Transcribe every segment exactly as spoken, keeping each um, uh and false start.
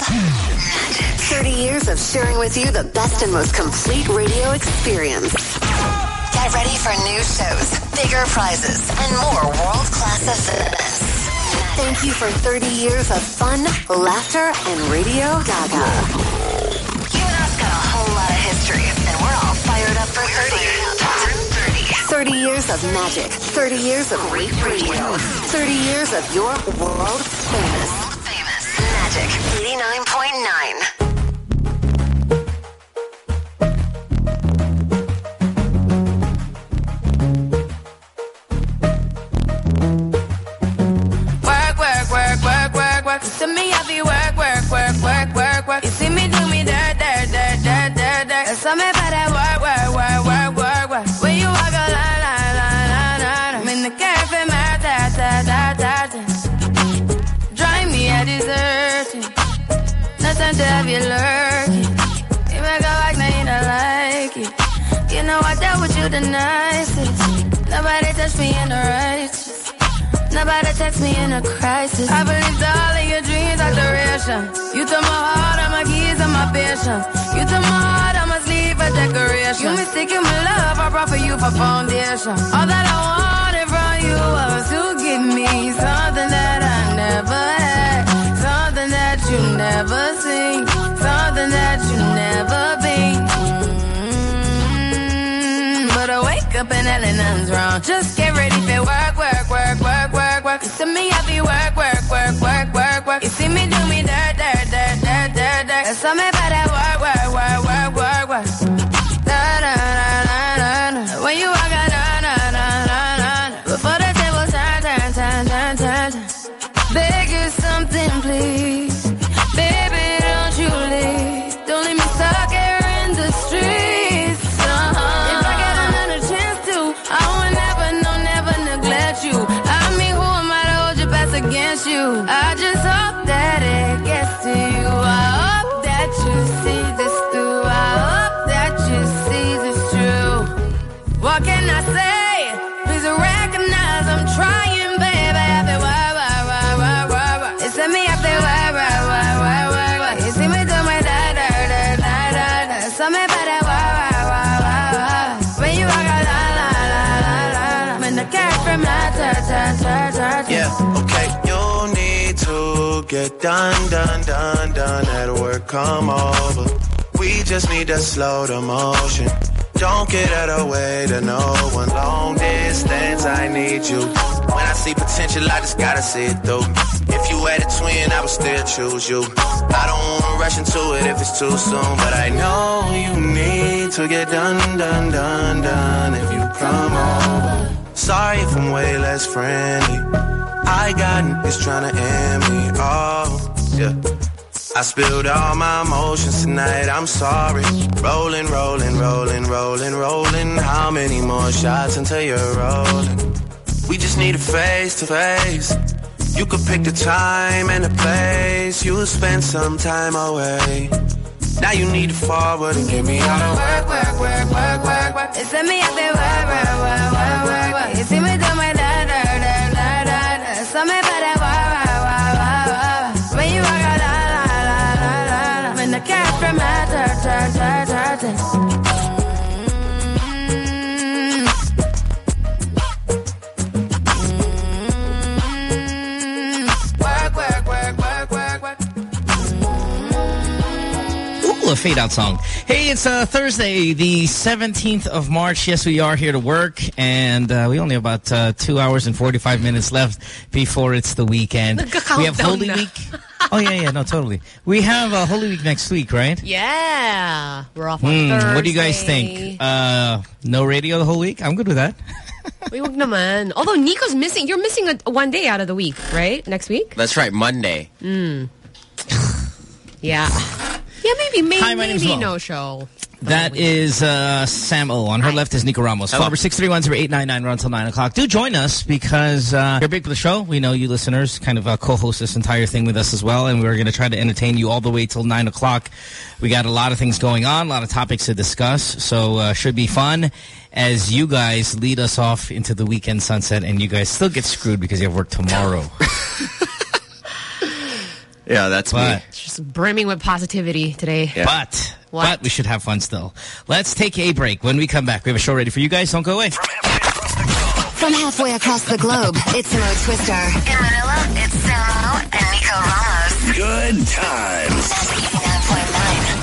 thirty years of sharing with you the best and most complete radio experience. Get ready for new shows, bigger prizes, and more world-class events. Thank you for thirty years of fun, laughter, and Radio Gaga. You and us got a whole lot of history, and we're all fired up for thirty. thirty years of magic. thirty years of great radio. thirty years of your world famous. Famous. Magic eighty-nine point nine. You see me, I be work, work, work, work, work, work. You see me do me dirt, dirt, dirt, dirt, dirt, dirt. There's something about that work, work, work, work, work, work. When you walk a line, line, line, line, line. I'm in the cafe, my ta, ta, ta, ta, ta. Drive me a dessert. Nothing to have you lurking. You make a like, now you don't like it. You know I dealt with you the nicest. Nobody touched me in the righteous. Nobody text me in a crisis. I believed all of your dreams are duration. You took my heart, all my keys, and my patience. You took my heart, I must leave a decoration. You mistaken my love, I brought for you for foundation. All that I wanted from you was to give me something that I never had, something that you never seen, something that you never been. Mm-hmm. But I wake up and hell and nothing's wrong. Just get ready for work, work, work, work, work, work. You see me, I be work, work, work, work, work, work. You see me do me dirt, dirt, dirt, dirt, dirt, dirt. There's something about that work, work, work, work, work, work. Da, da, da, da, da, da. When you walk out, da, da, da, da, da, da. Before the table turn, turn, turn, turn, turn, turn. Beg you something, please. Baby, don't you leave. Don't leave me stuck here in the streets. Uh-huh. If I get another chance to, I will never, no, never neglect you. Against you, I just hope that it gets to you. I hope that you see this through. I hope that you see this true. What can I say? Please recognize I'm trying, baby. I feel why, why, why, why, why, why. It's me, I feel why, why, why, why, why, why. You see me do my da, da, da, da, da, da. Something about that why, why, why, why, why. When you walk out, la, la, la, la, la. When the cat from la, ta, ta, ta, ta, ta. Yeah, okay. Get done, done, done, done at work, come over. We just need to slow the motion. Don't get out of the way to no one. Long distance, I need you. When I see potential, I just gotta see it through. If you had a twin, I would still choose you. I don't wanna rush into it if it's too soon, but I know you need to get done, done, done, done if you come over. Sorry if I'm way less friendly. I got niggas tryna end me, oh, yeah. I spilled all my emotions tonight, I'm sorry. Rolling, rolling, rolling, rolling, rolling. How many more shots until you're rolling? We just need a face to face. You could pick the time and the place. You'll spend some time away. Now you need to forward and get me out of work, work, work, work, work, work. It's me out there, work, work, work, work, work, work. You see me do my da, da, da, da, da, da. Something about that wah, wah, wah, wah, wah. When you walk out, la, la, la, la, la, la. When the cat from my ta, ta, ta, ta, ta. Work, work, work, work, work, work. Ooh, a fade out song. Hey, it's uh, Thursday, the seventeenth of March. Yes, we are here to work, and uh, we only have about uh, two hours and forty-five minutes left before it's the weekend. We have Holy Week. Oh, yeah, yeah, no, totally. We have uh, Holy Week next week, right? Yeah. We're off on mm, Thursday. What do you guys think? Uh, no radio the whole week? I'm good with that. Wait, wag naman. Although Nico's missing. You're missing a, one day out of the week, right? Next week? That's right, Monday. Mm. Yeah. Yeah, maybe, maybe, Hi, my maybe name's no show. That is uh, Sam O. On her Hi. left is Nico Ramos. Phone number six three one zero eight nine nine. Run until nine o'clock. Do join us because uh, you're big for the show. We know you listeners kind of uh, co-host this entire thing with us as well. And we're going to try to entertain you all the way till nine o'clock. We got a lot of things going on, a lot of topics to discuss. So uh, should be fun as you guys lead us off into the weekend sunset. And you guys still get screwed because you have work tomorrow. Yeah, that's but, me. It's just brimming with positivity today. Yeah. But, what? but we should have fun still. Let's take a break. When we come back, we have a show ready for you guys. Don't go away. From halfway across the globe, it's Mo Twister. In Manila, it's Samo and Nico Ramos. Good times. eighty-nine point nine.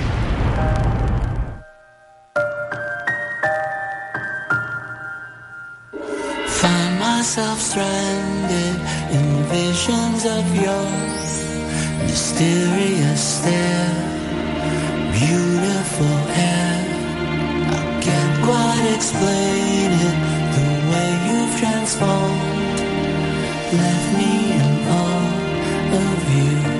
Find myself stranded in visions of your mysterious stare, beautiful hair. I can't quite explain it. The way you've transformed left me in awe of you.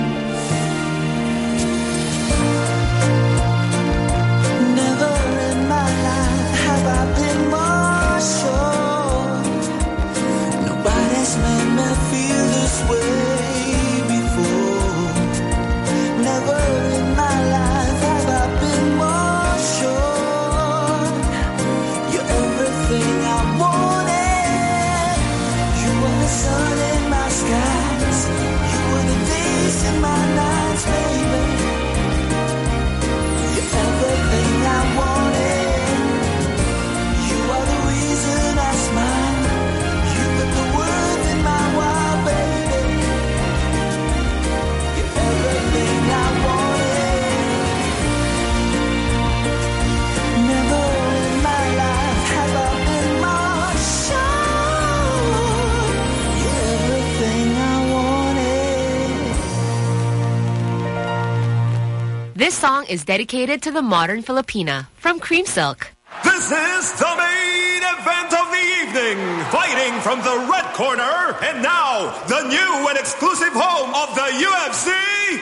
Never in my life have I been more sure. Nobody's made me feel this way before. Never in my life have I been more sure. You're everything I wanted. You were the sun in my skies. You were the days in my nights, baby. You're everything I wanted. You are the reason I smile. You put the words in my wild, baby. You're everything I wanted. Never in my life have I been more sure. You're everything I wanted. This song is dedicated to the modern Filipina from Cream Silk. This is the main event of the evening. Fighting from the red corner, and now the new and exclusive home of the U F C,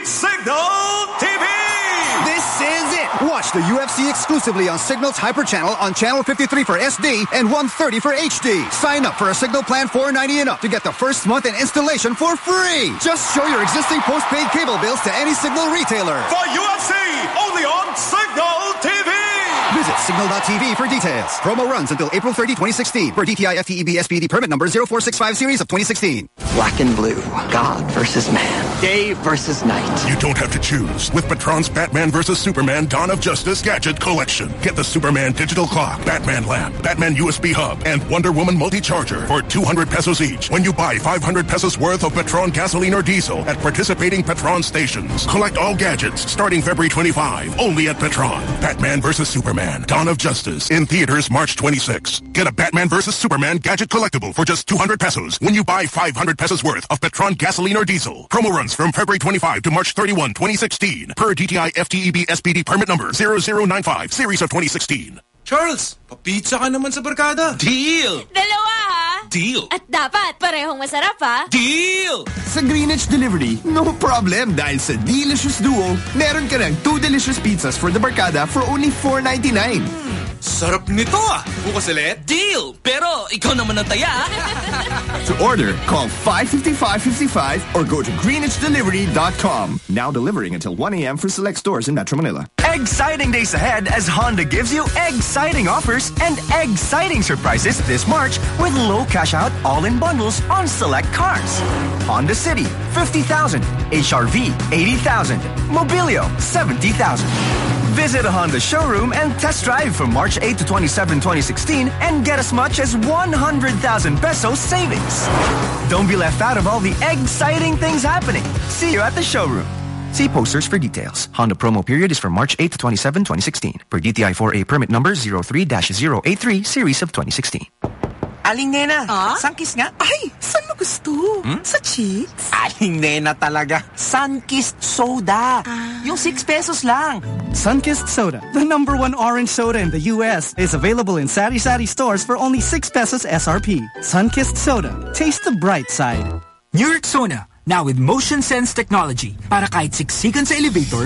Signal T V. This is it. Watch the U F C exclusively on Signal's Hyper Channel on Channel fifty-three for S D and one thirty for H D. Sign up for a Signal plan four ninety and up to get the first month and installation for free. Just show your existing postpaid cable bills to any Signal retailer. For U F C, only on Signal T V. Visit signal dot T V for details. Promo runs until April thirtieth, twenty sixteen. Per D T I F T E B S P D permit number zero four six five series of twenty sixteen. Black and blue. God versus man. Day versus night. You don't have to choose with Petron's Batman versus Superman Dawn of Justice Gadget Collection. Get the Superman digital clock, Batman lamp, Batman U S B hub, and Wonder Woman multi-charger for two hundred pesos each when you buy five hundred pesos worth of Petron gasoline or diesel at participating Petron stations. Collect all gadgets starting February twenty-fifth only at Petron. Batman versus Superman Dawn of Justice in theaters March twenty-sixth. Get a Batman versus Superman gadget collectible for just two hundred pesos when you buy five hundred pesos worth of Petron gasoline or diesel. Promo runs from February twenty-fifth to March thirty-first, twenty sixteen. Per D T I F T E B S P D permit number zero zero nine five series of twenty sixteen. Charles, papizza ka naman sa barkada. Deal! Dalawa ha? Deal! At dapat parehong masarap ha? Deal! Sa Greenwich Delivery, no problem dahil sa Delicious Duo, meron ka ng two delicious pizzas for the barkada for only four ninety-nine. Hmm, sarap nito ah! Bukas ulit? Deal! Pero ikaw naman ang taya. To order, call five five five five five or go to greenwich delivery dot com. Now delivering until one a m for select stores in Metro Manila. Exciting days ahead as Honda gives you exciting offers and exciting surprises this March with low cash out all-in bundles on select cars. Honda City, fifty thousand. H R V, eighty thousand. Mobilio, seventy thousand. Visit a Honda showroom and test drive from March eighth to twenty-seventh, twenty sixteen and get as much as one hundred thousand pesos savings. Don't be left out of all the exciting things happening. See you at the showroom. See posters for details. Honda promo period is from March eighth to twenty-seventh, twenty sixteen. Per D T I four A permit number zero three dash zero eight three series of twenty sixteen. Aling Nena, ah? Sunkist nga? Ay, saan mo gusto? Hmm? Sa cheeks? Aling Nena talaga. Sunkist Soda. Ah. Yung six pesos lang. Sunkist Soda, the number one orange soda in the U S, is available in Sari Sari stores for only six pesos S R P. Sunkist Soda. Taste the bright side. New Rexona, now with Motion Sense technology. Para kahit siksikan sa elevator,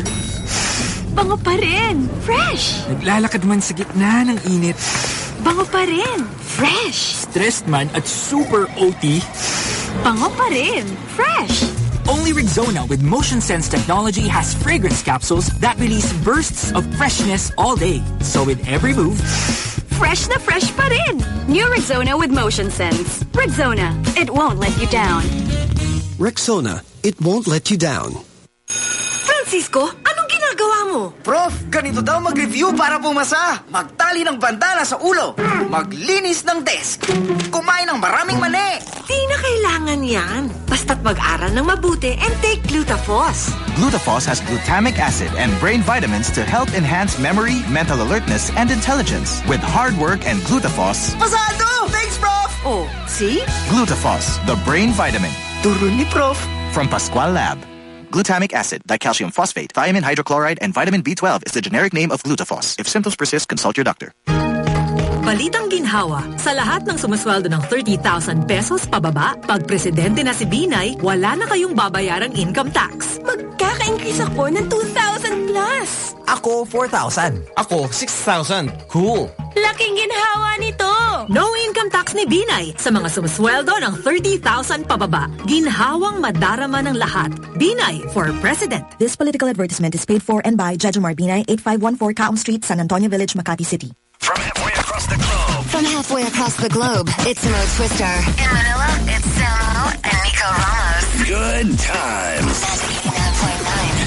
bango pa rin. Fresh. Naglalakad man sa gitna ng init, bango pa rin. Fresh. Stressed man at super O T, bango pa rin. Fresh. Only Rexona with Motion Sense technology has fragrance capsules that release bursts of freshness all day. So with every move, fresh na fresh pa rin. New Rexona with Motion Sense. Rexona, it won't let you down. Rexona, it won't let you down. Francisco, anong ginagawa mo? Prof, ganito daw mag-review para pumasa. Magtali ng bandana sa ulo. Maglinis ng desk. Kumain ng maraming mani. Di na kailangan yan. Basta't mag-aral ng mabuti and take Glutafos. Glutafos has glutamic acid and brain vitamins to help enhance memory, mental alertness, and intelligence. With hard work and Glutafos... Pasado! Thanks, Prof! Oh, see? Glutafos, the brain vitamin. Turo ni Prof. From Pascual Lab. Glutamic acid, dicalcium phosphate, thiamine hydrochloride, and vitamin B twelve is the generic name of Glutafos. If symptoms persist, consult your doctor. Balitang ginhawa, sa lahat ng sumasweldo ng thirty thousand pesos pababa, pag presidente na si Binay, wala na kayong babayarang income tax. Magkaka-increase ako ng two thousand plus. Ako, four thousand. Ako, six thousand. Cool. Laking ginhawa nito. No income tax ni Binay sa mga sumasweldo ng thirty thousand pababa. Ginhawang madarama ng lahat. Binay for president. This political advertisement is paid for and by Jejomar Binay, eighty-five fourteen Kaum Street, San Antonio Village, Makati City. From halfway across the globe. From halfway across the globe, it's Mo Twister. In Manila, it's Samo and Nico Ramos. Good times. eighty-nine point nine.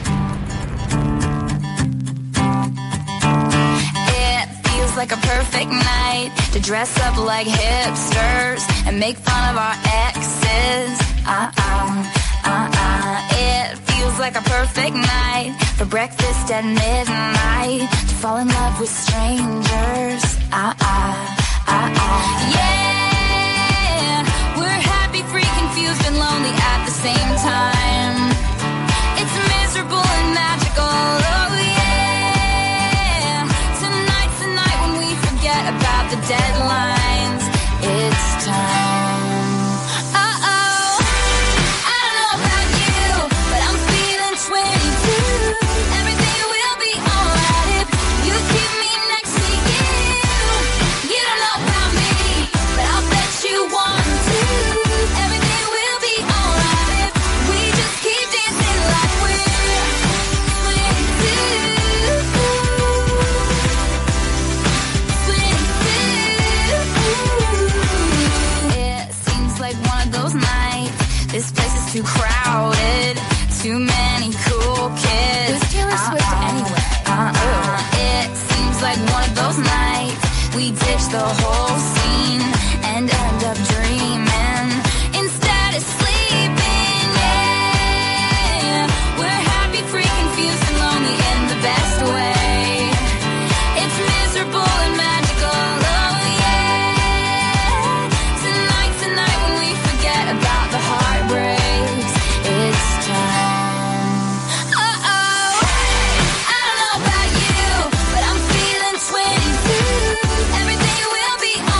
It feels like a perfect night to dress up like hipsters and make fun of our exes. Uh-uh, uh-uh. It feels like a perfect night for breakfast at midnight to fall in love with strangers. Uh-uh, uh-uh. Yeah, we're happy, free, confused, and lonely at the same time. It's miserable and magical. Oh yeah. Tonight's the night when we forget about the deadlines. It's time. Too crowded, too many cool kids. Who's Taylor Swift uh-uh, anyway? Uh-uh. It seems like one of those nights we ditch the whole scene and end up dreaming instead of sleeping. Yeah, we're happy, free, confused, and lonely in the best way. It's miserable and magical. Oh yeah. Tonight, tonight when we forget about the heartbreak. It's time. Uh-oh. I don't know about you, but I'm feeling twenty-two. Everything will be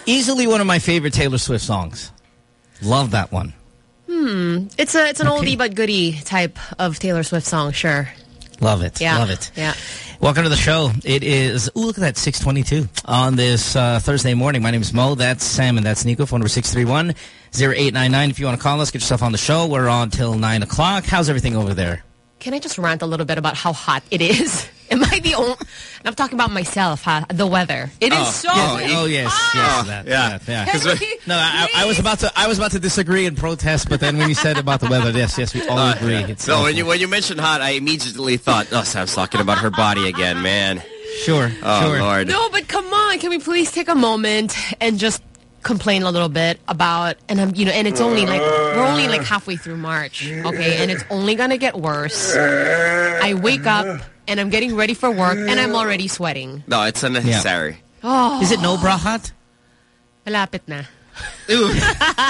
Easily one of my favorite Taylor Swift songs. Love that one. Hmm. It's a it's an Okay. oldie but goodie type of Taylor Swift song, sure. Love it. Yeah. Love it. Yeah. Welcome to the show. It is, ooh, look at that, six twenty-two on this uh, Thursday morning. My name is Mo. That's Sam, and that's Nico. Phone number six three one, zero eight nine nine. If you want to call us, get yourself on the show. We're on till nine o'clock. How's everything over there? Can I just rant a little bit about how hot it is? Am I the only... I'm talking about myself, huh? The weather. It is oh, so yeah. Oh, yes. hot. Yes. Oh, that, yeah. that, yeah. Can we, no, I, I was about to I was about to disagree and protest, but then when you said about the weather, yes, yes, we all Uh, agree. yeah. It's no, awful. when you when you mentioned hot, I immediately thought, oh, Sam's talking about her body again, man. Sure. Oh, sure. Lord. No, but come on. Can we please take a moment and just complain a little bit about, and I'm, you know, and it's only like, we're only like halfway through March, okay? And it's only gonna get worse. I wake up and I'm getting ready for work and I'm already sweating. No, it's unnecessary. Oh. Is it no bra hot? Malapit na. Ooh. Keep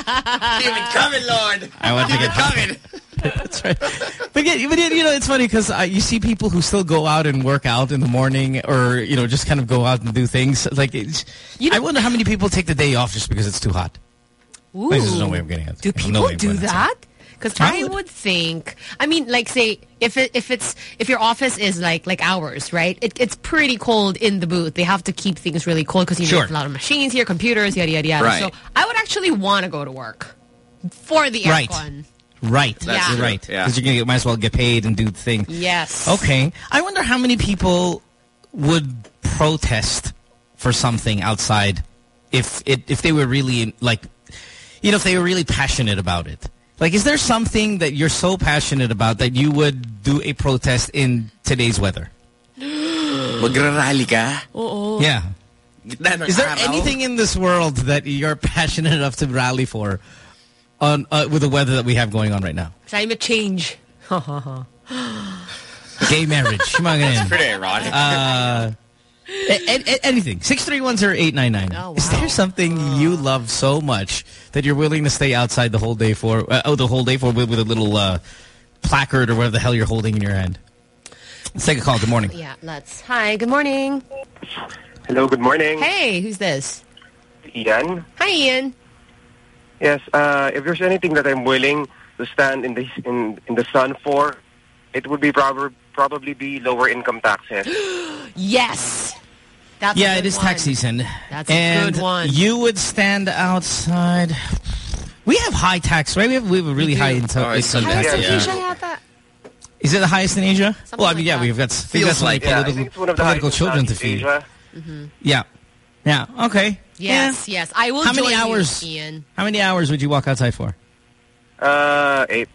it coming, Lord. I want to Keep get it coming. That's right. But, yeah, but you know, it's funny because uh, you see people who still go out and work out in the morning, or you know, just kind of go out and do things. Like, it's, you know, I wonder how many people take the day off just because it's too hot. Ooh. There's no way of getting it. Do people no do that? Because I would. would think, I mean, like, say, if it, if it's if your office is like like ours, right? It, it's pretty cold in the booth. They have to keep things really cold because you sure. have a lot of machines here, computers, yada yada yada. Right. So I would actually want to go to work for the Right. aircon. Right. That's You're true. right. Because Yeah. you're gonna get, might as well get paid and do the thing. Yes. Okay. I wonder how many people would protest for something outside if it if they were really like, you know, if they were really passionate about it. Like, is there something that you're so passionate about that you would do a protest in today's weather? Magrarally ka? Oo. Yeah. Gitna ng Is there araw? anything in this world that you're passionate enough to rally for on uh, with the weather that we have going on right now? Climate change. Gay marriage. Mga ganyan. It's pretty ironic. Uh, a a anything. six three one zero eight nine nine. Oh, wow. Is there something you love so much that you're willing to stay outside the whole day for? Uh, oh, the whole day for with, with a little uh, placard or whatever the hell you're holding in your hand? Let's take a call. Good morning. Yeah, let's. Hi, good morning. Hello, good morning. Hey, who's this? Ian. Hi, Ian. Yes, uh, if there's anything that I'm willing to stand in the in in the sun for, it would be prob probably be lower income taxes. Yes. That's yeah, a it good is one. tax season. That's a and good one. You would stand outside. We have high tax, right? We have we have a really high income Oh, it's income Highest tax. in Yeah. Asia yata. Is it the highest in Asia? Something well, I mean, like yeah, that. we've got Feels that's like, like Yeah, I political, think it's one of the political highest in children to Southeast feed. Asia. Mm-hmm. Yeah, yeah, okay. Yes, yes. I will How join many hours? you, Ian. How many hours would you walk outside for? Uh, eight.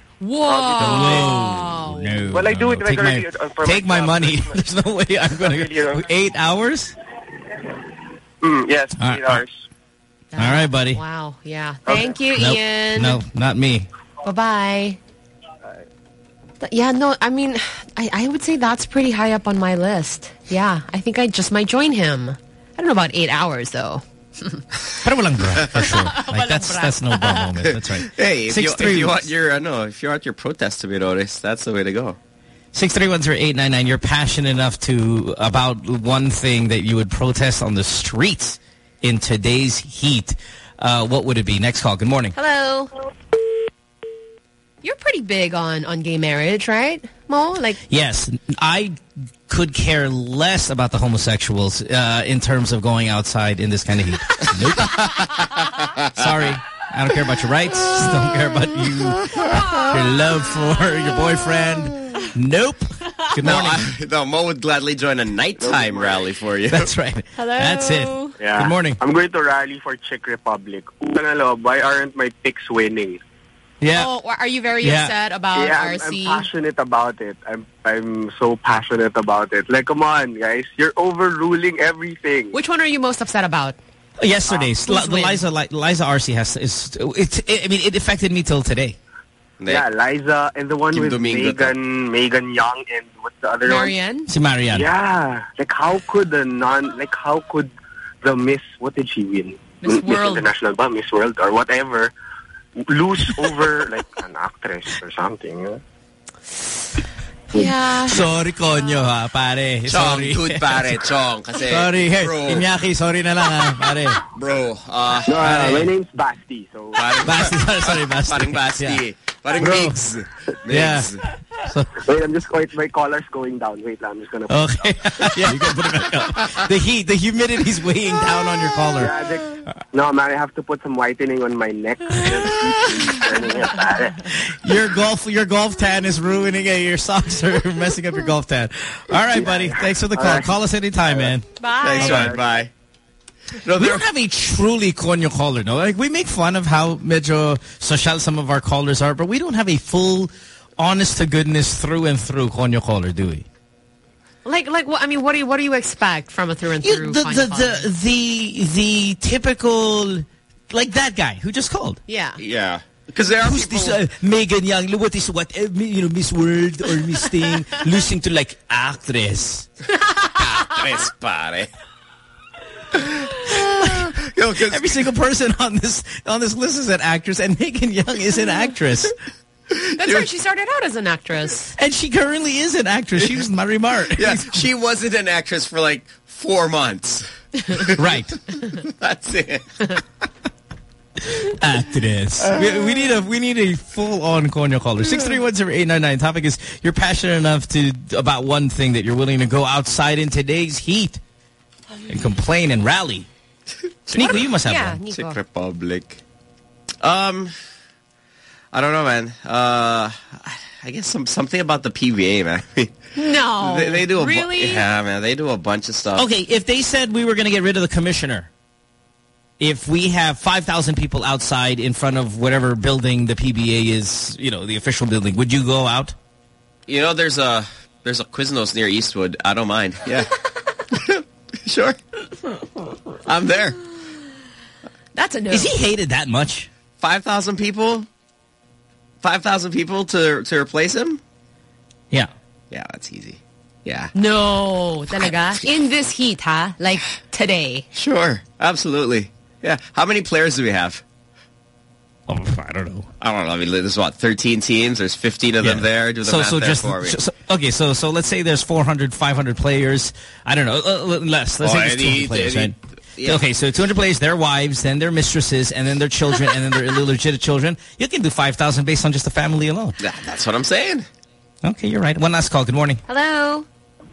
Whoa. No. Well, I do no, it no. Take regularly my, on- for take my my job. money. There's no way I'm going Really, you know. to eight hours. Mm, yes, All eight right. hours. All right, buddy. Wow. Yeah. Thank you, Nope. Ian. No, not me. Bye-bye. Yeah, no, I mean, I, I would say that's pretty high up on my list. Yeah, I think I just might join him. I don't know about eight hours, though. Pero walang bra, for sure. Like, that's that's no bra moment. That's right. Hey, if Six you, three- if you want your uh, no, if you want your protest to be noticed, that's the way to go. Six three one zero eight nine nine. You're passionate enough to about one thing that you would protest on the streets in today's heat. Uh, what would it be? Next call. Good morning. Hello. You're pretty big on, on gay marriage, right, Mo? Like, Yes, I could care less about the homosexuals uh, in terms of going outside in this kind of heat. Nope. Sorry. I don't care about your rights. Don't care about you, your love for your boyfriend. Nope. Good No, morning. I, no, Mo would gladly join a nighttime rally for you. That's right. hello. That's it. Yeah. Good morning. I'm going to rally for Czech Republic. Why aren't my picks winning? Yeah. Oh, are you very Yeah. upset about yeah, R I'm, C? I'm passionate about it. I'm I'm so passionate about it. Like, come on, guys, you're overruling everything. Which one are you most upset about? Yesterday's Who's the win? Liza Li- Liza R C has is it's it, I mean it affected me till today. Yeah, Liza and the one Kim with Domingo. Megan, Megan Young, and what's the other Marianne? Si Marianne. one? Yeah, like how could the non, like how could the Miss, what did she win? Miss World. International, ba? Miss World or whatever, lose over like an actress or something. Yeah? Yeah. Sorry, konyo, ha, pare. Chong, Sorry. good pare, Chong. Kasi, sorry, hey, bro. Iñaki, sorry na lang, ha, pare. Bro, uh, no, uh, my name's Basti, so... Parang Basti, sorry, Basti. Parang Basti. Yeah. Parang Bro. Migs. Yeah. So, wait, I'm just wait, my collar's going down. Wait, I'm just gonna. Okay. Yeah, you can put it back up. The heat, the humidity's weighing down on your collar. Yeah, the, no, man, I have to put some whitening on my neck. your golf, your golf tan is ruining it. Your socks are messing up your golf tan. All right, buddy. Thanks for the call. Right. Call us anytime, man. Bye. Thanks, man. Bye. No, we don't have a truly konyo caller, no? Like, we make fun of how medyo social some of our callers are, but we don't have a full, honest-to-goodness, through-and-through konyo caller, do we? Like, like, what? I mean, what do you, what do you expect from a through-and-through You, the, konyo the, caller? the, the, the typical, like that guy who just called. Yeah. Yeah. Because there are Who's people... this uh, Megan Young? What is what? Uh, you know, Miss World or Miss Thing, losing to like actress. Actress, pare. Yo, every single person on this on this list is an actress, and Megan Young is an actress. That's right. She started out as an actress, and she currently is an actress. She was Marimar. Yeah, she wasn't an actress for like four months. Right. That's it. Actress. We, we need a we need a full on konyo caller. Six three one zero eight nine nine. Topic is you're passionate enough to about one thing that you're willing to go outside in today's heat and complain and rally. Nico, you must have yeah, one. Czech Republic. Um, I don't know, man. Uh, I guess some something about the P V A, man. No, they, they do a really? Yeah, man. They do a bunch of stuff. Okay, if they said we were going to get rid of the commissioner, if we have five thousand people outside in front of whatever building the P B A is, you know, the official building, would you go out? You know, there's a there's a Quiznos near Eastwood. I don't mind. Yeah. Sure. I'm there. That's a no. Is he hated that much? five thousand people? five thousand people to to replace him? Yeah. Yeah, that's easy. Yeah. No, talaga? In this heat, ha? Like today. Sure. Absolutely. Yeah. How many players do we have? Oh, I don't know. I don't know. I mean, there's what, thirteen teams? There's fifteen of them Yeah. there. Do the so, math so there just, for me. so, okay, so so let's say there's four hundred, five hundred players. I don't know, uh, less. Let's Oh, say there's two hundred any- players, any- right? yeah. Okay, so two hundred players, their wives, then their mistresses, and then their children, and then their illegitimate children. You can do five thousand based on just the family alone. Yeah, that's what I'm saying. Okay, you're right. One last call. Good morning. Hello.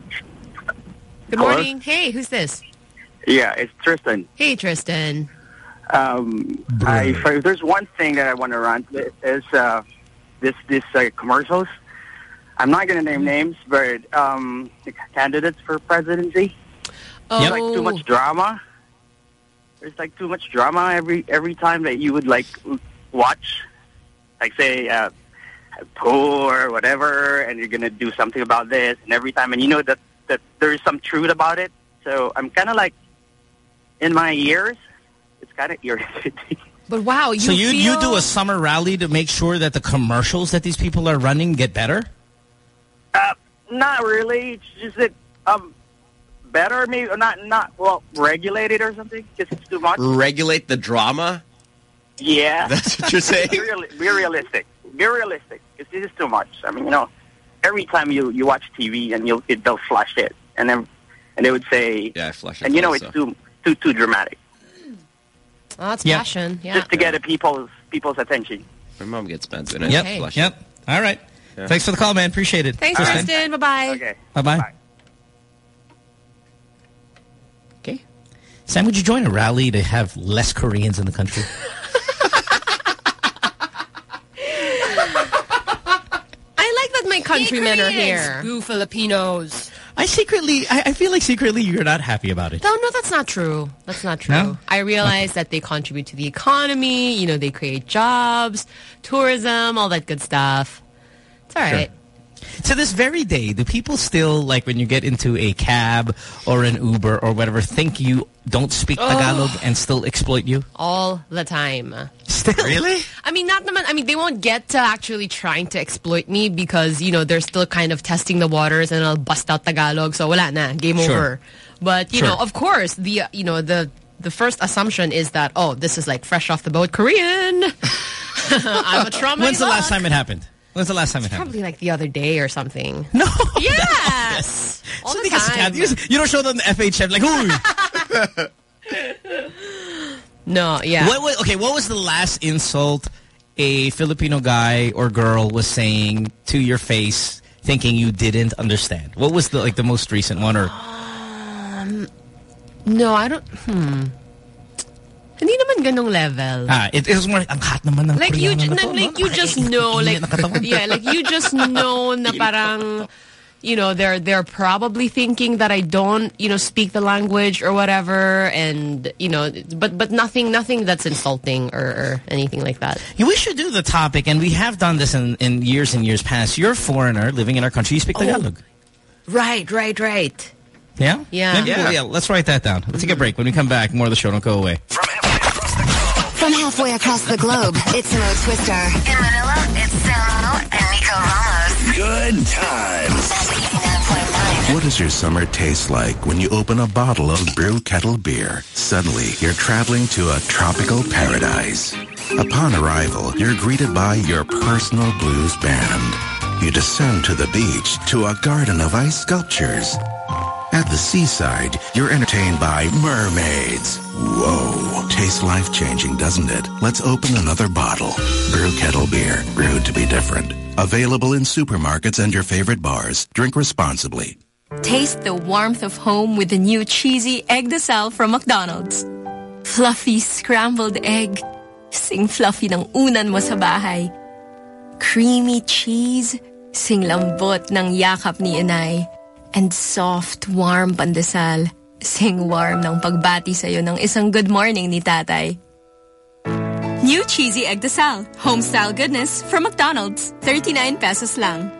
Good Hello? morning. Hey, who's this? Yeah, it's Tristan. Hey, Tristan. Um, I, if, if there's one thing that I want to rant with is uh, this this uh, commercials. I'm not going to name names, but um, the candidates for presidency. Oh. There's like too much drama. There's like too much drama every every time that you would like watch, like say uh, poor or whatever, and you're going to do something about this, and every time, and you know that that there is some truth about it. So I'm kind of like in my ears. It's kind of irritating. But wow, you so you feel... you do a summer rally to make sure that the commercials that these people are running get better? Uh, not really. It's just that um, better, maybe not not well regulated or something. Because it's too much. Regulate the drama? Yeah, That's what you're saying? be, real, be realistic. Be realistic. Because this is too much. I mean, you know, every time you, you watch T V and you'll it, they'll flash it, and then and they would say, yeah, I flash it. and you know also. it's too too too dramatic. Oh, that's Yeah. passion. Yeah. Just to get a people's people's attention. My mom gets mad when I Yep, flush yep. All right. Yeah. Thanks for the call, man. Appreciate it. Thanks, Tristan. Tristan. Bye-bye. Okay. Bye-bye. Okay. Sam, would you join a rally to have less Koreans in the country? I like that my countrymen are here. Boo Filipinos. I secretly, I, I feel like secretly you're not happy about it. No, no, that's not true. That's not true. No? I realize that they contribute to the economy. You know, they create jobs, tourism, all that good stuff. It's all right. To this very day, do people still, like when you get into a cab or an Uber or whatever, think you don't speak Oh. Tagalog and still exploit you? All the time. Still? Really? I mean, not naman, I mean, they won't get to actually trying to exploit me because, you know, they're still kind of testing the waters and I'll bust out Tagalog. So wala na, game Sure. over. But, you Sure. know, of course, the, uh, you know, the, the first assumption is that, oh, this is like fresh off the boat Korean. I'm a trauma. When's the last time it happened? When's the last time it happened? Probably like the other day or something. No. Yes. All so the time. You, you don't show them the F H M like, ooh. No, yeah. What, what, okay, what was the last insult a Filipino guy or girl was saying to your face, thinking you didn't understand? What was the like the most recent one? Or um, no, I don't. Hmm. Hindi naman ganong level. Ah, it, it was more like, ang hot naman ng like you, na na, to, like no? you just know, like yeah, like you just know na parang, you know, they're they're probably thinking that I don't, you know, speak the language or whatever, and you know, but but nothing nothing that's insulting or, or anything like that. Yeah, we should do the topic, and we have done this in in years and years past. You're a foreigner living in our country. You speak Tagalog. Oh, right, right, right. Yeah? Yeah. Maybe Yeah. We'll, yeah. Let's write that down. Let's take a break. When we come back, more of the show. Don't go away. From halfway across the globe, it's Mo Twister. In Manila, it's Samo and Nico Ramos. Good times. What does your summer taste like when you open a bottle of Brew Kettle beer? Suddenly, you're traveling to a tropical paradise. Upon arrival, you're greeted by your personal blues band. You descend to the beach to a garden of ice sculptures. At the seaside, you're entertained by mermaids. Whoa. Tastes life-changing, doesn't it? Let's open another bottle. Brew Kettle Beer. Brewed to be different. Available in supermarkets and your favorite bars. Drink responsibly. Taste the warmth of home with the new cheesy egg desal from McDonald's. Fluffy scrambled egg. Sing fluffy ng unan mo sa bahay. Creamy cheese. Sing lambot ng yakap ni inay. And soft, warm pandesal. Sing warm ng pagbati sa'yo ng isang good morning ni tatay. New cheesy egg desal. Home-style goodness from McDonald's. thirty-nine pesos lang.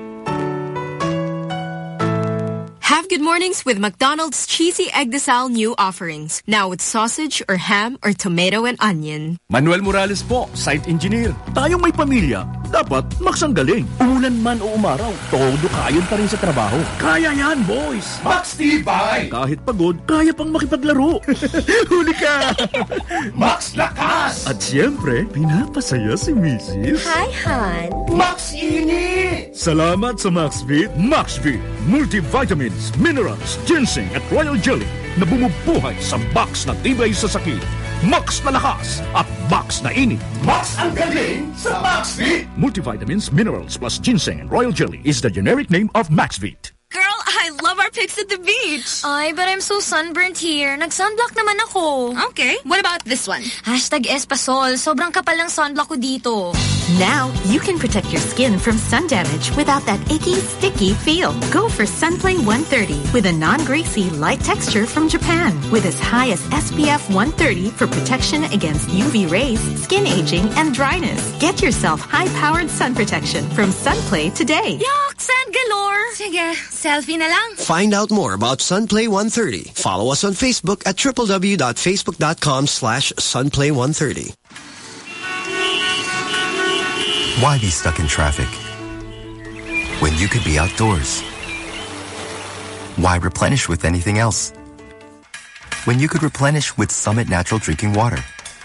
Have good mornings with McDonald's Cheesy Egg Desal new offerings. Now with sausage or ham or tomato and onion. Manuel Morales po, site engineer. Tayong may pamilya, dapat maksanggaling. Umulan man o umaraw, todo kayon pa rin sa trabaho. Kaya yan, boys. Max Tibay. Kahit pagod, kaya pang makipaglaro. Huli ka. Max Lakas. At siyempre, pinapasaya si Missus Hi, hon. Max Init. Salamat sa MaxVit. MaxVit, multivitamins, minerals, ginseng at royal jelly na bumubuhay sa box na tibay sa sakit. Max na lakas at Max na init. Max ang galing sa MaxVit. Multivitamins, minerals plus ginseng and royal jelly is the generic name of MaxVit. Girl, I love our pics at the beach. Ay, but I'm so sunburnt here. Nag-sunblock naman ako. Okay, what about this one? Hashtag Espasol. Sobrang kapal ng sunblock ko dito. Now, you can protect your skin from sun damage without that icky, sticky feel. Go for Sunplay one thirty with a non-greasy, light texture from Japan. With as high as S P F one thirty for protection against U V rays, skin aging, and dryness. Get yourself high-powered sun protection from Sunplay today. Yuck! Sand galore! Sige, selfie na lang. Find out more about Sunplay one thirty. Follow us on Facebook at w w w dot facebook dot com slash sunplay one thirty. Why be stuck in traffic when you could be outdoors? Why replenish with anything else when you could replenish with Summit Natural Drinking Water?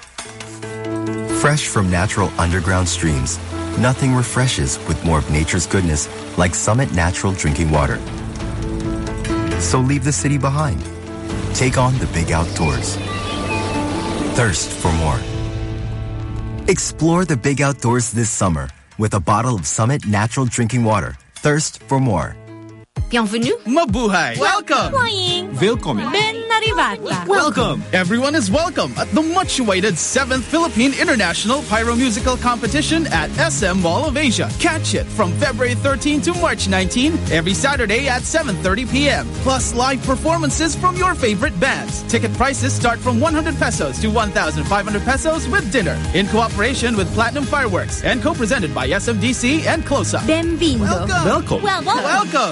Fresh from natural underground streams, nothing refreshes with more of nature's goodness like Summit Natural Drinking Water. So leave the city behind. Take on the big outdoors. Thirst for more. Explore the big outdoors this summer with a bottle of Summit Natural Drinking Water. Thirst for more. Bienvenue. Mabuhay. Welcome. Willkommen. Ben naribata. Welcome. Everyone is welcome at the much-awaited seventh Philippine International Pyromusical Competition at S M Mall of Asia. Catch it from February thirteenth to March nineteenth every Saturday at seven thirty p m Plus live performances from your favorite bands. Ticket prices start from one hundred pesos to one thousand five hundred pesos with dinner. In cooperation with Platinum Fireworks and co-presented by S M D C and Close-Up. Benvindo. Welcome. Welcome. Well, well. Welcome.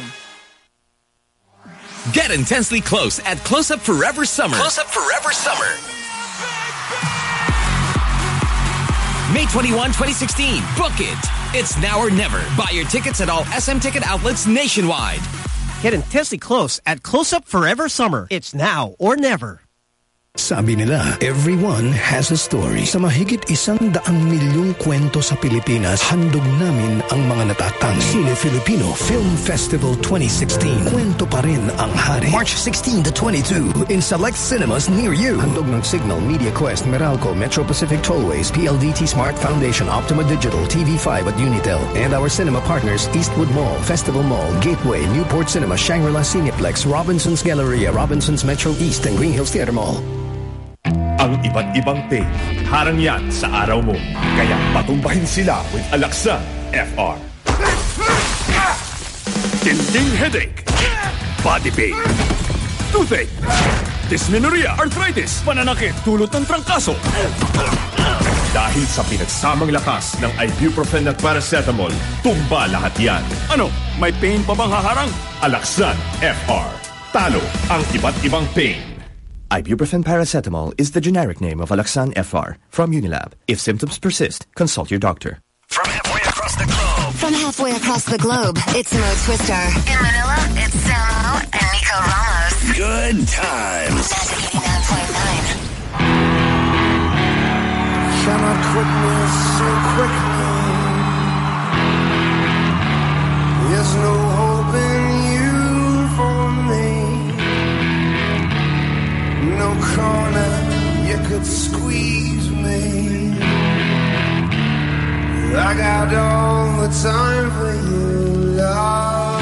Get intensely close at Close-Up Forever Summer. Close-Up Forever Summer. May twenty-first, twenty sixteen. Book it. It's now or never. Buy your tickets at all S M ticket outlets nationwide. Get intensely close at Close-Up Forever Summer. It's now or never. Sabi nila, everyone has a story. Sa mahigit isang daang milyong kwento sa Pilipinas, handog namin ang mga natatang. Cine Filipino Film Festival twenty sixteen. Kwento pa rin ang hari. March sixteen to twenty-two in select cinemas near you. Handog ng Signal, Media Quest, Meralco, Metro Pacific Tollways, P L D T Smart Foundation, Optima Digital, T V five at Unitel. And our cinema partners, Eastwood Mall, Festival Mall, Gateway, Newport Cinema, Shangri-La Cineplex, Robinson's Galleria, Robinson's Metro East, and Green Hills Theater Mall. Ang iba't ibang pain, harang yan sa araw mo. Kaya patumbahin sila with Alaxan F R. Tinding headache, body pain, toothache, dysmenorrhea, arthritis, pananakit, tulot ng trangkaso. Dahil sa pinagsamang lakas ng ibuprofen at paracetamol, tumba lahat yan. Ano? May pain pa bang haharang? Alaxan F R. Talo ang iba't ibang pain. Ibuprofen paracetamol is the generic name of Alaxan F R from Unilab. If symptoms persist, consult your doctor. From halfway across the globe. From halfway across the globe, it's Mo Twister. In Manila, it's Samo and Nico Ramos. Good times. Magic eighty-nine point nine. Cannot quit me so quickly. There's no hope in you for me. No corner you could squeeze me. I got all the time for you, love.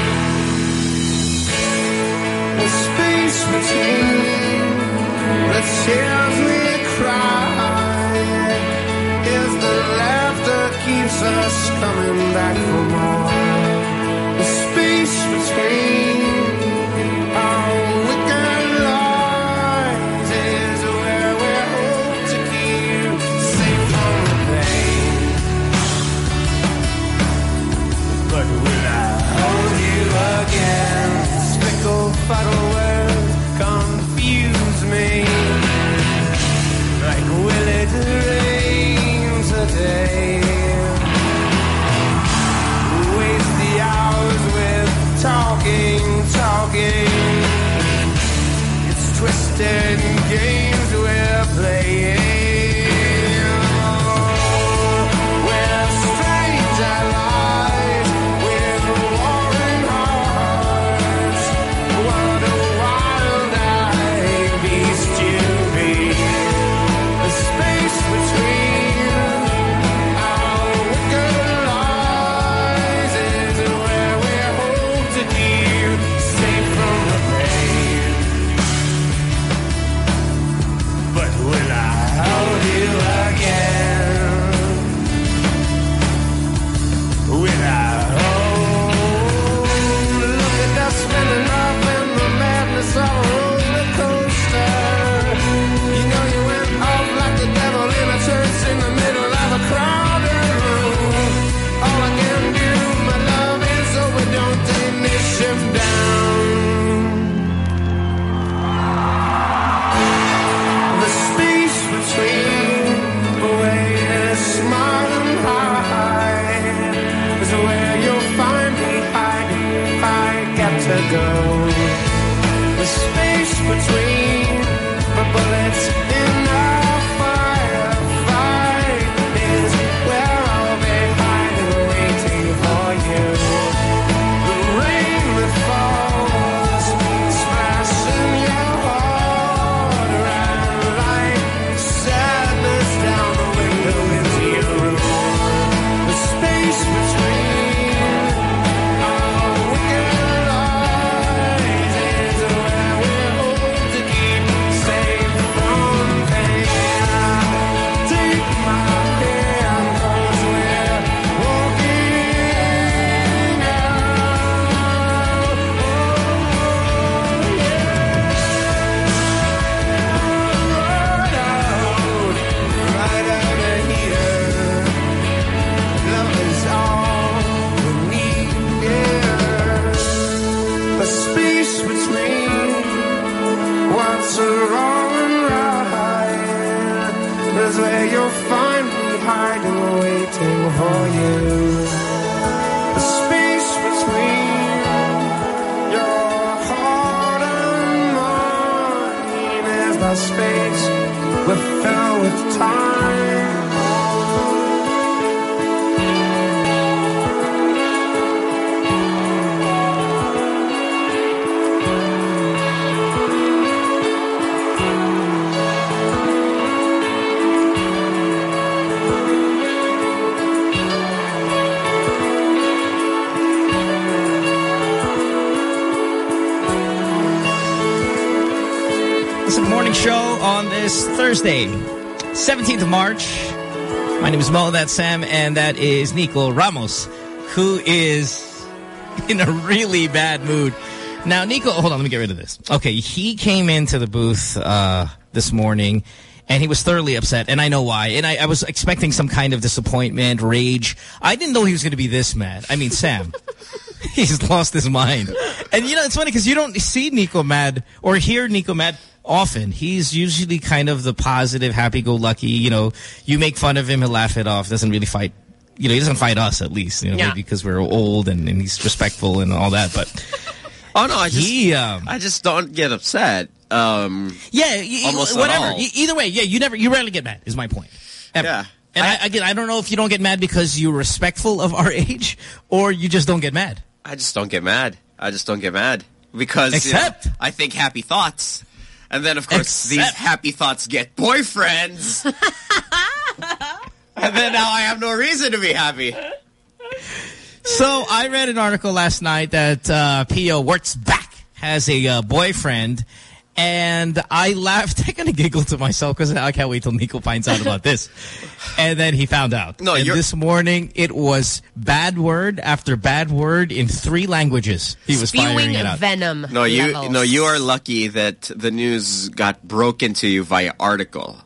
The space between the tears we cry is the laughter keeps us coming back for more. The space between our wicked lies is where we hope to keep safe from the pain. But will I hold you again? Fickle, fatal words confuse me. Like will it rain today? Waste the hours with talking, talking. It's twisted games we're playing. We're strange allies with warring hearts. What a wild-eyed beast you be. The space between our wicked lies is where we hope to keep safe from the pain. But will I hold you again? Will I hold? Look at us spinning up in the madness of a roller coaster. You know you went off like the devil in a church in the middle of a crowded room. All I can do, my love, is so we don't take this ship down. The space between where to smile and hide is where you'll find me hiding if I get to go. The space between the bullets in our firefight is where I'll be hiding, waiting for you. The rain that falls, splashing your heart around like sadness down the window into your room. The space between our wicked lies is where we hope to keep safe from pain. Take my hand, 'cause we're walking out. Right out of here. Love is all we need, yeah. A space between what's wrong and right is where you'll find me hiding, waiting for you. A space between your heart and mine is the lost space, we're filled with time. Morning show on this Thursday, seventeenth of March. My name is Mo, that's Sam, and that is Nico Ramos, who is in a really bad mood. Now, Nico, hold on, let me get rid of this. Okay, he came into the booth uh, this morning, and he was thoroughly upset, and I know why. And I, I was expecting some kind of disappointment, rage. I didn't know he was going to be this mad. I mean, Sam, he's lost his mind. And, you know, it's funny because you don't see Nico mad or hear Nico mad often. He's usually kind of the positive, happy-go-lucky, you know, you make fun of him, he'll laugh it off, doesn't really fight, you know, he doesn't fight us at least, you know, yeah. maybe because we're old and, and he's respectful and all that, but... oh, no, I just, he, um, I just don't get upset. Um, yeah, almost whatever. Either way, yeah, you never, you rarely get mad, is my point. Ever. Yeah. And I, I, again, I don't know if you don't get mad because you're respectful of our age or you just don't get mad. I just don't get mad. I just don't get mad. Because, Except, you know, I think happy thoughts. And then, of course, Except. these happy thoughts get boyfriends. And then now I have no reason to be happy. So I read an article last night that uh, Pia Wurtzbach has a uh, boyfriend. And I laughed. I kind of giggled to myself because I can't wait till Nico finds out about this. And then he found out. No, and you're... this morning it was bad word after bad word in three languages. He was Spewing firing it out. venom. No, you levels. no, you are lucky that the news got broken to you via article.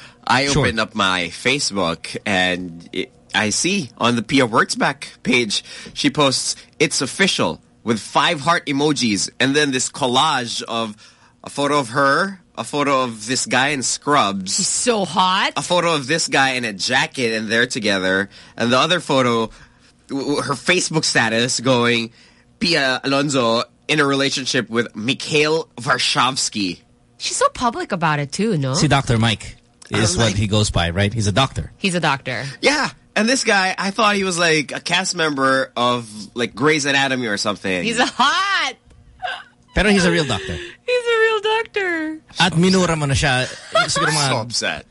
I Sure. opened up my Facebook and it, I see on the Pia Wurtzbach page she posts "It's official" with five heart emojis and then this collage of a photo of her, a photo of this guy in scrubs. He's so hot. A photo of this guy in a jacket and they're together. And the other photo, her Facebook status going, Pia Alonso in a relationship with Mikhail Varshavsky. She's so public about it too, no? See, Doctor Mike is I'm what like, he goes by, right? He's a doctor. He's a doctor. Yeah. And this guy, I thought he was like a cast member of like Grey's Anatomy or something. He's a hot. Pero he's a real doctor. He's a real doctor. At minura mo na siya. Siguro mga so upset.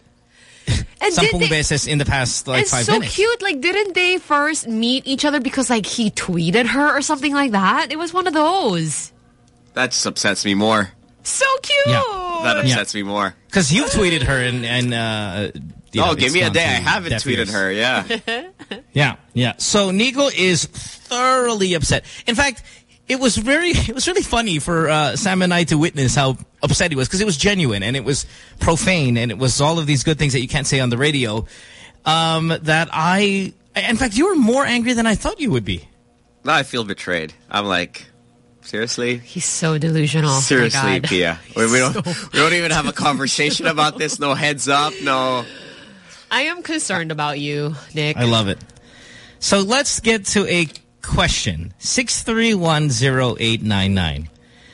And sampung did they, beses in the past like it's five so minutes. cute. Like, didn't they first meet each other because like he tweeted her or something like that? It was one of those. That just upsets me more. So cute. Yeah. That upsets yeah. me more. Because you've tweeted her and... and uh, you oh, know, give me a day. I haven't tweeted ears. her, yeah. yeah, yeah. So Nico is thoroughly upset. In fact, it was very, it was really funny for uh, Sam and I to witness how upset he was because it was genuine and it was profane and it was all of these good things that you can't say on the radio. Um, that I, in fact, you were more angry than I thought you would be. No, I feel betrayed. I'm like... Seriously? He's so delusional. Seriously, Pia. We, we don't so we don't even have a conversation about this. No heads up. No. I am concerned about you, Nick. I love it. So let's get to a question. six three one zero eight nine nine.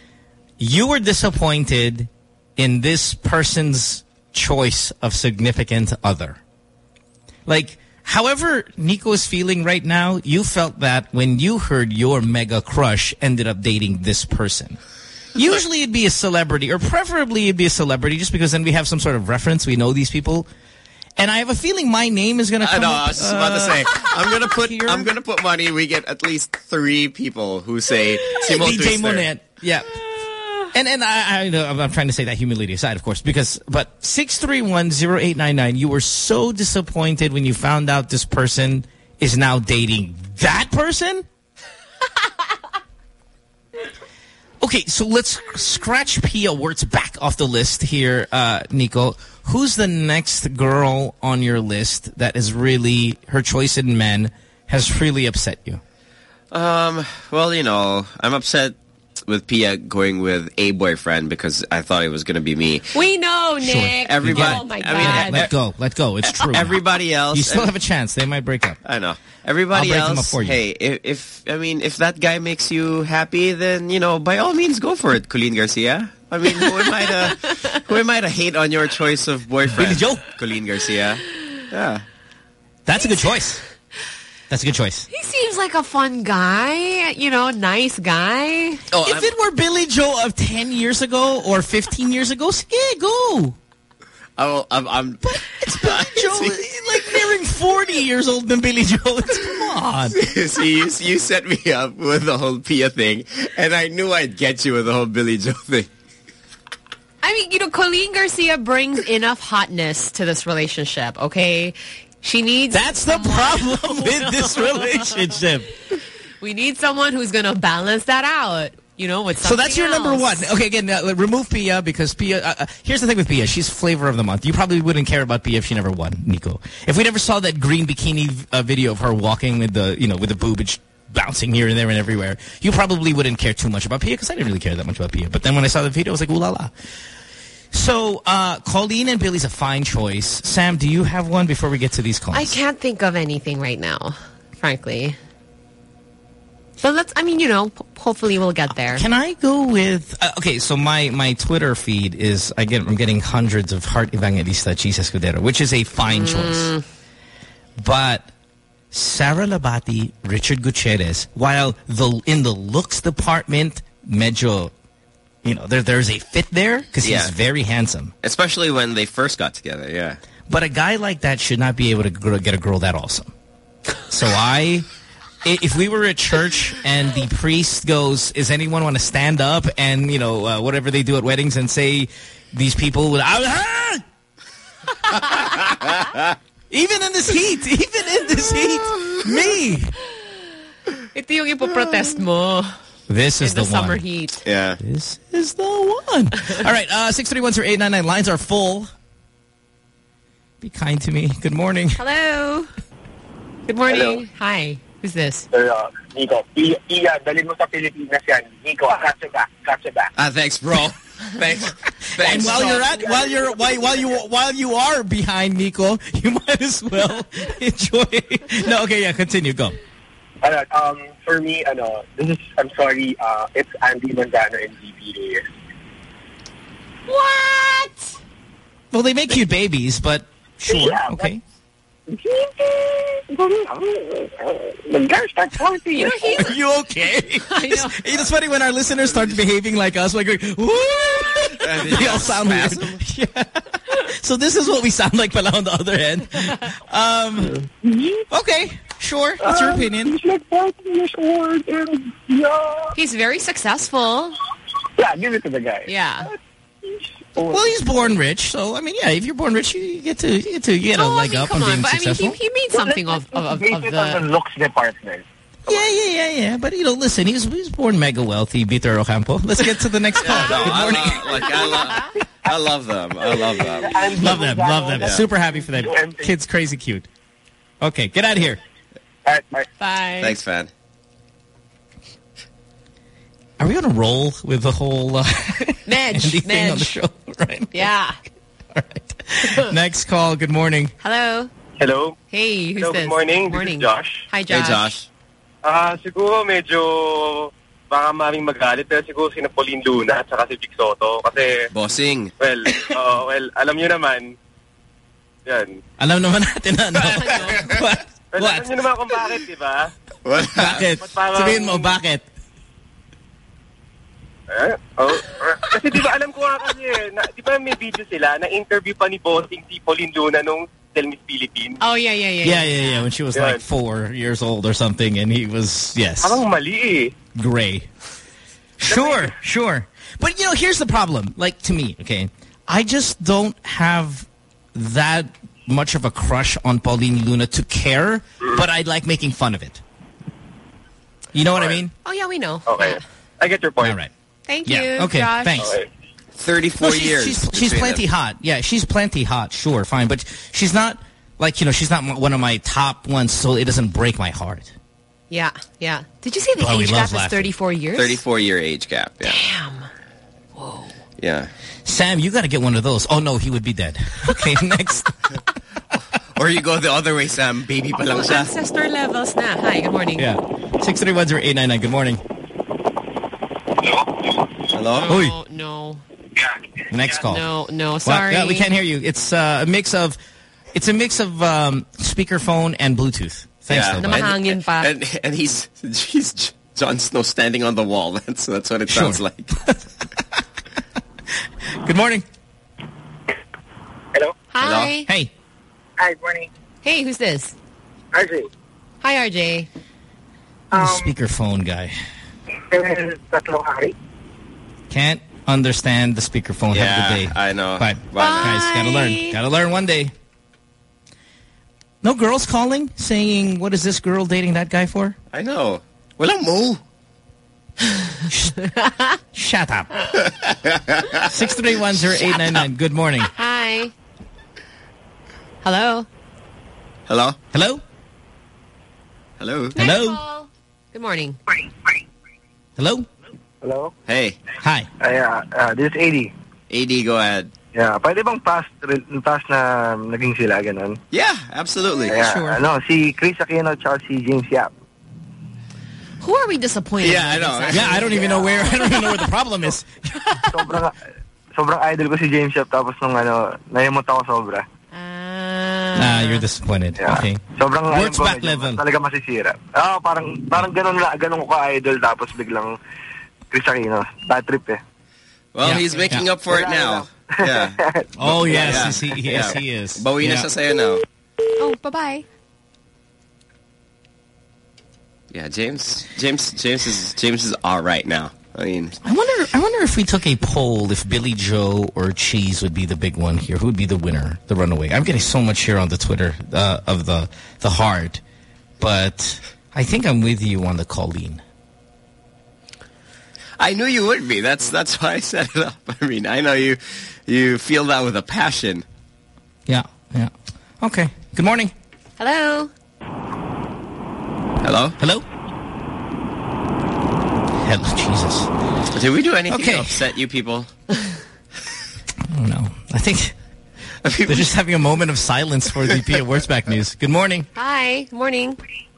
You were disappointed in this person's choice of significant other. Like, however Nico is feeling right now, you felt that when you heard your mega crush ended up dating this person. Usually it'd be a celebrity, or preferably it'd be a celebrity, just because then we have some sort of reference. We know these people. And I have a feeling my name is going to come I know, up, I was just about uh, to say. I'm going to put here. I'm going to put money. We get at least three people who say Timo D J Twister. Monet. Yeah. And and I, I know I'm trying to say that humility aside, of course, because but six three one zero eight nine nine, you were so disappointed when you found out this person is now dating that person? Okay, so let's scratch Pia Wurtzbach off the list here, uh, Nico. Who's the next girl on your list that is really, her choice in men has really upset you? Um, well, you know, I'm upset with Pia going with a boyfriend because I thought it was going to be me. We know, Nick. Sure. Everybody, oh, my God. I mean, let go. Let go. It's true. Everybody else. You still have a chance. They might break up. I know. Everybody I'll break them else, up for you. hey, if, if, I mean, if that guy makes you happy, then, you know, by all means, go for it, Colleen Garcia. I mean, who am I to who am I to hate on your choice of boyfriend? Billy Joe. Colleen Garcia. Yeah. That's a good choice. That's a good choice. He seems like a fun guy, you know, nice guy. Oh, if I'm, it were Billy Joe of ten years ago or fifteen years ago, yeah, go. Oh, I'm, I'm but it's Billy Joe, like nearing forty years old than Billy Joe. It's, come on. See, you, you set me up with the whole Pia thing, and I knew I'd get you with the whole Billy Joe thing. I mean, you know, Colleen Garcia brings enough hotness to this relationship, okay? She needs... That's the problem with this relationship. We need someone who's going to balance that out, you know, with something So that's your else. number one. Okay, again, uh, remove Pia because Pia... Uh, uh, here's the thing with Pia. She's flavor of the month. You probably wouldn't care about Pia if she never won, Nico. If we never saw that green bikini uh, video of her walking with the, you know, with the boobage bouncing here and there and everywhere, you probably wouldn't care too much about Pia because I didn't really care that much about Pia. But then when I saw the video, I was like, ooh la la. So, uh, Colleen and Billy's a fine choice. Sam, do you have one before we get to these calls? I can't think of anything right now, frankly. But let's, I mean, you know, hopefully we'll get there. Can I go with, uh, okay, so my, my Twitter feed is, I get, I'm getting hundreds of Heart Evangelista Cheese Escudero, which is a fine mm. choice. But Sara Labati, Richard Gutierrez, while the in the looks department, medyo... You know, there there's a fit there because yeah. he's very handsome. Especially when they first got together, yeah. But a guy like that should not be able to get a girl that awesome. So I, if we were at church and the priest goes, "Is anyone want to stand up?" and, you know, uh, whatever they do at weddings and say these people would, ah! even in this heat, even in this heat, me. Ito yung ipoprotest mo. This is in the, the summer one. heat. Yeah. This is the one. All right, uh, six three one zero eight nine nine. Lines are full. Be kind to me. Good morning. Hello. Good morning. Hello. Hi. Who's this? Uh, Nico. Iya, dalhin mo sa Pilipinas yan. Nico, catch it back. Catch it back. Ah, thanks, bro. thanks. Thanks. And while you're at, while you're, while, while you, while you are behind Nico, you might as well enjoy. No, okay, yeah, continue. Go. Uh, um, for me, ano, this is, I'm sorry, uh, it's Andy Manzano and G B Reyes. What? Well, they make cute babies, but sure, yeah, okay. But, the guy starts talking. You know, he's, Are you okay? I know. It's, it's funny when our listeners start behaving like us, like, woo! They all sound weird. Yeah. So this is what we sound like pala on the other end. Um, okay, sure. That's your opinion. He's like forty years old and yeah. He's very successful. Yeah, give it to the guy. Yeah. Well, he's born rich, so I mean, yeah. If you're born rich, you get to you get to you get a oh, leg I mean, up come on being on, but successful. I mean, he, he made something well, of of, of, based of it the... on the looks department. Yeah, yeah, yeah, yeah. But you know, listen, he was he was born mega wealthy, Peter Ocampo. Let's get to the next call. No, Good morning. I love, like, I, love, I love them. I love them. Love them, love them. Yeah. Super happy for them. Kid's crazy cute. Okay, get out of here. All right, bye. Bye. Thanks, fan. Are we on a roll with the whole uh, Nedge, thing on the show? Right? Yeah. All right. Next call. Good morning. Hello. Hello. Hey, who's Hello, this? good morning. Good morning. This is Josh. Hi, Josh. Hey, Josh. Ah, uh, siguro medyo baka maring magalit pero siguro si Pauline Luna at saka si Vic Soto kasi Bossing. Well, uh, well, alam niyo naman. Yan. Alam naman natin na, no? What? Well, What? alam niyo naman kung bakit, di ba? What? Bakit? Parang, Sabihin mo, bakit? Eh? Oh, kasi di ba alam ko nga kasi eh, na, di ba may video sila na interview pa ni Bossing si Pauline Luna nung Tell Miss Philippines? Oh, yeah, yeah, yeah. Yeah, yeah, yeah. When she was yeah. like four years old or something, and he was, yes. Parang mali eh. Gray. Sure, sure. But, you know, here's the problem. Like, to me, okay, I just don't have that much of a crush on Pauline Luna to care, but I like making fun of it. You know what right. I mean? Oh, yeah, we know. Okay. Yeah. I get your point. All right. Thank yeah. you, Okay, Josh. thanks. Okay. thirty-four no, she's, years. She's, she's plenty them. hot. Yeah, she's plenty hot. Sure, fine. But she's not, like, you know, she's not one of my top ones, so it doesn't break my heart. Yeah, yeah. Did you say the Oh, age gap is laughing. thirty-four years? thirty-four year age gap. Yeah. Damn. Whoa. Yeah. Sam, you got to get one of those. Oh, no, he would be dead. Okay, next. Or you go the other way, Sam. Baby pa lang siya. Ancestor levels na. Hi, good morning. Yeah. six three one zero eight nine nine. Good morning. Hello? No, no. Next call. No, no, What? sorry. Yeah, we can't hear you. It's uh, a mix of, it's a mix of um, speakerphone and Bluetooth. Thanks, Yeah. though, Namahangin pa. And, and he's he's Jon Snow standing on the wall. That's that's what it Sure. sounds like. Good morning. Hello. Hi. Hey. Hi, good morning. Hey, who's this? R J. Hi, R J. Um, speakerphone guy. Tatlong hari. Can't understand the speakerphone. Yeah, Have a good day. I know. Bye. Bye. Guys, gotta learn. Gotta learn one day. No girls calling saying, what is this girl dating that guy for? I know. Walang mo. Shut up. six three one zero eight nine nine. Good morning. Hi. Hello. Hello? Hello? Hello? Hello? Good morning. Hello? Hello? Hey. Hi. Ay, uh, uh, this is A D. A D, go ahead. Yeah, pwede bang past, past na naging sila, ganun? Yeah, absolutely. Yeah, Sure. ano, si Chris Aquino at si James Yap. Who are we disappointed Yeah, I with know. exactly? Yeah, I don't even know where, I don't even know where the problem is. Sobrang, sobrang idol ko si James Yap, tapos nung ano, nayamot ako sobra. Nah, you're disappointed. Yeah. Okay. Sobrang alam Works ko, back medyo level. talaga masisira. Ah, parang parang ganun la, ganun ko ka-idol tapos biglang Chris Aquino. Bad trip eh. Well, Yeah, he's making yeah. up for it now. Yeah. Oh, yes, Yeah. yes, he, yes, Yeah. he is. Bawi na Yeah. siya sa'yo now. Oh, bye-bye. Yeah, James. James. James is James is all right now. I mean, I wonder. I wonder if we took a poll, if Billy Joe or Cheese would be the big one here. Who would be the winner, the runaway? I'm getting so much here on the Twitter uh, of the the hard, but I think I'm with you on the Colleen. I knew you would be. That's that's why I set it up. I mean, I know you you feel that with a passion. Yeah. Yeah. Okay. Good morning. Hello. Hello. Hello. Hello, Jesus. Did we do anything Okay. to upset you people? I don't know. I think they're just having a moment of silence for the Pia Wurtzbach news. Good morning. Hi. Good morning.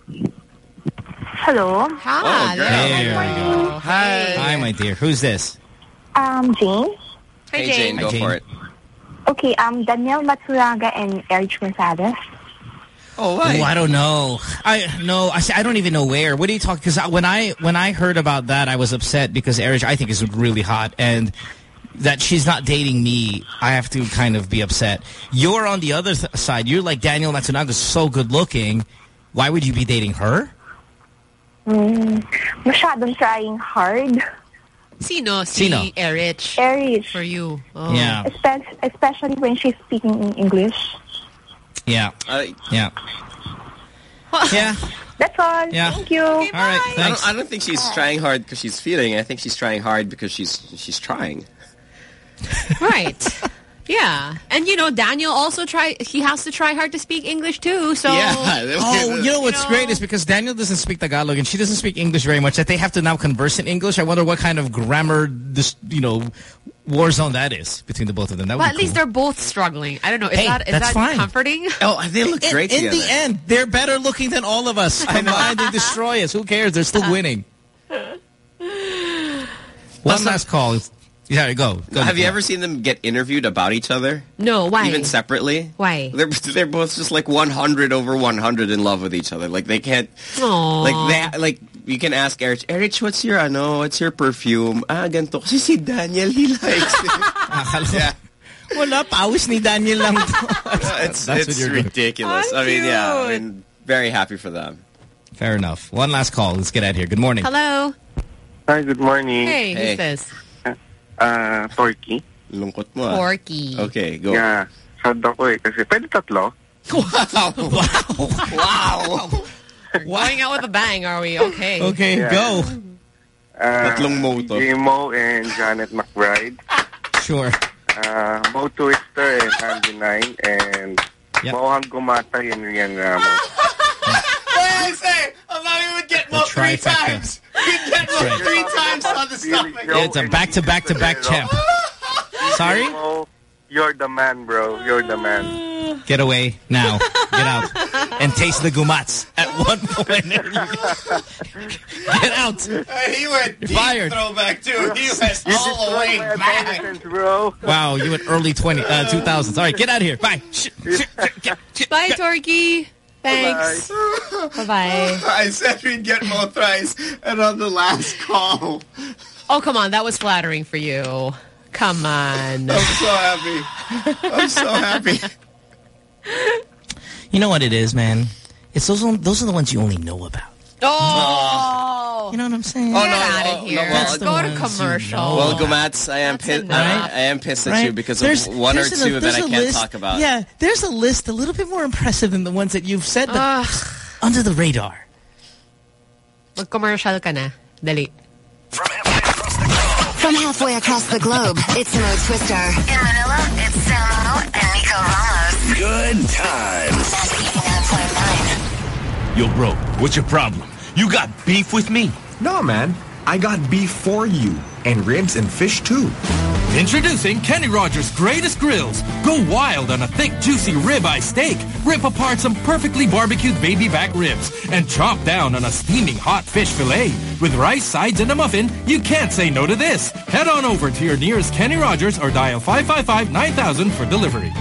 Hello. Hi. Oh, girl. There we go. Hi. Hi, my dear. Who's this? Um, Jane. Hi, Hey, Jane. Jane, go Hi, Jane. for it. Okay, um, Daniel Matsuraga and Erich Gonzalez. Oh, why? Oh, I don't know. I no, I I don't even know where. What are you talking? Because when I when I heard about that, I was upset because Erich, I think, is really hot, and that she's not dating me. I have to kind of be upset. You're on the other th side. You're like Daniel Matsunaga, so good looking. Why would you be dating her? Mm, masyadong trying hard. Sino? Si Sino? Erich. Erich. For you. Oh. Yeah, Espe- especially when she's speaking in English. yeah, Uh, yeah, yeah. That's all. Yeah. Thank you. All right, I thanks. don't, I don't think she's trying hard because she's feeling. I think she's trying hard because she's she's trying. Right. Yeah. And, you know, Daniel also try. He has to try hard to speak English, too. So. Yeah. Oh, you know what's You know- great is because Daniel doesn't speak Tagalog and she doesn't speak English very much, that they have to now converse in English. I wonder what kind of grammar, this, you know, war zone that is between the both of them. That would But be at least cool. they're both struggling. I don't know. Is Hey, that is that's that fine. comforting? Oh, they look In, great in together. the end, they're better looking than all of us. Combined, they destroy us. Who cares? They're still winning. One last call. Yeah, go. go Have you go. ever seen them get interviewed about each other? No. Why? Even separately? Why? They're they're both just like one hundred over one hundred in love with each other. Like they can't. Aww. Like they like you can ask Erich. Erich, what's your ano? What's your perfume? Ah, ganito. Kasi si Daniel, he likes it. Yeah. Wala, pawis ni Daniel lang to. It's, That's what it's you're doing. ridiculous. I mean, yeah. I mean, very happy for them. Fair enough. One last call. Let's get out of here. Good morning. Hello. Hi, good morning. Hey, Hey. who's this? Uh, Torky. Lungkot mo. ah. Porky. Okay, go. Yeah. Sad ako eh. Kasi pwede tatlo. Wow. Wow. Going out with a bang, are we? Okay. Okay, Yeah. go. Uh, Tatlong mo to. J-Mo and Janet McBride. Sure. Uh, Mo Twister and Andy Nine. And Yep. Mohang Gumata and Rian Ramos. What I say? I'm not even getting The trifecta. You get Mo right. three times on the stomach. It's a back-to-back-to-back champ. Sorry? J-Mo, you're the man, bro. You're the man. Get away now. Get out. And taste the gumats at one point. Get out. Uh, he went You're deep fired. throwback, too. He went You all the way destroyed my back. adolescence, bro. Wow, you went early twenty, uh, two thousands. All right, get out of here. Bye. Bye, Torky. Thanks. Bye-bye. I said we'd get both tries, and on the last call. Oh, come on. That was flattering for you. Come on. I'm so happy. I'm so happy. You know what it is, man? It's those those are the ones you only know about. Oh, you know what I'm saying? Oh, Get no, out no, of here. no, well, Let's go to commercial. You know. Well, Gomats, I am pissed. I, I am pissed at Right? you because There's- of one or there's a- two that I there's a can't list- talk about. Yeah, there's a list a little bit more impressive than the ones that you've said that under the radar. Mag-commercial ka na. Dali. From halfway across the globe, it's Mo Twister. In Manila, it's Samo and Nico Ramos. Good times. eighty-nine point nine. Yo, bro, what's your problem? You got beef with me? No, man. I got beef for you. And ribs and fish, too. Introducing Kenny Rogers' Greatest Grills. Go wild on a thick, juicy ribeye steak. Rip apart some perfectly barbecued baby back ribs. And chop down on a steaming hot fish fillet. With rice, sides, and a muffin, you can't say no to this. Head on over to your nearest Kenny Rogers or dial five five five, nine thousand for delivery.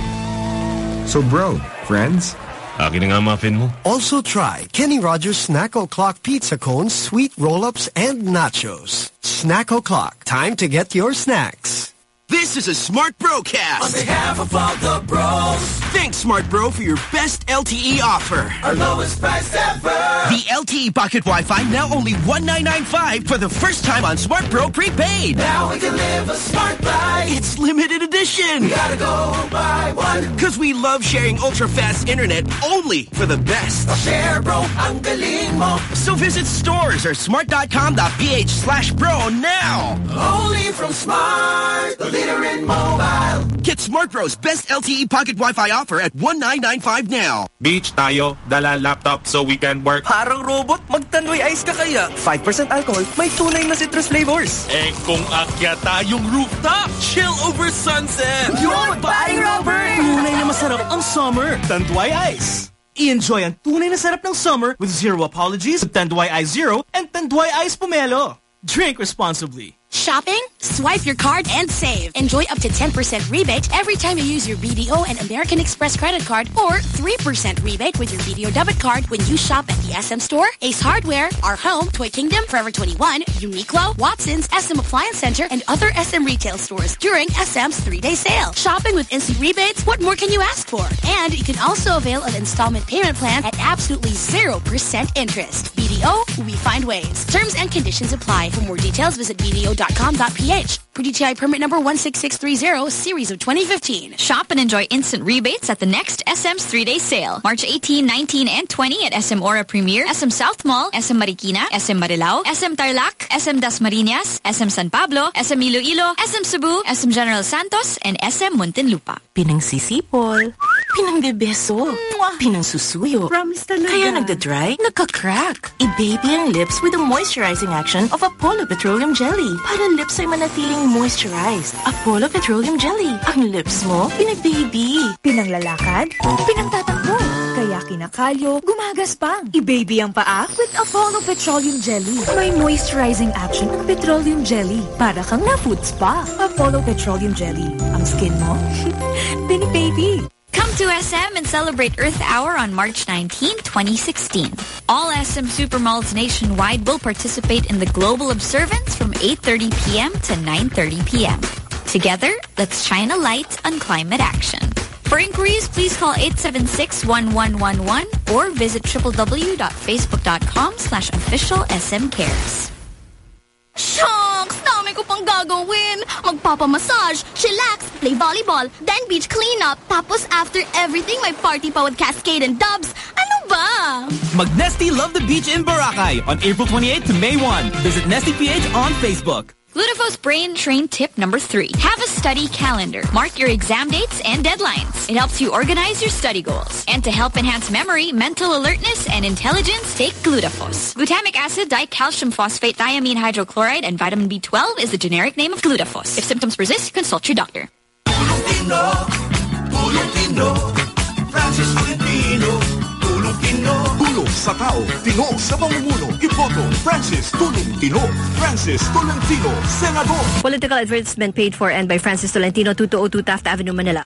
So, bro, friends? Akin nga muffin mo. Also try Kenny Rogers Snack O'Clock Pizza Cones, Sweet Roll-Ups, and Nachos. Snack O'Clock. Time to get your snacks. This is a Smart Brocast. On behalf of all the bros, Thanks, Smart Bro, for your best L T E offer. our lowest price ever. The L T E Pocket Wi-Fi now only one nine nine five for the first time on Smart Bro Prepaid. Now we can live a smart life. It's limited edition. We gotta go buy one. Because we love sharing ultra-fast internet only for the best. Share, bro, ang galing mo. So visit stores or smart.com.ph slash bro now. Only from Smart, the leader in mobile. Get Smart Bro's best L T E Pocket Wi-Fi offer at one nine nine five now. Beach tayo, dala laptop so we can work. Parang robot, magtanduay ice ka kaya. five percent alcohol, may tunay na citrus flavors. Eh kung akya tayong rooftop, chill over sunset. Yun, paring Robert! Tunay na masarap ang summer. Tanduay Ice. I-enjoy ang tunay na sarap ng summer with zero apologies, Tanduay Ice Zero, and Tanduay Ice Pomelo. Drink responsibly. Shopping? Swipe your card and save. Enjoy up to ten percent rebate every time you use your B D O and American Express credit card or three percent rebate with your B D O debit card when you shop at the S M Store, Ace Hardware, Our Home, Toy Kingdom, Forever twenty-one, Uniqlo, Watson's, S M Appliance Center, and other S M retail stores during S M's three-day sale. Shopping with instant rebates? What more can you ask for? And you can also avail an installment payment plan at absolutely zero percent interest. B D O, we find ways. Terms and conditions apply. For more details, visit B D O dot com dot P H. Per D T I permit number one six six three zero, series of twenty fifteen. Shop and enjoy instant rebates at the next S M's three-day sale. March eighteenth, nineteenth, and twentieth at S M Aura Premier, S M South Mall, S M Marikina, S M Marilao, S M Tarlac, S M Dasmariñas, S M San Pablo, S M Iloilo, S M Cebu, S M General Santos, and S M Muntinlupa. Pinangsisipol, pinangbebeso, pinangsusuyo. Promise talaga. Kaya nagda-dry, nagka-crack. I-baby ang lips with the moisturizing action of Apollo Petroleum Jelly. Para lips ay manatiling moisturized. Apollo Petroleum Jelly. Ang lips mo, pinag-baby. Pinanglalakad, pinangtatakbo. Kaya kinakalyo, gumagaspang. I-baby ang paa with Apollo Petroleum Jelly. May moisturizing action ng petroleum jelly. Para kang na-food spa. Apollo Petroleum Jelly. Ang skin mo, bini-baby. Come to S M and celebrate Earth Hour on March nineteenth, twenty sixteen. All S M supermalls nationwide will participate in the global observance from eight thirty p m to nine thirty p m Together, let's shine a light on climate action. For inquiries, please call eight seven six, one one one one or visit w w w dot facebook dot com slash official S M cares. Shucks! Dami ko pang gagawin. Magpapamassage, chillax, play volleyball, then beach cleanup. Tapos after everything, may party pa with Cascade and Dubs. Ano ba? Mag-Nesty Love the Beach in Boracay on April twenty-eighth to May first. Visit Nesty P H on Facebook. Glutafos Brain Train tip number three. Have a study calendar. Mark your exam dates and deadlines. It helps you organize your study goals. And to help enhance memory, mental alertness, and intelligence, take Glutafos. Glutamic acid, dicalcium phosphate, thiamine hydrochloride, and vitamin B twelve is the generic name of Glutafos. If symptoms persist, consult your doctor. Pino, Pulong Pino, Francis Filipino, Pulong Pino. Pulong sa sa tao, Tino sa pamumuno. Iboto Francis Tolentino. Francis Tolentino, Senador. Political advertisement paid for and by Francis Tolentino, two oh two Taft Avenue, Manila.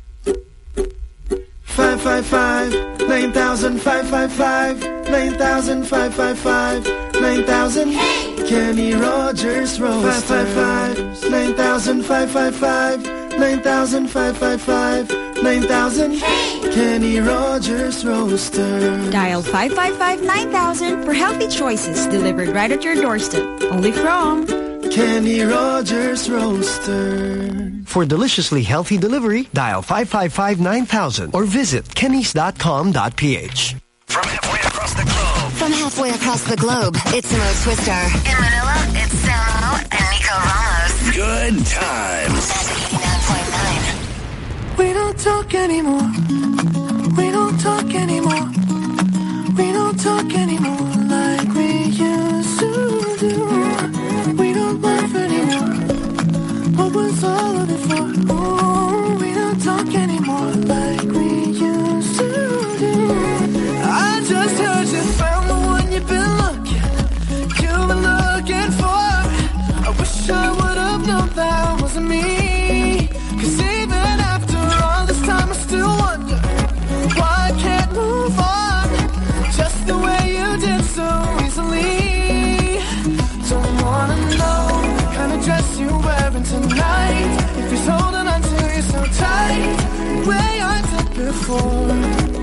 Five five five nine thousand five five five nine thousand five five five nine thousand. Kenny Rogers Roaster. Five five five nine thousand five five five nine thousand five five five nine thousand. Kenny Rogers Roaster. Dial five five five nine thousand for healthy choices delivered right at your doorstep. Only from Kenny Rogers Roaster. For deliciously healthy delivery, dial five five five nine thousand or visit kennys dot com dot p h. From halfway across the globe. From halfway across the globe, it's Mo Twister. In Manila, it's Samo and Nico Ramos. Good times. eighty-nine point nine. We don't talk anymore. We don't talk anymore. We don't talk anymore like we used to do. We don't laugh anymore. What was all of it for? Oh, we don't talk anymore like we used to do. I just heard you found the one you've been looking, you've been looking for. I wish I would have known that wasn't me. Cause even after all this time I still wonder why I can't move on just the way you did so easily. Don't wanna know the kind of dress you're wearing tonight, if he's holding on to you so tight, the way I did before.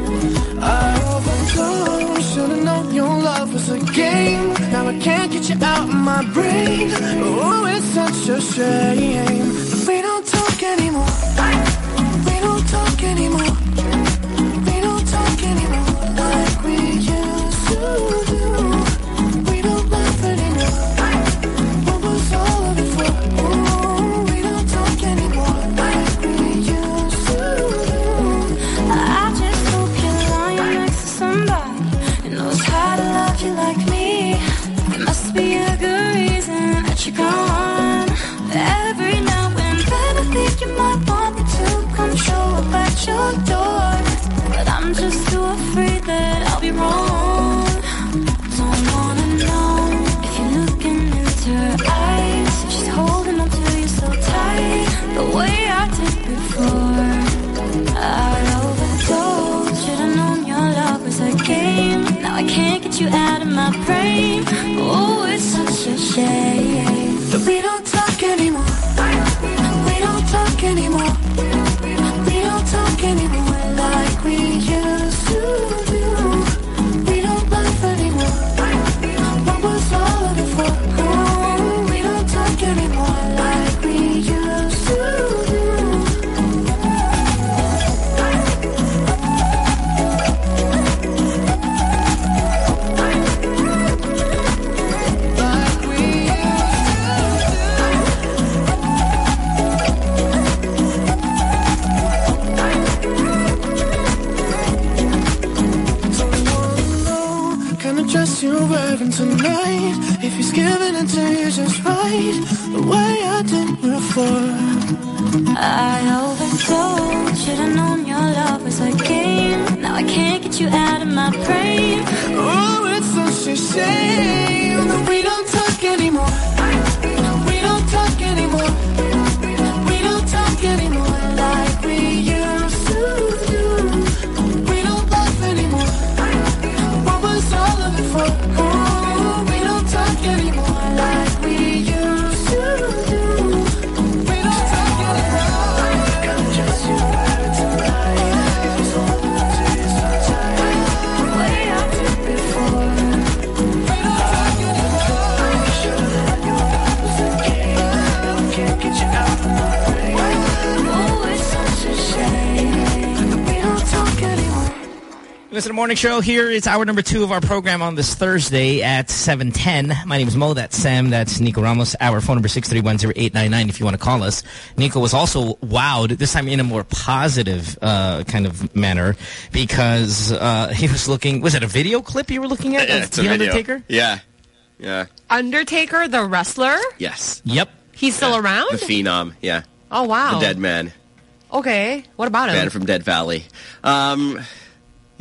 I overdosed, should've known your love was a game. Now I can't get you out of my brain. Oh, it's such a shame. But we don't talk anymore. We don't talk anymore. We don't talk anymore like we used to do. We don't laugh anymore. What was all of it for? Oh, we don't talk anymore like we used to do. I just hope you're lying next to somebody who knows how to love you like me. There must be a good reason that you're gone. Every now and then I think you might want me to come show up at your door, but I'm just too afraid that I'll be wrong. Don't wanna know if you're looking into her eyes, if she's holding on to you so tight, the way I did before. I overdosed, should've known your love was a game. Now I can't get you out of my brain. Oh, it's such a shame that we don't talk anymore. We don't talk anymore. We don't talk anymore like we used to do. We don't laugh anymore. What was all of it for? Oh, we don't talk anymore like we used to do. Dress you're wearing tonight, if he's giving it to you just right, the way I did before. I overdosed, should've known your love was a game. Now I can't get you out of my brain. Oh, it's such a shame that we don't talk anymore. We don't talk anymore. We don't talk anymore like we used to do. We don't laugh anymore. What was all of it for? Oh, we don't talk anymore like we used to do. We don't talk anymore. Come just you right tonight. If it's all to you so tight, the way I did before. We don't talk anymore. Should've known your love was a game. Now I can't get you out of my brain. Oh, it's such a shame that we don't talk anymore. Listen to Morning Show. Here is hour number two of our program on this Thursday at seven ten. My name is Mo. That's Sam. That's Nico Ramos. Our phone number six three one zero eight nine nine if you want to call us. Nico was also wowed, this time in a more positive uh, kind of manner, because uh, he was looking... Was it a video clip you were looking at? Yeah, of it's a The video. Undertaker? Yeah. Yeah. Undertaker, the wrestler? Yes. Yep. He's still around? The Phenom, yeah. Oh, wow. The Dead Man. Okay. What about him? Man from Dead Valley. Um...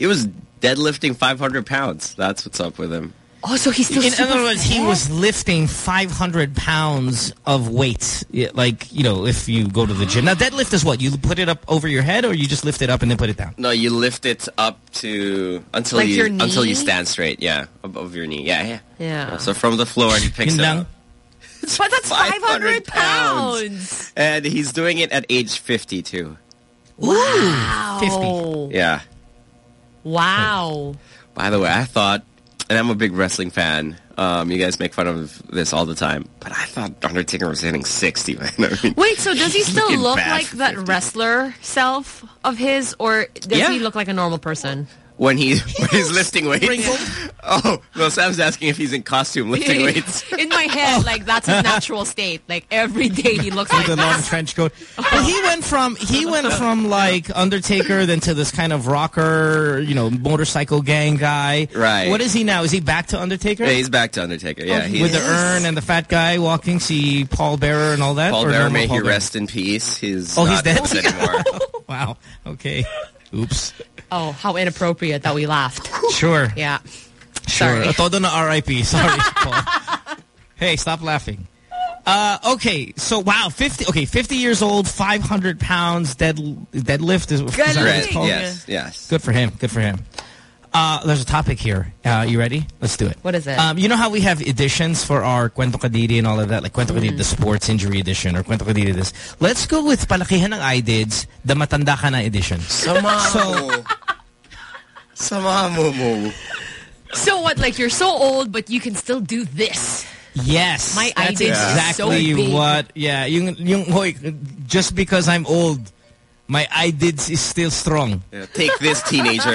He was deadlifting five hundred pounds. That's what's up with him. Oh, so he's still In super other words, he fit? was lifting five hundred pounds of weight. Yeah, like, you know, if you go to the gym. Now, deadlift is what? You put it up over your head or you just lift it up and then put it down? No, you lift it up to until Like you your knee? until you stand straight. Yeah, above your knee. Yeah, yeah. Yeah. So from the floor, he picks Yun it lang. up. But that's five hundred pounds. pounds. And he's doing it at age fifty-two. Wow. fifty. Yeah. Wow. By the way, I thought, and I'm a big wrestling fan. Um, you guys make fun of this all the time, but I thought Undertaker was hitting sixty, man. I mean, Wait, so does he he's still looking look bad like for that fifty. wrestler self of his, or does Yeah. he look like a normal person? When, he, when he's lifting weights? Oh, no, Sam's asking if he's in costume lifting weights. In my head, like, that's his natural state. Like, every day he looks like With a long that. trench coat. But he went from he went from like Undertaker then to this kind of rocker, you know, motorcycle gang guy. Right. What is he now? Is he back to Undertaker? Yeah, he's back to Undertaker. Yeah, he With is. the urn and the fat guy walking, see Paul Bearer and all that? Paul Or Bearer, no more may Paul he Bearer? rest in peace. He's Oh, not he's dead? with us anymore. Wow. Okay. Oops. Oh, how inappropriate that we laughed. Sure. Yeah. Sure. Sorry. Todo na R I P. Sorry, Paul. Hey, stop laughing. Uh, okay, so wow, fifty. Okay, fifty years old, five hundred pounds, dead deadlift is, is that what it's Right, called? yes, yes. Good for him. Good for him. Uh, there's a topic here. Uh, you ready? Let's do it. What is it? Um, you know how we have editions for our Kwento Kadiri and all of that, like Kwento Kadiri, the sports injury edition, or Kwento Kadiri this. Let's go with Palakihan ng I D I D S, the Matanda Ka Na edition. Sama So, Sama mo mo. So what, like, you're so old, but you can still do this. yes, My that's I D I D S is exactly so big. what. Yeah, yung yung hoy, just because I'm old, my I D I D S is still strong. Yeah, take this, teenager.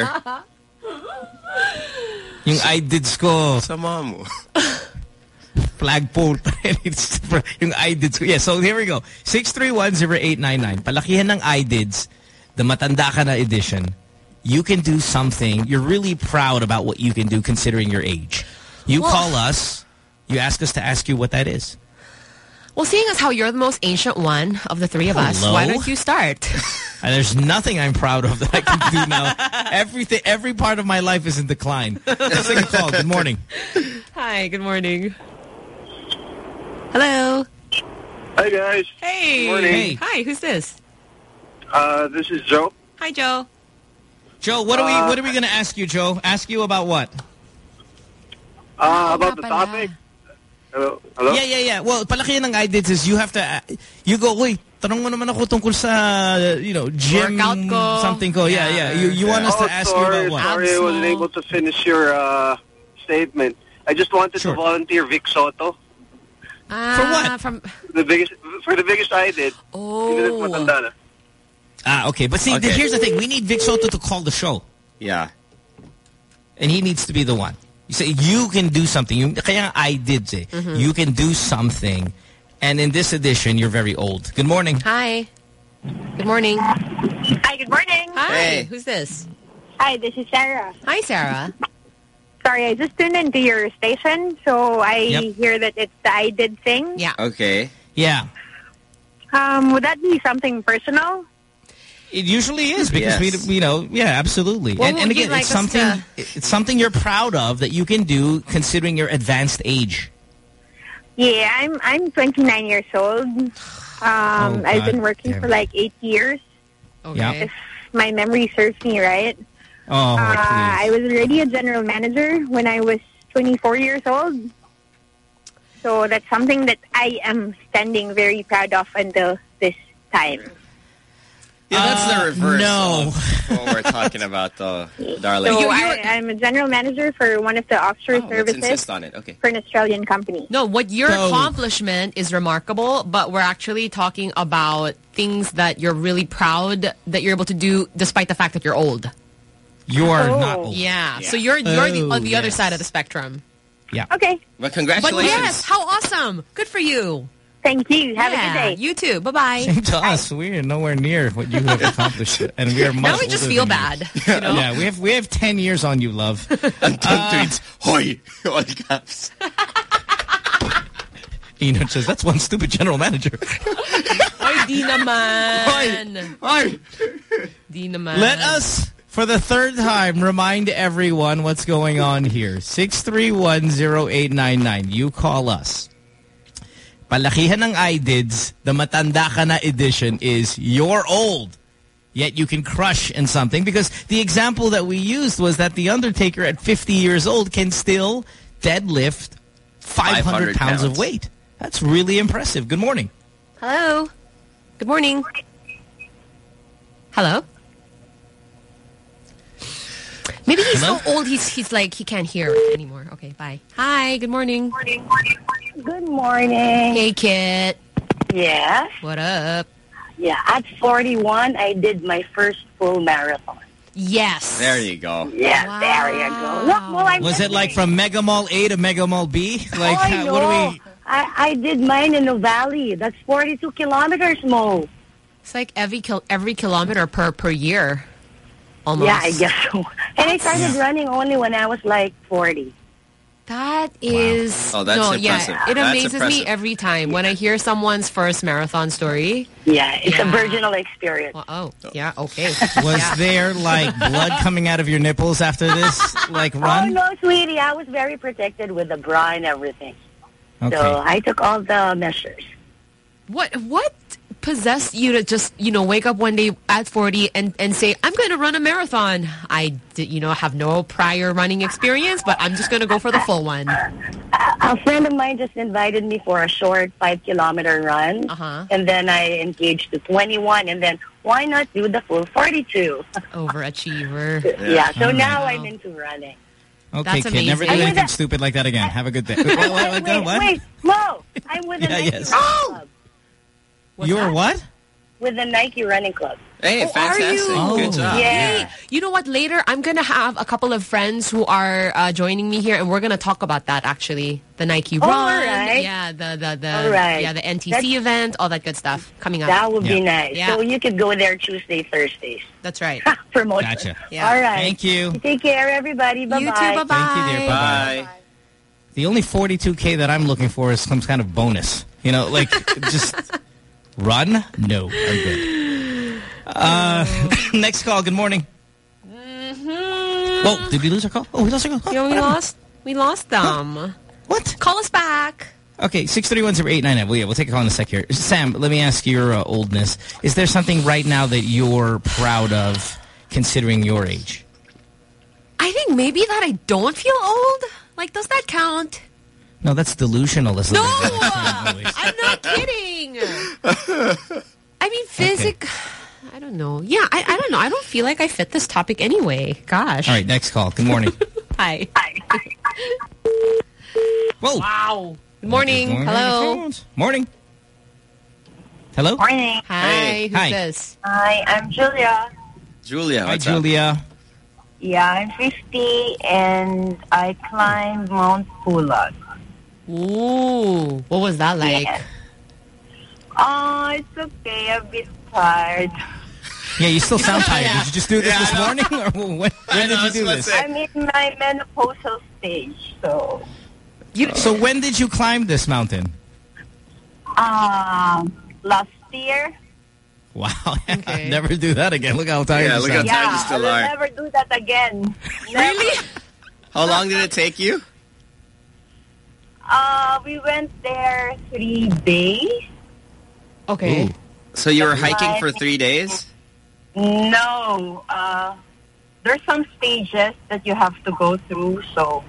Yung I D I D S ko, Sama mo. flagpole. It's yung I D I D S ko. Yeah, so here we go. six three one zero eight nine nine. Palakihan ng I D I D S, the Matanda Ka Na edition. You can do something. You're really proud about what you can do considering your age. You Well- call us. You ask us to ask you what that is. Well, seeing as how you're the most ancient one of the three of us, Hello? why don't you start? And there's nothing I'm proud of that I can do now. Everything, every part of my life is in decline. Let's take a call. Good morning. Hi, good morning. Hello. Hi, guys. Hey. Good morning. Hey. Hi, who's this? Uh, this is Joe. Hi, Joe. Joe, what are we Uh, what are we going to ask you, Joe? Ask you about what? Uh, about the nga pala. topic. Hello? Hello? Yeah, yeah, yeah. Well, palakihan ng I D I D S is you have to, uh, you go, wait, tanong mo naman ako tungkol sa, you know, gym, Workout ko. something ko. Yeah, yeah. You, you want us Oh, to ask sorry, you about what? sorry I wasn't able to finish your uh, statement. I just wanted Sure. to volunteer Vic Soto. Ah, For what? From, The biggest, for the biggest I did. oh. Matanda na. Ah, okay. But see, Okay. here's the thing. We need Vic Soto to call the show. Yeah. And he needs to be the one. You say, you can do something. Yung, kaya I did say, Mm-hmm. you can do something. And in this edition, you're very old. Good morning. Hi. Good morning. Hi, good morning. Hi. Hey. Who's this? Hi, this is Sarah. Hi, Sarah. Sorry, I just tuned into your station, so I Yep. hear that it's the I did thing. Yeah. Okay. Yeah. Um, would that be something personal? It usually is because Yes. we, you know, yeah, absolutely. What and and would you again, like it's us something, to- it's something you're proud of that you can do considering your advanced age. Yeah, I'm I'm twenty-nine years old. Um, Oh, I've been God working damn for it. like eight years, Okay. if my memory serves me right. Oh, Uh, I please. was already a general manager when I was twenty-four years old. So that's something that I am standing very proud of until this time. Yeah, that's Uh, the reverse no. of what we're talking about, though, darling. So You- I, I'm a general manager for one of the offshore Oh, let's services insist on it. Okay. for an Australian company. No, what your So- accomplishment is remarkable, but we're actually talking about things that you're really proud that you're able to do despite the fact that you're old. You are Oh. not old. Yeah. So you're you're the, Oh, on the other yes. side of the spectrum. Yeah. Okay. But But congratulations. yes, how awesome. Good for you. Thank you. Have yeah, a good day. You too. Bye-bye. Same to us. We're nowhere near what you have accomplished, and we are much Now we just older feel than you. bad. You know? Yeah, we have we have ten years on you, love. And ten tweets. Hoy! All caps. Eno says that's one stupid general manager. Oy, di naman. Hoy! Di naman. Let us For the third time, remind everyone what's going on here. six three one zero eight nine nine. You call us. Palakihan ng I D I D S, the matanda ka na edition is you're old. Yet you can crush in something, because the example that we used was that The Undertaker at fifty years old can still deadlift five hundred pounds of weight. That's really impressive. Good morning. Hello. Good morning. Hello. Maybe he's Hello? so old he's he's like he can't hear anymore. Okay, bye. Hi, good morning. Morning. Good morning. Hey, Kit. Yes. What up? Yeah, at forty-one, I did my first full marathon. Yes. There you go. Yeah, wow. there you go. Look, well, I'm Was it like from Mega Mall A to Mega Mall B? Like, oh, uh, what do we... I, I did mine in the valley. That's forty-two kilometers, Mo. It's like every kil every kilometer per per year. Almost. Yeah, I guess so. And I started yeah. running only when I was like forty. That is wow. Oh, that's no, impressive. yeah. It That's amazes impressive. me every time when I hear someone's first marathon story. Yeah, it's yeah. a virginal experience. Well, oh, yeah, okay. Was yeah. there, like, blood coming out of your nipples after this, like, run? Oh, no, sweetie. I was very protected with the bra and everything. Okay. So I took all the measures. What what possessed you to just, you know, wake up one day at forty and, and say, I'm going to run a marathon? I, did, you know, have no prior running experience, but I'm just going to go for the full one. A, a friend of mine just invited me for a short five-kilometer run. Uh-huh. And then I engaged to twenty-one. And then why not do the full forty-two? Overachiever. Yeah, yeah so Oh, now wow. I'm into running. Okay, That's kid, amazing. never do I'm with anything a- stupid like that again. Have a good day. Wait, wait, wait, wait, what? wait, Mo, I'm with the Yeah, Nike yes. Running Oh! Club. What's You're that? what? With the Nike Running Club. Hey, Oh, are fantastic. you? Good Oh. job. Yeah. Hey, you know what? Later, I'm going to have a couple of friends who are uh, joining me here, and we're going to talk about that, actually. The Nike Oh, Run. all right. Yeah, the, the, the, All right. yeah, the N T C That's- event, all that good stuff coming up. That would be Yeah. nice. Yeah. So you could go there Tuesday, Thursdays. That's right. Promotion. Gotcha. Yeah. All right. Thank you. Take care, everybody. Bye-bye. You too. Bye-bye. Thank you, dear. Bye-bye. Bye. The only forty-two K that I'm looking for is some kind of bonus. You know, like, just run? No, I'm good. Uh, next call. Good morning. Mm-hmm. Whoa, did we lose our call? Oh, we lost our call. Oh, Yeah, we what happened? lost, we lost them. What? Call us back. Okay, six three one zero eight nine nine. Well, yeah, we'll take a call in a sec here. Sam, let me ask your uh, oldness. Is there something right now that you're proud of considering your age? I think maybe that I don't feel old. Like, does that count? No, that's delusional. That's No! always. I'm not kidding. I mean, physic... I don't know. Yeah, I, I don't know. I don't feel like I fit this topic anyway. Gosh. All right, next call. Good morning. Hi. Whoa. Wow. Good morning. Good morning. Hello. Morning. Hello? Morning. Hi. Hey. Who's Hi. this? Hi, I'm Julia. Julia, Hi, what's up? Julia. Yeah, I'm fifty, and I climbed Mount Pulag. Ooh. What was that like? Yeah. Oh, it's okay. I'm a bit tired. Yeah, you still sound tired. Did you just do this Yeah, this I know. morning? Or when, when I did know, you do that's this? what I'm in my menopausal stage, so... You, so when did you climb this mountain? Um, last year. Wow. Okay. Never do that again. Look how tired Yeah, you look sound. how tired you Yeah, I still will are. never do that again. Really? How long did it take you? Uh, we went there three days. Okay. Ooh. So you were That's hiking right. for three days? No, uh, there's some stages that you have to go through, so...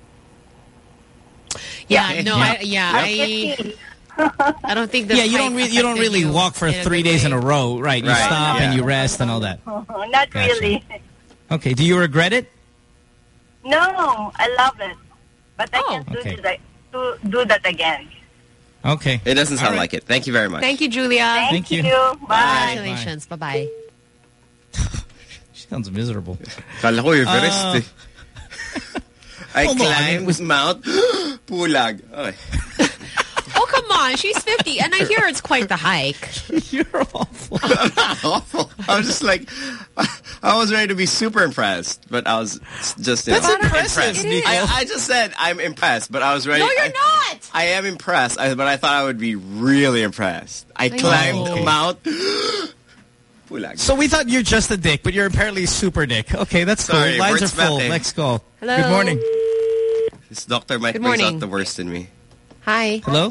Yeah, Yeah. no, Yeah. I, yeah, I, I don't think this Yeah, you don't hike really you don't affected really you walk for in a three good days way. in a row, right? You Right, stop yeah. and you rest and all that. Not Gotcha. really. Okay. Do you regret it? No, I love it. But I Oh. can't do, Okay. that, do, do that again. Okay. It doesn't sound All right. like it. Thank you very much. Thank you, Julia. Thank, Thank you. you. Bye. Congratulations. Bye-bye. She sounds miserable. Kala ko Everest Uh, eh. I hold on, I mean, climbed was- Mount Pulag. Okay. Oh, come on. She's fifty, and I hear it's quite the hike. You're awful. Awful. I was just like, I was ready to be super impressed, but I was just you That's know, impressive, impressed. Nico. I, I just said I'm impressed, but I was ready. No, you're I, not. I am impressed, I, but I thought I would be really impressed. I climbed know. Mount Pulag. So we thought you're just a dick, but you're apparently super dick. Okay, that's Sorry, cool. Lines are words back full. in. Next call. Hello. Good morning. This Doctor Mike Good brings morning. out the worst in me. Hi. Hello?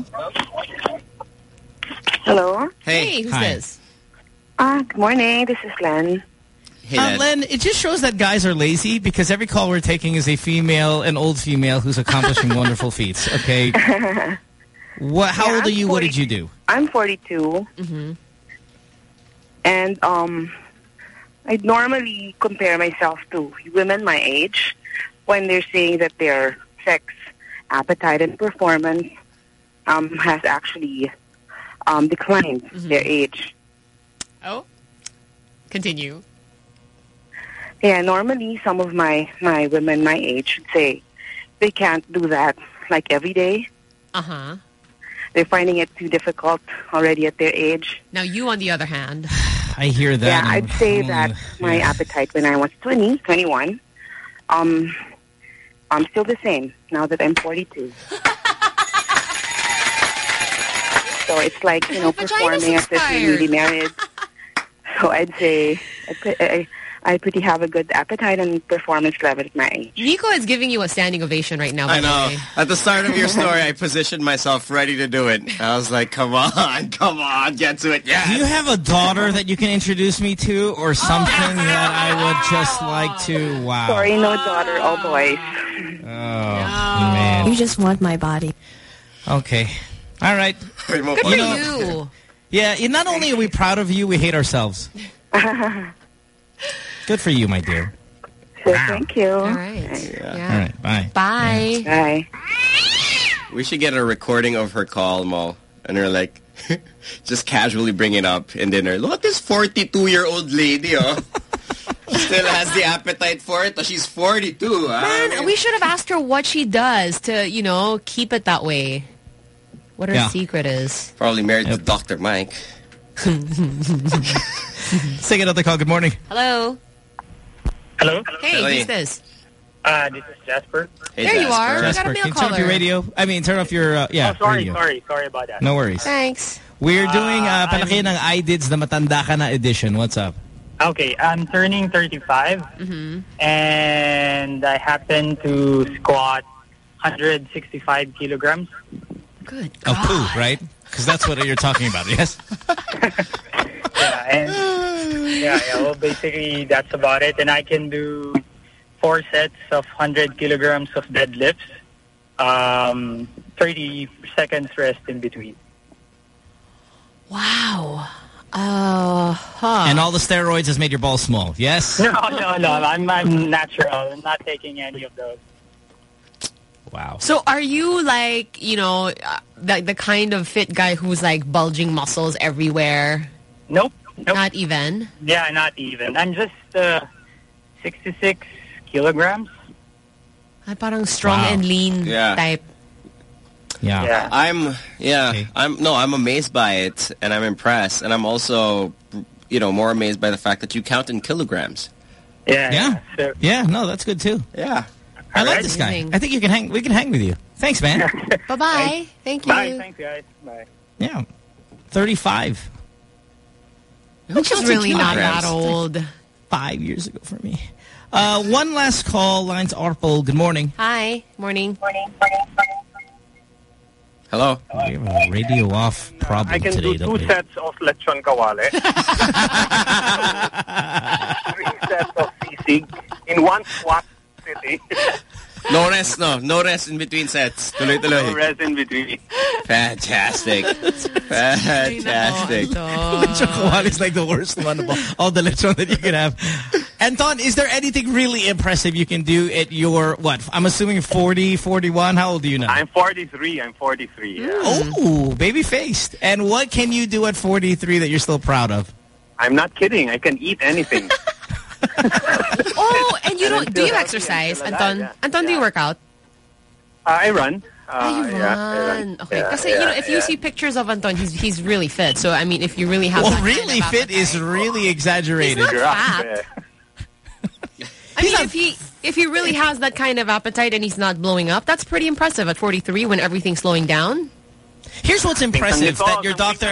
Hello. Hey. Hey, who's Hi. this? Ah, good morning. This is Len. Hey, Uh, Len. Len, it just shows that guys are lazy because every call we're taking is a female, an old female who's accomplishing wonderful feats. Okay. What? How Yeah, old are you? I'm What did forty. you do? I'm forty-two. Mm-hmm. And um, I normally compare myself to women my age when they're saying that their sex appetite and performance um, has actually um, declined Mm-hmm. their age. Oh. Continue. Yeah, normally some of my, my women my age would say they can't do that like every day. Uh-huh. They're finding it too difficult already at their age. Now you, on the other hand. I hear that. Yeah, and- I'd say that my Yeah. appetite when I was twenty, twenty-one, um, I'm still the same now that I'm forty-two. So it's like, you know, performing as if you're newly married. So I'd say I, pre- I, I pretty have a good appetite and performance level at my age. Nico is giving you a standing ovation right now, by I know. the way. At the start of your story, I positioned myself ready to do it. I was like, come on, come on, get to it. Yeah. Do you have a daughter that you can introduce me to or something that I would just like to? Wow. Sorry, no daughter, all boys. Oh, man. You just want my body. Okay. All right. Good You for know- you. Yeah, yeah, not only are we proud of you, we hate ourselves. Good for you, my dear. So thank you. All right. Yeah. Yeah. All right, bye. Bye. Bye. We should get a recording of her call, Mo. And her like, just casually bring it up in dinner. Look at this forty-two-year-old lady, oh. Still has the appetite for it. She's forty-two. ah. Man, we should have asked her what she does to, you know, keep it that way. What her Yeah. secret is. Probably married to Doctor Mike. Let's take another call. Good morning. Hello. Hello? Hey, Hello. who's this? Uh, this is Jasper. Hey, There you Jasper. are. We got Jasper, a can mail you turn off your caller. radio? I mean, turn off your, uh, yeah, oh, sorry, radio. sorry, sorry about that. No worries. Thanks. We're doing uh, Uh, palaki ng I D I D S na matanda ka na edition. What's up? Okay, I'm turning thirty-five, Mm-hmm. and I happen to squat one hundred sixty-five kilograms. Good Of God. poo, right? Because that's what you're talking about, yes? Yeah, and yeah, yeah, well, basically that's about it. And I can do four sets of one hundred kilograms of deadlifts, um, thirty seconds rest in between. Wow. Uh, huh. And all the steroids has made your balls small, yes? No, no, no, I'm, I'm natural. I'm not taking any of those. Wow. So are you like, you know, uh, the, the kind of fit guy who's like bulging muscles everywhere? Nope. Nope. Not even? Yeah, not even. I'm just uh, sixty-six kilograms. Ay, parang strong Wow. and lean Yeah. type. Yeah. Yeah. I'm, yeah, Okay. I'm, no, I'm amazed by it and I'm impressed. And I'm also, you know, more amazed by the fact that you count in kilograms. Yeah. Yeah. So, Yeah, no, that's good too. Yeah. I like right. this guy. Amazing. I think you can hang. We can hang with you. Thanks, man. Bye-bye. Thank you. bye. Thanks, guys. Bye. Yeah. thirty-five. Which is counts in really not kilograms? that old. Five years ago for me. Uh, one last call. Lines are full. Good morning. Hi. Morning. Hello. We have a radio off problem I can today, do don't two we? sets of lechon kawale. Three sets of sisig in one squat sitting. No rest, no. No rest in between sets. Tuloy, No tuloy. rest in between. Fantastic. Fantastic. Lechon kawali is like the worst one of all, all the lechon that you can have. Anton, is there anything really impressive you can do at your, what, I'm assuming forty, forty-one? How old are you now? I'm forty-three. I'm forty-three. Yeah. Oh, baby-faced. And what can you do at forty-three that you're still proud of? I'm not kidding. I can eat anything. Oh, and you And I'm don't, do still you healthy exercise, and still alive, Anton? yeah. Anton, do you work out? Uh, I run. Uh, Ah, you yeah, I run. Okay, Yeah, because yeah, you know, if you yeah. see pictures of Anton, he's he's really fit. So I mean, if you really have Well, that kind really of fit appetite- is really exaggerated. He's not Giraffe, fat. yeah. I mean, if he if he really has that kind of appetite and he's not blowing up, that's pretty impressive at forty-three when everything's slowing down. Here's what's impressive that your doctor.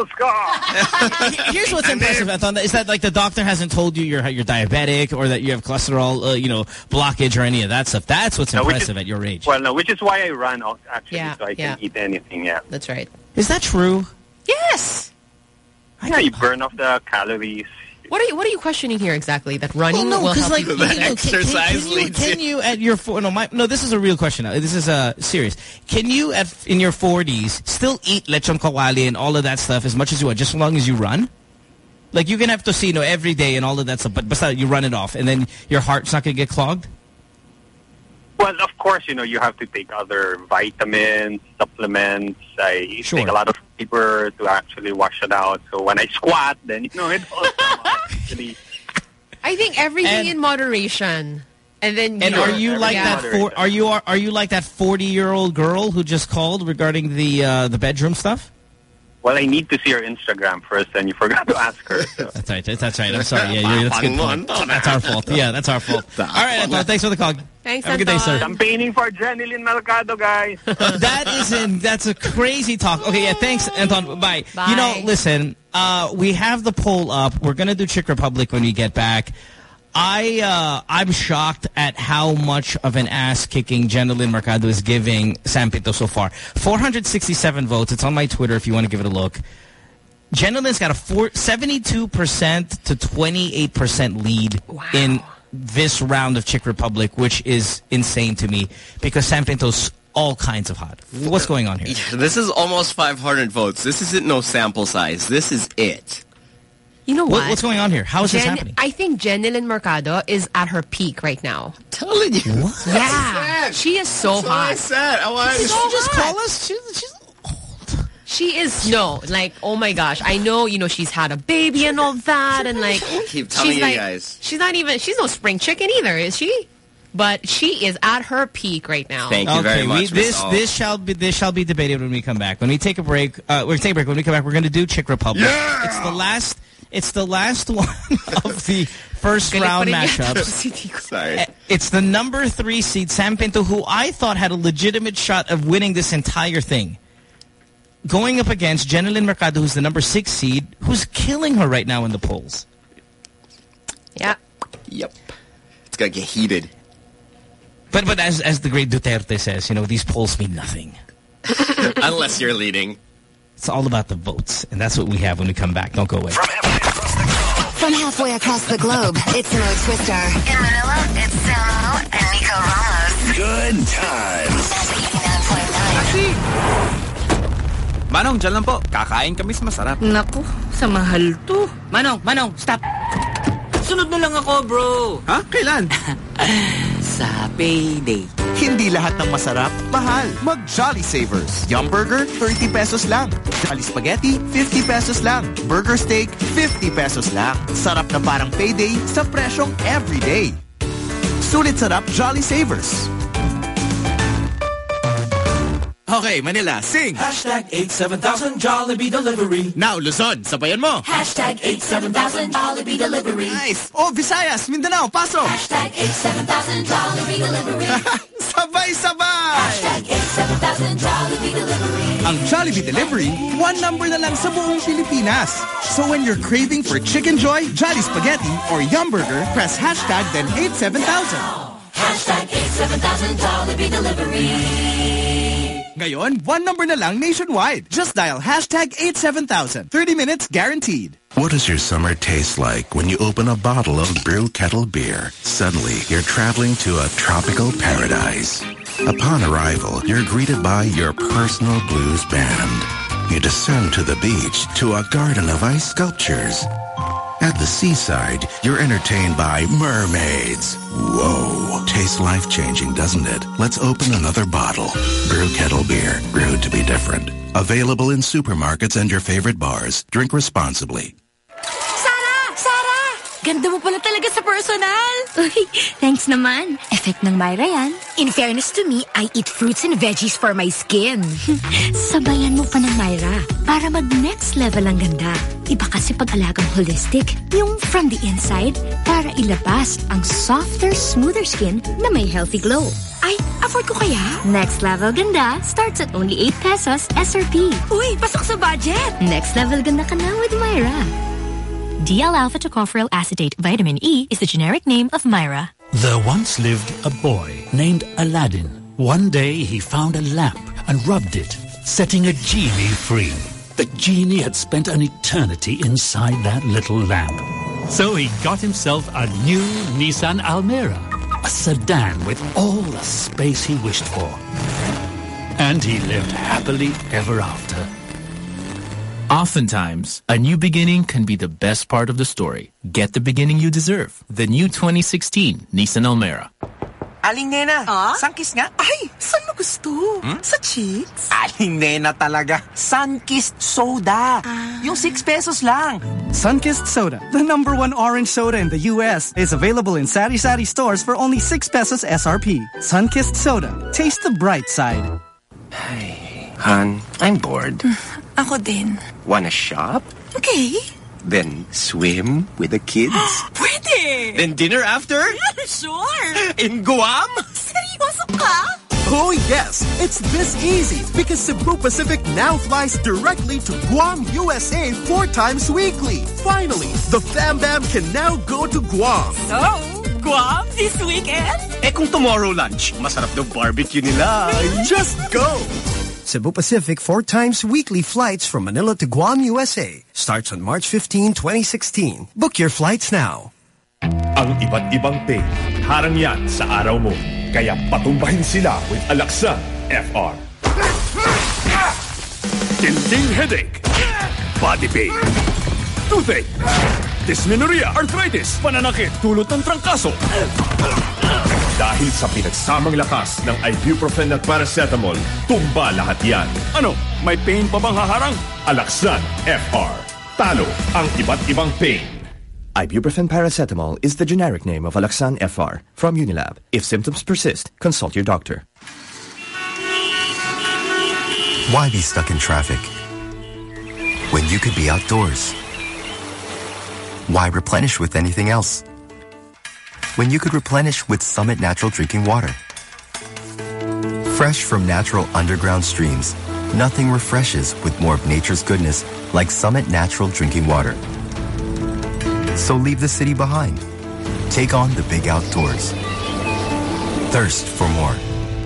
Here's what's impressive, Anton, is that like the doctor hasn't told you you're you're diabetic or that you have cholesterol, uh, you know, blockage or any of that stuff. That's what's no, impressive is, at your age. Well, no, which is why I run actually, yeah, so I yeah. can eat anything. Yeah, that's right. Is that true? Yes. Yeah, you burn off the calories. What are you What are you questioning here exactly? That running well, no, will help like, you? That Can, exercise can, can, you, can you at your four? No, my, no. This is a real question. Now. This is uh, serious. Can you at in your forties still eat lechon kawali and all of that stuff as much as you want, just as long as you run? Like you can have tocino every day and all of that stuff, but besides you run it off, and then your heart's not going to get clogged. Well, of course, you know, you have to take other vitamins, supplements. I sure. take a lot of paper to actually wash it out. So when I squat, then, you know, it all actually... I think everything and, in moderation. And then And you are you like yeah. that for, are you are, are you like that forty-year-old girl who just called regarding the uh, the bedroom stuff? Well, I need to see her Instagram first, and you forgot to ask her. So. That's right. That's right. I'm sorry. Yeah, you're, that's a good point. That's our fault. Yeah, that's our fault. All right, Anton, thanks for the call. Thanks, Have a good day, sir. Campaigning for Jenilyn Mercado, guys. That isn't, that's a crazy talk. Okay, yeah, thanks, Anton. Bye. Bye. You know, listen, uh, we have the poll up. We're going to do Chick Republic when we get back. I, uh, I'm shocked at how much of an ass-kicking Jenilyn Mercado is giving Sam Pinto so far. four hundred sixty-seven votes. It's on my Twitter if you want to give it a look. Jenilyn's got a four, seventy-two percent to twenty-eight percent lead wow. in this round of Chick Republic, which is insane to me because Sam Pinto's all kinds of hot. What's going on here? This is almost five hundred votes. This isn't no sample size. This is it. You know what? What's going on here? How is Jen, this happening? I think Jenilyn Mercado is at her peak right now. Telling you. What? Yeah. She is so That's hot. I said. I want Did so she just hot. call us? She's, she's old. She is, no, like, oh my gosh. I know, you know, she's had a baby and all that. And like, keep telling she's you like, guys. She's not even, she's no spring chicken either, is she? But she is at her peak right now. Thank you okay, very much. We, this Miss this shall be this shall be debated when we come back. When we take a break, uh, we're gonna take a break. When we come back, we're going to do Chick Republic. Yeah! It's the last. It's the last one of the first round matchups. Sorry. It's the number three seed Sam Pinto, who I thought had a legitimate shot of winning this entire thing, going up against Jenilyn Mercado, who's the number six seed, who's killing her right now in the polls. Yeah. Yep. It's gonna get heated. But but as as the great Duterte says, you know, these polls mean nothing. Unless you're leading. It's all about the votes, and that's what we have when we come back. Don't go away. From halfway across the globe, it's Mo Twister. In Manila, it's Samo and Nico Ramos. Good times. eighty-nine point nine. Manong, dyan lang po. Kakain kami sa masarap. Naku, sa mahal to. Manong, Manong, stop. Sunod na lang ako, bro. Ha? Kailan? Sa payday. Hindi lahat ng masarap, mahal. Mag Jolly Savers. Yum Burger, thirty pesos lang. Jolly Spaghetti, fifty pesos lang. Burger Steak, fifty pesos lang. Sarap na parang payday sa presyong everyday. Sulit sarap Jolly Savers. Okay, Manila, sing! Hashtag eight seven thousand Jollibee Delivery. Now, Luzon, sabayan mo! Hashtag eight seven thousand Jollibee Delivery. Nice! Oh, Visayas, Mindanao, pasok! Hashtag eight seven thousand Jollibee Delivery. Sabay-sabay! Hashtag eight seven thousand Jollibee Delivery. Ang Jollibee Delivery, one number na lang sa buong Pilipinas. So when you're craving for Chicken Joy, Jolly Spaghetti, or Yum Burger, press hashtag then eight seven thousand. Hashtag eight seven thousand Jollibee Delivery. Ngayon, one number na lang nationwide. Just dial hashtag eight seven thousand. thirty minutes guaranteed. What does your summer taste like when you open a bottle of Brew Kettle beer? Suddenly, you're traveling to a tropical paradise. Upon arrival, you're greeted by your personal blues band. You descend to the beach to a garden of ice sculptures. At the seaside, you're entertained by mermaids. Whoa. Tastes life-changing, doesn't it? Let's open another bottle. Brew Kettle Beer. Brewed to be different. Available in supermarkets and your favorite bars. Drink responsibly. Sarah! Sarah! Ganda mo pala talaga sa personal. Uy, thanks naman. Effect ng Myra yan. In fairness to me, I eat fruits and veggies for my skin. Sabayan mo pa ng Myra para mag-next level ang ganda. Iba kasi pag-alagang holistic. Yung from the inside para ilabas ang softer, smoother skin na may healthy glow. Ay, afford ko kaya? Next level ganda starts at only eight pesos S R P. Uy, pasok sa budget. Next level ganda ka na with Myra. D L-alpha tocopherol acetate vitamin E is the generic name of Myra. There once lived a boy named Aladdin. One day he found a lamp and rubbed it, setting a genie free. The genie had spent an eternity inside that little lamp. So he got himself a new Nissan Almera, a sedan with all the space he wished for. And he lived happily ever after. Oftentimes, a new beginning can be the best part of the story. Get the beginning you deserve. The new twenty sixteen Nissan Almera. Aling Nena, Ah? Sunkist nga. Ay, saan mo gusto? Hmm? Sa cheeks? Aling Nena talaga. Sunkist soda. Yung six pesos lang. Sunkist Soda, the number one orange soda in the U S, is available in Sari Sari stores for only six pesos S R P. Sunkist Soda. Taste the bright side. Hey, hon, I'm bored. Ako din. Wanna shop? Okay. Then swim with the kids? Pwede! Then dinner after? Sure! In Guam? Seryoso ka? Oh yes, it's this easy because Cebu Pacific now flies directly to Guam, U S A four times weekly. Finally, the Fam Bam can now go to Guam. So, Guam this weekend? Eh kung tomorrow lunch, masarap daw barbecue nila. Just go! Cebu Pacific four times weekly flights from Manila to Guam, U S A. Starts on March fifteenth, twenty sixteen. Book your flights now. Ang iba't ibang pain, harang yan sa araw mo. Kaya patumbahin sila with Alaxan F R. Tinding headache, body pain, toothache, dysmenorrhea, arthritis, pananakit, dulot ng trangkaso. Dahil sa pinagsamang lakas ng ibuprofen at paracetamol, tumba lahat yan. Ano? May pain pa bang haharang? Alaxan F R. Talo ang iba't ibang pain. Ibuprofen paracetamol is the generic name of Alaxan F R from Unilab. If symptoms persist, consult your doctor. Why be stuck in traffic when you could be outdoors? Why replenish with anything else when you could replenish with Summit Natural Drinking Water? Fresh from natural underground streams, nothing refreshes with more of nature's goodness like Summit Natural Drinking Water. So leave the city behind. Take on the big outdoors. Thirst for more.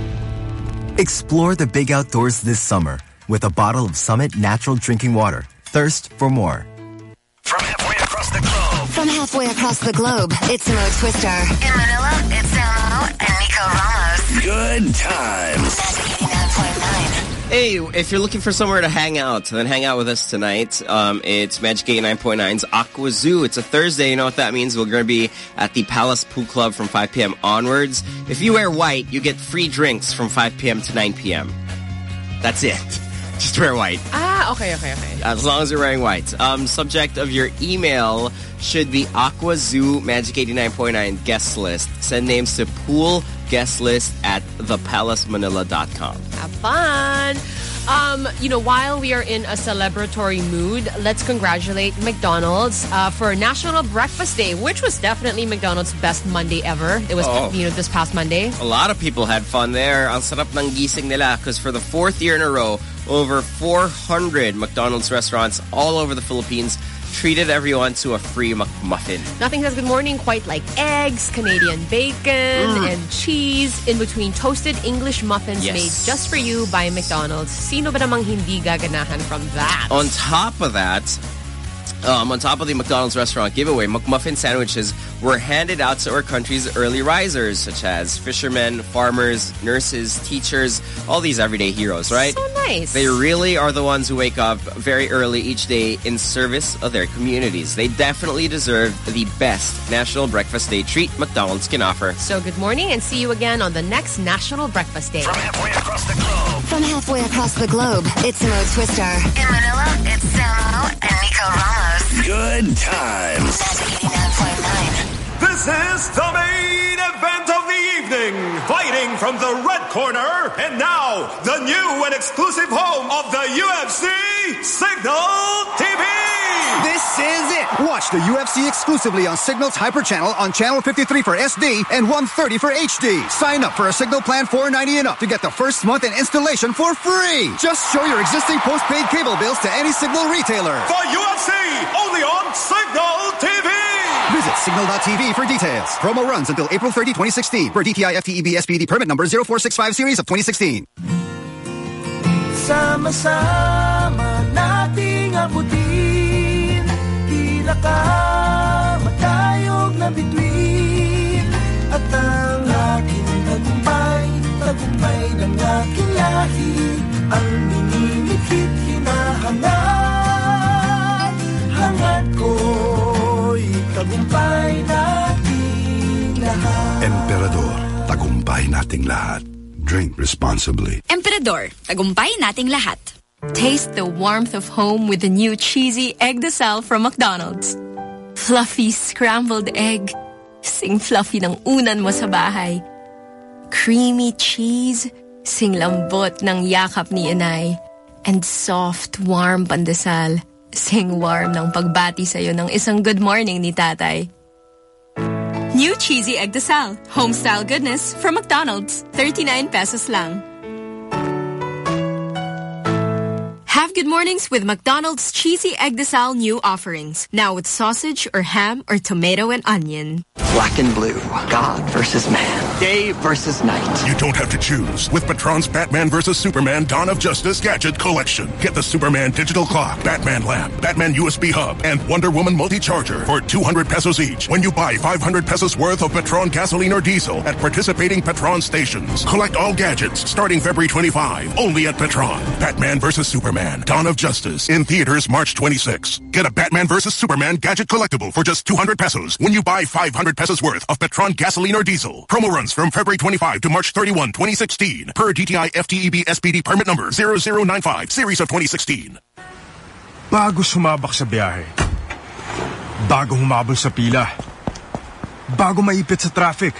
Explore the big outdoors this summer with a bottle of Summit Natural Drinking Water. Thirst for more. From halfway across the globe. From halfway across the globe, it's Mo Twister. In Manila, it's Samo and Nico Ramos. Good times. eighty-nine point nine. Hey, if you're looking for somewhere to hang out, then hang out with us tonight. Um, it's Magic eighty-nine point nine's Aqua Zoo. It's a Thursday. You know what that means? We're going to be at the Palace Pool Club from five p.m. onwards. If you wear white, you get free drinks from five p.m. to nine p.m. That's it. Just wear white. Ah, okay, okay, okay. As long as you're wearing white. Um, subject of your email should be Aqua Zoo Magic eighty-nine point nine guest list. Send names to pool guest list at the palace manila dot com. Have fun. Um, you know, while we are in a celebratory mood, let's congratulate McDonald's uh, for National Breakfast Day, which was definitely McDonald's best Monday ever. It was, Oh. you know, this past Monday. A lot of people had fun there. Ang sarap ng gising nila because for the fourth year in a row, over four hundred McDonald's restaurants all over the Philippines treated everyone to a free McMuffin. Nothing says good morning quite like eggs, Canadian bacon, Mm. and cheese in between toasted English muffins Yes. made just for you by McDonald's. Sino ba namang hindi gaganahan from that? On top of that, um, on top of the McDonald's restaurant giveaway, McMuffin sandwiches were handed out to our country's early risers, such as fishermen, farmers, nurses, teachers, all these everyday heroes, right? So nice. They really are the ones who wake up very early each day in service of their communities. They definitely deserve the best National Breakfast Day treat McDonald's can offer. So good morning and see you again on the next National Breakfast Day. From halfway across the globe. From halfway across the globe, it's Mo Twister. In Manila, it's Samo and Nico Ramos. Good times. eighty-nine point nine. This is the main event of the evening. Fighting from the red corner, and now the new and exclusive home of the U F C, Signal T V. This is it. Watch the U F C exclusively on Signal's Hyper Channel on Channel fifty-three for S D and one thirty for H D. Sign up for a Signal plan four ninety and up to get the first month and installation for free. Just show your existing postpaid cable bills to any Signal retailer. For U F C, only on Signal T V. Visit signal dot T V for details. Promo runs until April thirtieth, twenty sixteen. Per D T I F T E B S P D permit number zero four six five series of twenty sixteen. Sama-sama nating abutin, tila ka matayog na bituin, at ang aking tagumpay, tagumpay ng aking lahi, ang minimikit hinahangad, hangad ko'y tagumpay nating lahat. Emperador, tagumpay nating lahat. Drink responsibly. Emperador, tagumpay nating lahat. Taste the warmth of home with the new cheesy egg desal from McDonald's. Fluffy scrambled egg. Sing fluffy ng unan mo sa bahay. Creamy cheese. Sing lambot ng yakap ni inay. And soft, warm pandesal. Sing warm ng pagbati sa'yo ng isang good morning ni tatay. New cheesy egg desal. Home-style goodness from McDonald's. thirty-nine pesos lang. Have good mornings with McDonald's Cheesy Egg Desal new offerings. Now with sausage or ham or tomato and onion. Black and blue. God versus man. Day versus night. You don't have to choose with Petron's Batman versus Superman Dawn of Justice Gadget Collection. Get the Superman digital clock, Batman lamp, Batman U S B hub, and Wonder Woman multi-charger for two hundred pesos each when you buy five hundred pesos worth of Petron gasoline or diesel at participating Petron stations. Collect all gadgets starting February twenty-fifth only at Petron. Batman versus Superman Dawn of Justice in theaters March twenty-sixth. Get a Batman versus Superman gadget collectible for just two hundred pesos when you buy five hundred pesos worth of Petron gasoline or diesel. Promo runs from February twenty-fifth to March thirty-first, twenty sixteen. Per D T I F T E B S P D permit number zero zero nine five series of twenty sixteen. Bago sumabak sa biyahe. Bago humabol sa pila. Bago maipit sa traffic.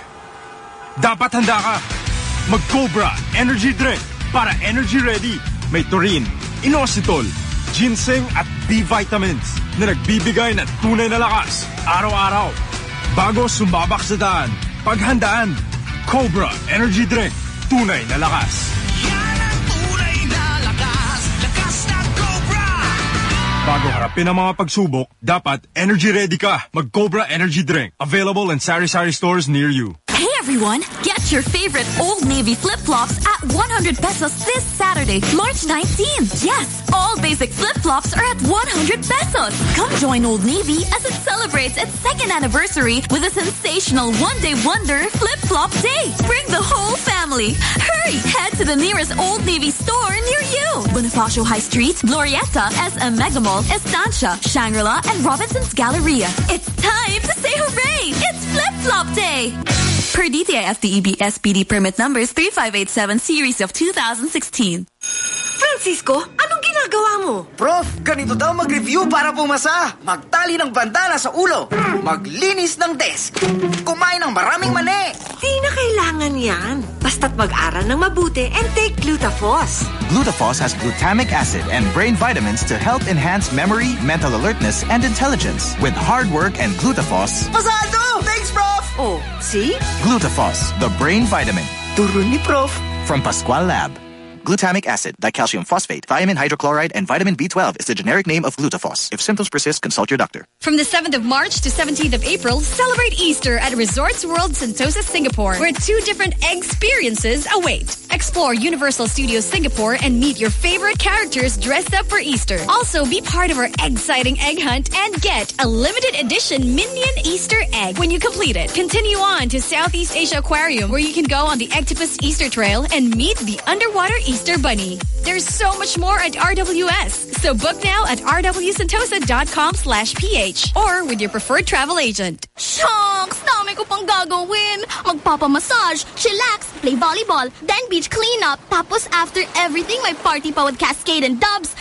Dapat handa ka. Mag-Cobra Energy Drink para energy ready. May taurine, inositol, ginseng at B-vitamins na nagbibigay ng tunay na lakas araw-araw. Bago sumabak sa daan, paghandaan. Cobra Energy Drink, tunay na lakas. Yan ang tunay na lakas, lakas na Cobra! Bago harapin ang mga pagsubok, dapat energy ready ka. Mag-Cobra Energy Drink. Available in sari-sari stores near you. Hey everyone, get your favorite Old Navy flip-flops at one hundred pesos this Saturday, March nineteenth. Yes, all basic flip-flops are at one hundred pesos. Come join Old Navy as it celebrates its second anniversary with a sensational one-day wonder flip-flop day. Bring the whole family. Hurry, head to the nearest Old Navy store near you. Bonifacio High Street, Glorietta, S M Mega Mall, Estancia, Shangri-La, and Robinson's Galleria. It's time to say hooray! It's Flip-Flop Day! Per D T I F T E B S P D permit numbers three five eight seven series of two thousand sixteen. Francisco, anong ginagawa mo? Prof, ganito daw mag-review para pumasa. Magtali ng bandana sa ulo. Maglinis ng desk. Kumain ng maraming mani. Di na kailangan yan. Basta't mag-aral ng mabuti and take Glutafos. Glutafos has glutamic acid and brain vitamins to help enhance memory, mental alertness, and intelligence. With hard work and Glutafos... Pasado! Thanks, Prof! Oh, see? Glutafos, the brain vitamin. Turo ni Prof. From Pascual Lab. Glutamic acid, dicalcium phosphate, thiamine hydrochloride, and vitamin B twelve is the generic name of Glutafos. If symptoms persist, consult your doctor. From the seventh of March to seventeenth of April, celebrate Easter at Resorts World Sentosa, Singapore, where two different experiences await. Explore Universal Studios Singapore and meet your favorite characters dressed up for Easter. Also, be part of our exciting egg hunt and get a limited edition Minion Easter egg when you complete it. Continue on to Southeast Asia Aquarium, where you can go on the Octopus Easter Trail and meet the underwater Easter Bunny. There's so much more at R W S. So book now at r w sentosa dot com slash p h or with your preferred travel agent. Shucks! Dami ko pang gagawin. Magpapamassage, chillax, play volleyball, then beach cleanup. Tapos after everything, may party pa with Cascade and Dubs. Ano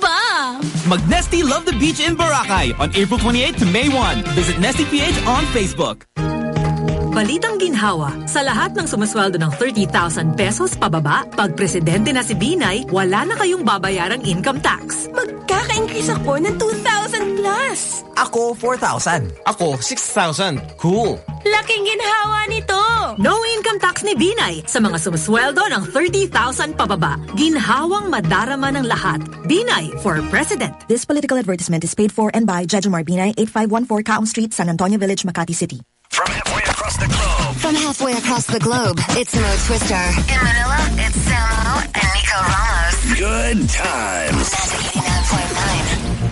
ba? Mag-Nesty Love the Beach in Boracay on April twenty-eighth to May first. Visit Nesty P H on Facebook. Balitang ginhawa, sa lahat ng sumasweldo ng thirty thousand pesos pababa, pag presidente na si Binay, wala na kayong babayarang income tax. Magkaka-increase ako ng two thousand plus. Ako, four thousand. Ako, six thousand. Cool. Laking ginhawa nito. No income tax ni Binay sa mga sumasweldo ng thirty thousand pababa. Ginhawang madarama ng lahat. Binay for president. This political advertisement is paid for and by Jejomar Binay, eighty-five fourteen Kaong Street, San Antonio Village, Makati City. From halfway across the globe. From halfway across the globe, it's Mo Twister. In Manila, it's Samo and Nico Ramos. Good times. Magic eighty-nine point nine.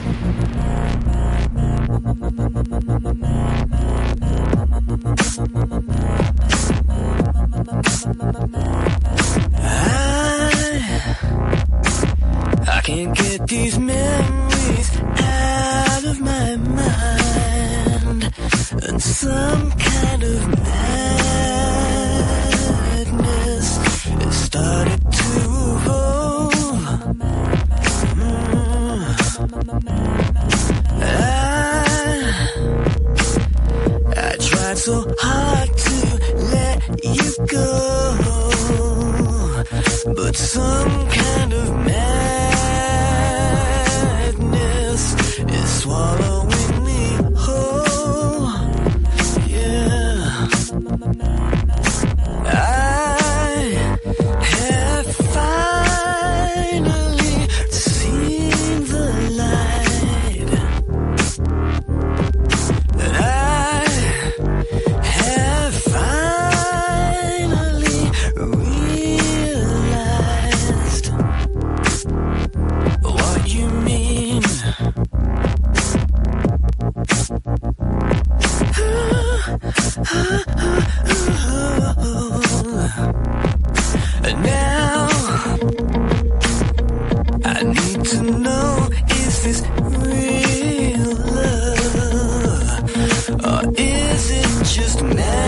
I, I can't get these memories out of my mind. And some kind of madness it started to evolve. Mm. I, I tried so hard to let you go, but some kind of madness is swallowing me whole. I have finally seen the light, and I have finally realized what you mean. And now I need to know, is this real love, or is it just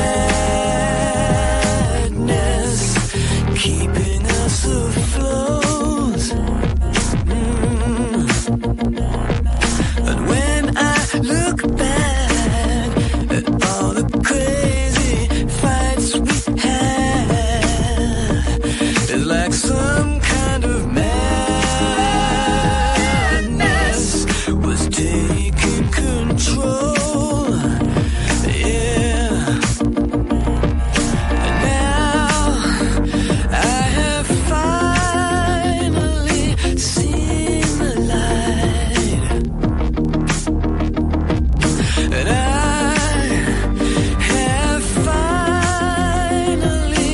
madness keeping us afloat? Mm. And when I look back at all the crazy fights we had, it's like some kind of madness was taking control. Yeah. And now I have finally seen the light, and I have finally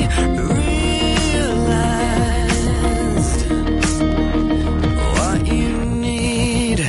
realized what you need.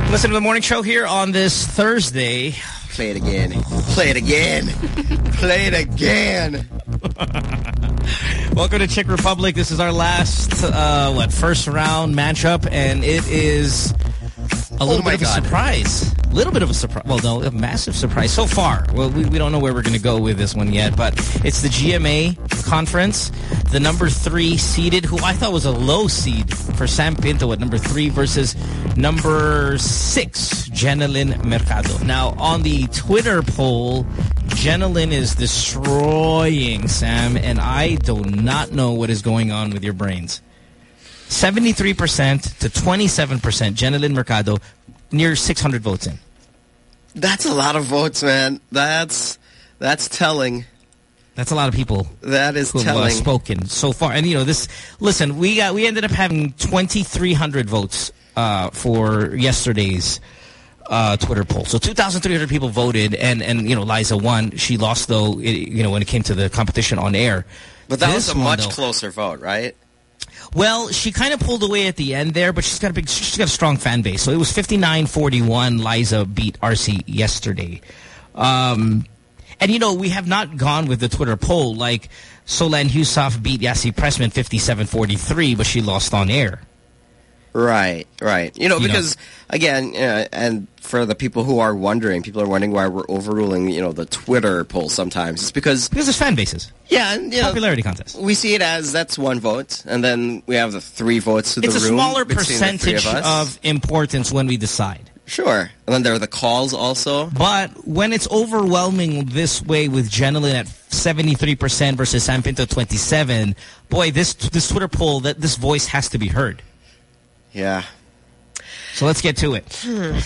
Listen to the morning show here on this Thursday. Play it again. Play it again. Play it again. Welcome to Chick Republic. This is our last, uh, what, first round matchup, and it is a little oh bit of God. a surprise. A little bit of a surprise. Well, no, a massive surprise so far. Well, we, we don't know where we're going to go with this one yet, but it's the G M A conference. The number three seeded, who I thought was a low seed for Sam Pinto at number three versus number six, Jenalyn Mercado. Now, on the Twitter poll, Jenalyn is destroying Sam, and I do not know what is going on with your brains. seventy-three percent to twenty-seven percent, Jenalyn Mercado, near six hundred votes in. That's a lot of votes, man. That's that's telling. That's a lot of people. That is who telling. have uh, spoken so far. And, you know, this, listen, we got, we ended up having twenty-three hundred votes uh, for yesterday's uh, Twitter poll. So two thousand three hundred people voted, and, and, you know, Liza won. She lost, though, it, you know, when it came to the competition on air. But that This was a one, much though, closer vote, right? Well, she kind of pulled away at the end there, but she's got a big, she's got a strong fan base. So it was fifty-nine forty-one. Liza beat R C yesterday. Um, and, you know, we have not gone with the Twitter poll. Like, Solan Husaf beat Yassi Pressman fifty-seven forty-three, but she lost on air. Right, right. You know, You because, know. again, uh, and for the people who are wondering, people are wondering why we're overruling, you know, the Twitter poll sometimes. It's because... Because it's fan bases. Yeah. And, you Popularity know, contest. We see it as that's one vote, and then we have the three votes to the room. It's a smaller between percentage the three of, us. of importance when we decide. Sure. And then there are the calls also. But when it's overwhelming this way with Jenalyn at seventy-three percent versus Sam Pinto twenty-seven, boy, this this Twitter poll, that this voice has to be heard. Yeah. So let's get to it.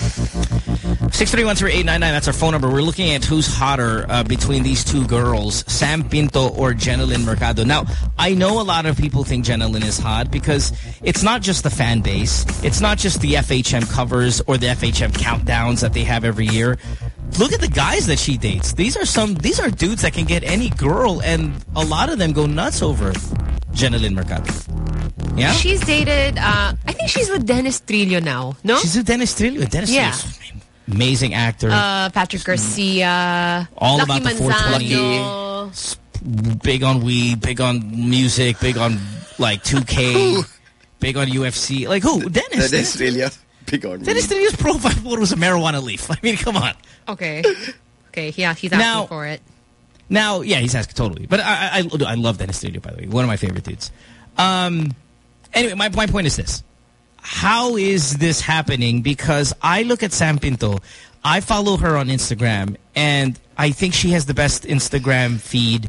six three one three eight nine nine, that's our phone number. We're looking at who's hotter uh, between these two girls, Sam Pinto or Jenalyn Mercado. Now, I know a lot of people think Jenalyn is hot because it's not just the fan base. It's not just the F H M covers or the F H M countdowns that they have every year. Look at the guys that she dates. These are some. These are dudes that can get any girl, and a lot of them go nuts over Jenalyn Mercado. Yeah? She's dated, uh, I think she's with Dennis Trillo now, no? She's with Dennis Trillo. Dennis yeah. Trillo's amazing actor. Uh, Patrick Garcia. All Lucky about the four twenty. Manzano. Big on weed, big on music, big on, like, two K. Big on U F C. Like, who? Dennis. Dennis Trillo. Big on Dennis Trillo's profile photo was a marijuana leaf. I mean, come on. Okay. Okay, yeah, he's asking now, for it. Now, yeah, he's asking totally. But I, I, I love Dennis Trillo, by the way. One of my favorite dudes. Um... Anyway, my, my point is this. How is this happening? Because I look at Sam Pinto, I follow her on Instagram, and I think she has the best Instagram feed.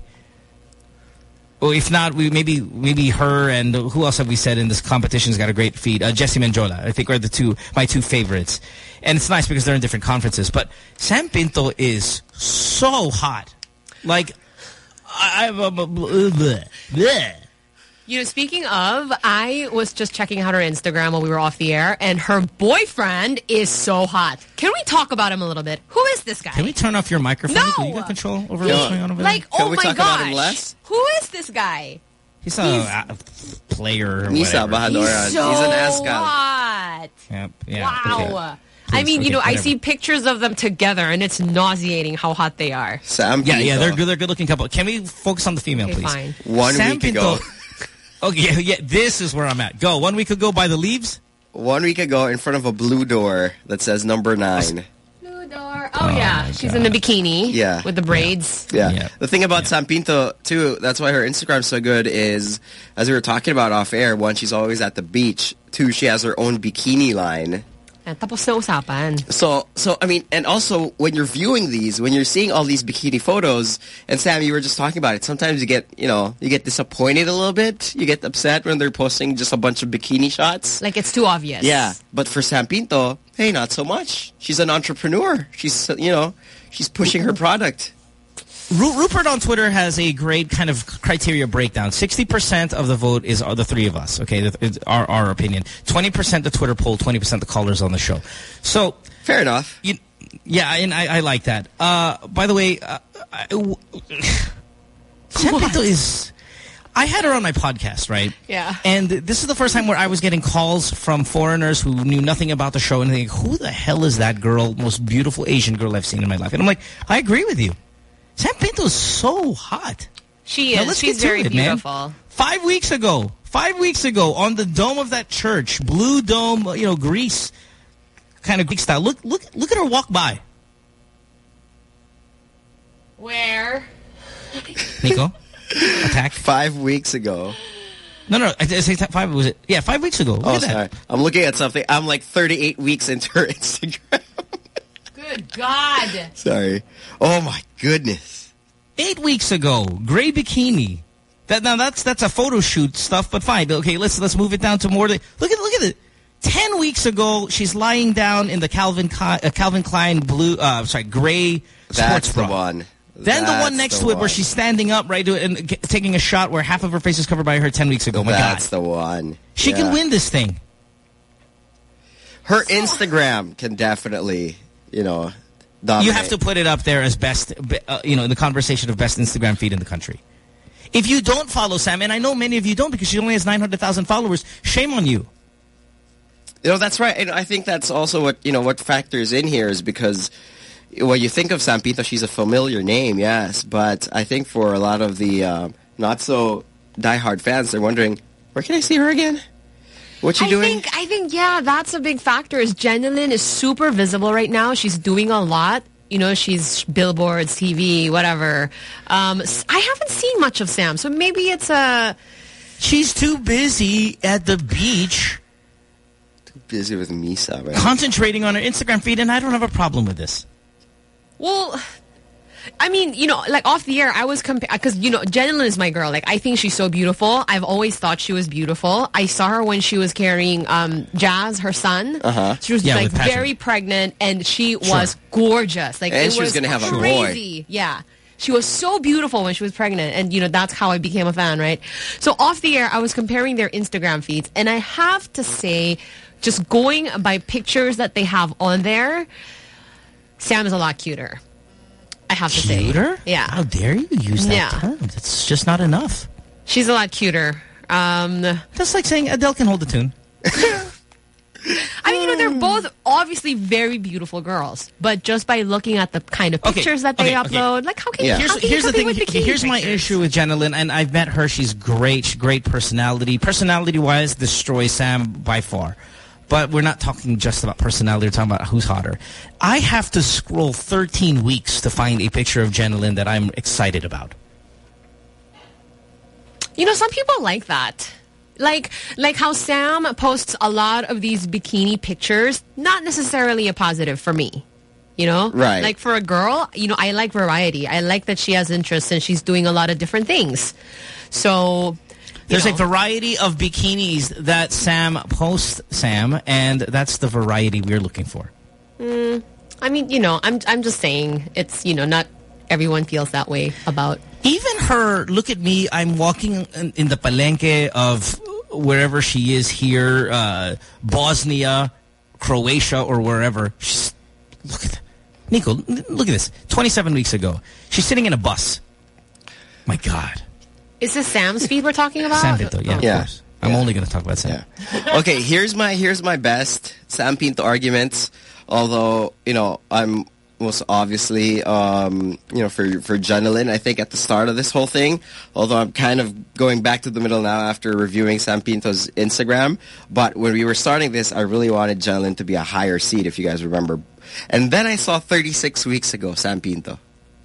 Or if not, we maybe maybe her and who else have we said in this competition's got a great feed? Uh, Jessie Menjola, I think, are the two my two favorites. And it's nice because they're in different conferences. But Sam Pinto is so hot. Like, I... I uh, bleh, bleh. You know, speaking of, I was just checking out her Instagram while we were off the air, and her boyfriend is so hot. Can we talk about him a little bit? Who is this guy? Can we turn off your microphone? No! You got control over He, what's going on over like, there? oh my talk about him gosh. less? Who is this guy? He's a He's, uh, player or Nisa whatever. Bahadora. He's so He's an Ascal. hot. Yep. Yeah. Wow. Okay. I mean, you okay, know, whatever. I see pictures of them together, and it's nauseating how hot they are. Sam Yeah, Pinto. yeah, they're good, they're good-looking couple. Can we focus on the female, Okay, please? fine. One Sam week Pinto, ago. Okay, yeah, yeah, this is where I'm at. Go. One week ago by the leaves? One week ago in front of a blue door that says number nine. Blue door. Oh, oh yeah. She's God. in the bikini. Yeah. With the braids. Yeah. Yeah. The thing about Yeah. Sam Pinto, too, that's why her Instagram's so good is, as we were talking about off air, one, she's always at the beach. Two, she has her own bikini line. And tapos na usapan. So, so I mean, and also when you're viewing these, when you're seeing all these bikini photos, and Sam, you were just talking about it, sometimes you get, you know, you get disappointed a little bit. You get upset when they're posting just a bunch of bikini shots. Like it's too obvious. Yeah. But for Sam Pinto, hey, not so much. She's an entrepreneur. She's, you know, she's pushing her product. Ru Rupert on Twitter has a great kind of criteria breakdown. sixty percent of the vote is are the three of us, okay, the, our, our opinion. twenty percent the Twitter poll, twenty percent the callers on the show. So fair enough. You, yeah, and I, I like that. Uh, by the way, uh, I, Sam Pinto is... I had her on my podcast, right? Yeah. And this is the first time where I was getting calls from foreigners who knew nothing about the show and thinking, who the hell is that girl, most beautiful Asian girl I've seen in my life? And I'm like, I agree with you. Sam Pinto is so hot. She now, is. let's She's get to very it, beautiful. Man. Five weeks ago, five weeks ago, on the dome of that church, blue dome, you know, Greece kind of Greek style. Look, look, look at her walk by. Where? Nico? Attack? Five weeks ago. No, no, I say five. Was it? Yeah, five weeks ago. Look oh, at that. sorry. I'm looking at something. I'm like thirty-eight weeks into her Instagram. Good God. Sorry. Oh, my goodness. Eight weeks ago, gray bikini. That now that's that's a photo shoot stuff, but fine. Okay, let's let's move it down to more. Look at look at it. Ten weeks ago, she's lying down in the Calvin uh, Calvin Klein blue, uh, sorry, gray That's sports bra. the one. Then That's the one next the to it one. where she's standing up, right, and g taking a shot where half of her face is covered by her ten weeks ago. Oh my That's God. the one. She yeah. can win this thing. Her Instagram can definitely, you know, dominate. You have to put it up there as best, uh, you know, in the conversation of best Instagram feed in the country. If you don't follow Sam, and I know many of you don't because she only has nine hundred thousand followers, shame on you. You know, that's right. And I think that's also what, you know, what factors in here is because when you think of Sam Pinto, she's a familiar name, yes. But I think for a lot of the uh, not so diehard fans, they're wondering, where can I see her again? What's she I doing? Think, I think, yeah, that's a big factor. Is Jenilyn is super visible right now. She's doing a lot. You know, she's billboards, T V, whatever. Um, I haven't seen much of Sam, so maybe it's a... She's too busy at the beach. Too busy with Misa, right? Concentrating on her Instagram feed, and I don't have a problem with this. Well... I mean, you know, like off the air, I was comparing, because, you know, Jenilyn is my girl. Like, I think she's so beautiful. I've always thought she was beautiful. I saw her when she was carrying um, Jazz, her son. Uh-huh. She was Yeah, like with Patrick. very pregnant, and she Sure. was gorgeous. Like, And it she was was gonna have a boy. crazy. Yeah. She was so beautiful when she was pregnant. And, you know, that's how I became a fan, right? So off the air, I was comparing their Instagram feeds. And I have to say, just going by pictures that they have on there, Sam is a lot cuter. I have to Cuter? say. Yeah. How dare you use that Yeah. term? That's just not enough. She's a lot cuter. Um, That's like saying Adele can hold the tune. I mean, you know, they're both obviously very beautiful girls, but just by looking at the kind of Okay, pictures that they okay, okay. upload, like how can Yeah. you? Here's, How can here's you the thing. With bikini Here's my pictures? issue with Jenilyn, and I've met her. She's great, great personality. Personality-wise, destroys Sam by far. But we're not talking just about personality. We're talking about who's hotter. I have to scroll thirteen weeks to find a picture of Jenilyn that I'm excited about. You know, some people like that. Like, like how Sam posts a lot of these bikini pictures, not necessarily a positive for me. You know? Right. Like for a girl, you know, I like variety. I like that she has interests and she's doing a lot of different things. So... There's know. a variety of bikinis that Sam posts, Sam, and that's the variety we're looking for. Mm, I mean, you know, I'm I'm just saying it's, you know, not everyone feels that way about. Even her, look at me, I'm walking in, in the palenque of wherever she is here, uh, Bosnia, Croatia, or wherever. She's, look at that. Nico, look at this. twenty-seven weeks ago. She's sitting in a bus. My God. Is this Sam's feed we're talking about? Sam Pinto, yeah, of Yeah. course. I'm Yeah. only going to talk about Sam. Yeah. Okay, here's my here's my best Sam Pinto arguments. Although, you know, I'm most obviously, um, you know, for for Jenilyn, I think at the start of this whole thing. Although I'm kind of going back to the middle now after reviewing Sam Pinto's Instagram. But when we were starting this, I really wanted Jenilyn to be a higher seed, if you guys remember. And then I saw thirty-six weeks ago Sam Pinto.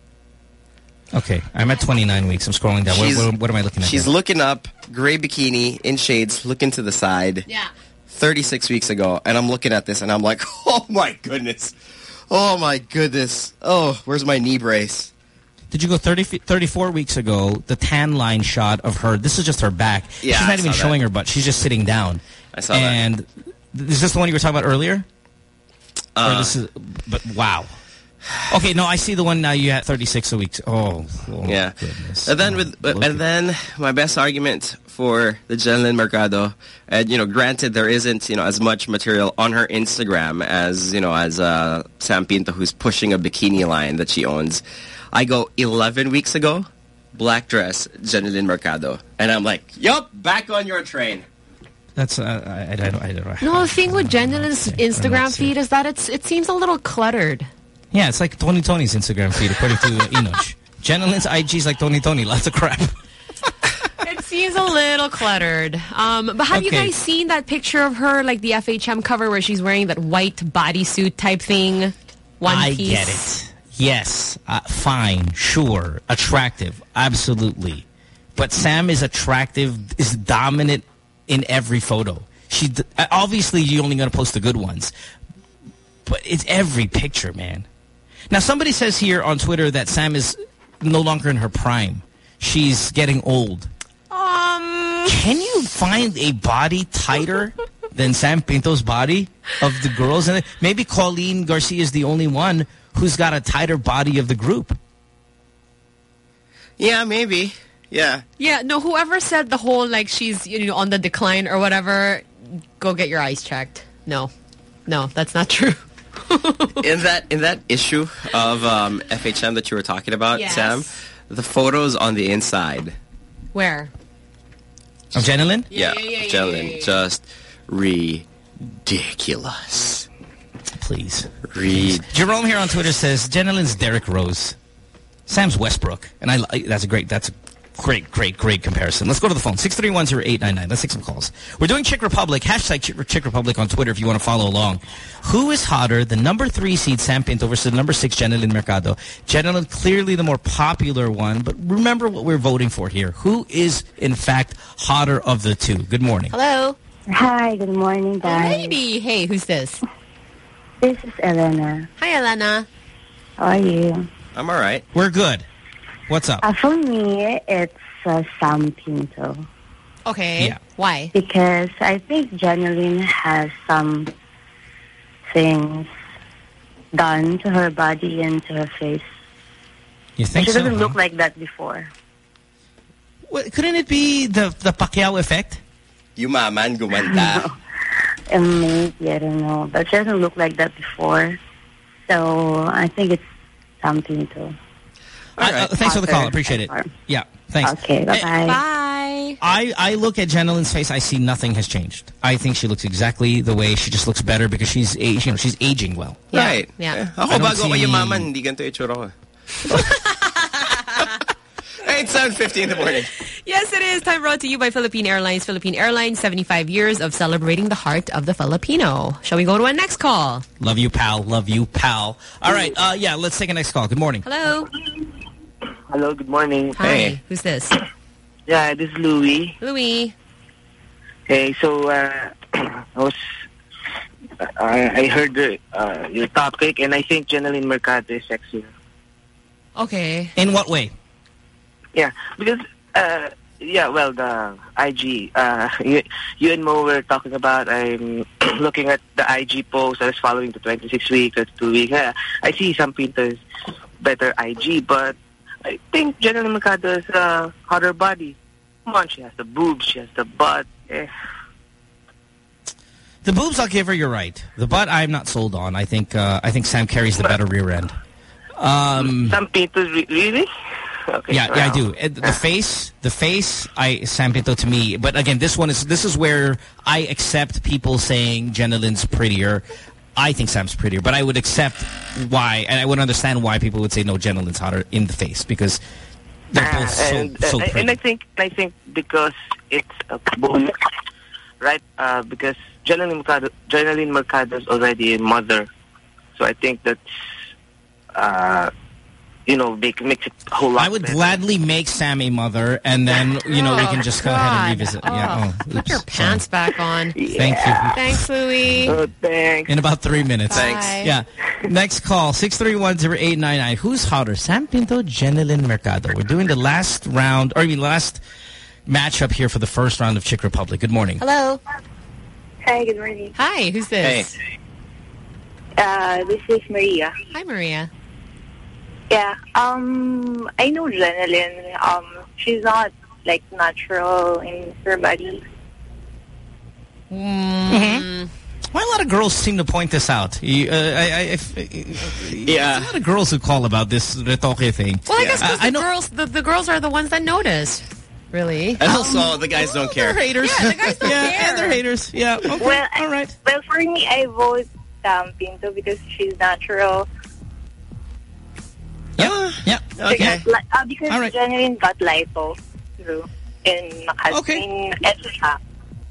Okay, I'm at twenty-nine weeks. I'm scrolling down. What, what, what am I looking at? She's there? looking up, gray bikini, in shades, looking to the side. Yeah. thirty-six weeks ago, and I'm looking at this, and I'm like, oh my goodness. Oh my goodness. Oh, where's my knee brace? Did you go thirty, thirty-four weeks ago, the tan line shot of her, this is just her back. Yeah, She's I not even saw showing that. her butt. She's just sitting down. I saw and that. And is this the one you were talking about earlier? Uh, or this is, but wow. Okay, no, I see the one now you had thirty-six a week. Oh, oh yeah. goodness. And then with Look and at- then my best argument for the Jenilyn Mercado, and you know, granted there isn't, you know, as much material on her Instagram as, you know, as uh, Sam Pinto, who's pushing a bikini line that she owns. I go eleven weeks ago, black dress, Jeneline Mercado. And I'm like, yup, back on your train. That's, uh, I, I, don't, I don't know. No, the thing with Jeneline's Instagram feed is that it's it seems a little cluttered. Yeah, it's like Tony Tony's Instagram feed, according to Enoch. Jeneline's I G is like Tony Tony, lots of crap. It seems a little cluttered. Um, but have okay. you guys seen that picture of her, like the F H M cover where she's wearing that white bodysuit type thing? One I piece. get it. Yes, uh, fine, sure, attractive, absolutely. But Sam is attractive, is dominant in every photo. She obviously you're only going to post the good ones, but it's every picture, man. Now somebody says here on Twitter that Sam is no longer in her prime. She's getting old. Um, can you find a body tighter than Sam Pinto's body of the girls? And maybe Colleen Garcia is the only one who's got a tighter body of the group. Yeah, maybe. Yeah. Yeah, no, whoever said the whole, like, she's, you know, on the decline or whatever, go get your eyes checked. No. No, that's not true. in that in that issue of um, F H M that you were talking about, yes. Sam, the photos on the inside. Where? Of Jeneline? Yeah, yeah, yeah, yeah Jeneline. Yeah, yeah, yeah. Just ridiculous. Please. Read. Jerome here on Twitter says, Jeneline's Derrick Rose. Sam's Westbrook. And I that's a great, that's a Great, great, great comparison. Let's go to the phone. six three one zero eight nine nine. Let's take some calls. We're doing Chick Republic. Hashtag Chick, Chick Republic on Twitter if you want to follow along. Who is hotter, the number three seed Sam Pinto versus the number six Jeneline Mercado? Jeneline clearly the more popular one, but remember what we're voting for here. Who is, in fact, hotter of the two? Good morning. Hello. Hi, good morning, guys. Oh, maybe. Hey, who's this? This is Elena. Hi, Elena. How are you? I'm all right. We're good. What's up? Uh, for me, it's uh, Sam Pinto. Okay. Yeah. Why? Because I think Jeneline has some things done to her body and to her face. You think she so? She doesn't huh? look like that before. Well, couldn't it be the the Pacquiao effect? Yumaman, gumanda. No. And maybe, I don't know. But she doesn't look like that before. So I think it's Sam Pinto. Right. Uh, thanks for the call. I appreciate it. Yeah, thanks. Okay, bye-bye. Bye. I, I look at Jeneline's face. I see nothing has changed. I think she looks exactly the way. She just looks better because she's you know she's aging well. Yeah. Right. Yeah. Ako bago ako yumaman, hindi ganito itsura ko. Hey, it's seven fifty in the morning. Yes, it is. Time brought to you by Philippine Airlines. Philippine Airlines, seventy-five years of celebrating the heart of the Filipino. Shall we go to our next call? Love you, pal. Love you, pal. All right. Uh, yeah, let's take a next call. Good morning. Hello. Hello, good morning. Hi. Hey. Who's this? Yeah, this is Louis. Louis. Hey, so uh, I was I, I heard the, uh, your topic, and I think Jeneline Mercado is sexier. Okay. In what way? Yeah, because uh, yeah, well, the I G. Uh, you, you and Mo were talking about. I'm looking at the I G post. I was following the twenty-six weeks, the two weeks. Yeah, I see some Pinto's better I G, but I think Jeneline Mercado has a hotter body. Come on, she has the boobs, she has the butt. Eh. The boobs, I'll give her. You're right. The butt, I'm not sold on. I think uh, I think Sam carries the better rear end. Um, some Pinto, re really? Okay, yeah, well. yeah, I do. The yeah. face, the face, I Sam Pinto to me. But again, this one is this is where I accept people saying Jeneline's prettier. I think Sam's prettier, but I would accept why, and I would understand why people would say no, Jeneline's hotter in the face because they're both so, and, so uh, pretty. And I think I think because it's a both, right? Uh, because Jeneline Mercado, Jeneline Mercado is already a mother, so I think that's uh, you know make makes it a whole lot. I would better. gladly make Sam a mother, and then you know oh, we can just go God. ahead and revisit. Oh, yeah, oh, put your pants Sorry. back on. Yeah. Thank you. Thanks, Louis. Oh, thanks. In about three minutes. Bye. Thanks. Yeah. Next call, six three one zero eight nine nine. Who's hotter, Sam Pinto, Jeneline Mercado? We're doing the last round, or I mean last matchup here for the first round of Chick Republic. Good morning. Hello. Hi, good morning. Hi, who's this? Hey. Uh, this is Maria. Hi, Maria. Yeah, um, I know Jeneline. Um, she's not, like, natural in her body. Mm. Mm-hmm. Why a lot of girls seem to point this out? You, uh, I, I, if, yeah. There's a lot of girls who call about this retoque thing. Well, I guess yeah. the I know. girls, the, the girls are the ones that notice. Really? And also, um, the guys don't care. They're haters. Yeah, the guys don't yeah, care. And they're haters. Yeah. Okay. Well, all right. Well, for me, I vote Sam Pinto because she's natural. Yeah. Yeah. Okay. Because, uh, because all right. January got lipo through in Okay. in Ethiopia.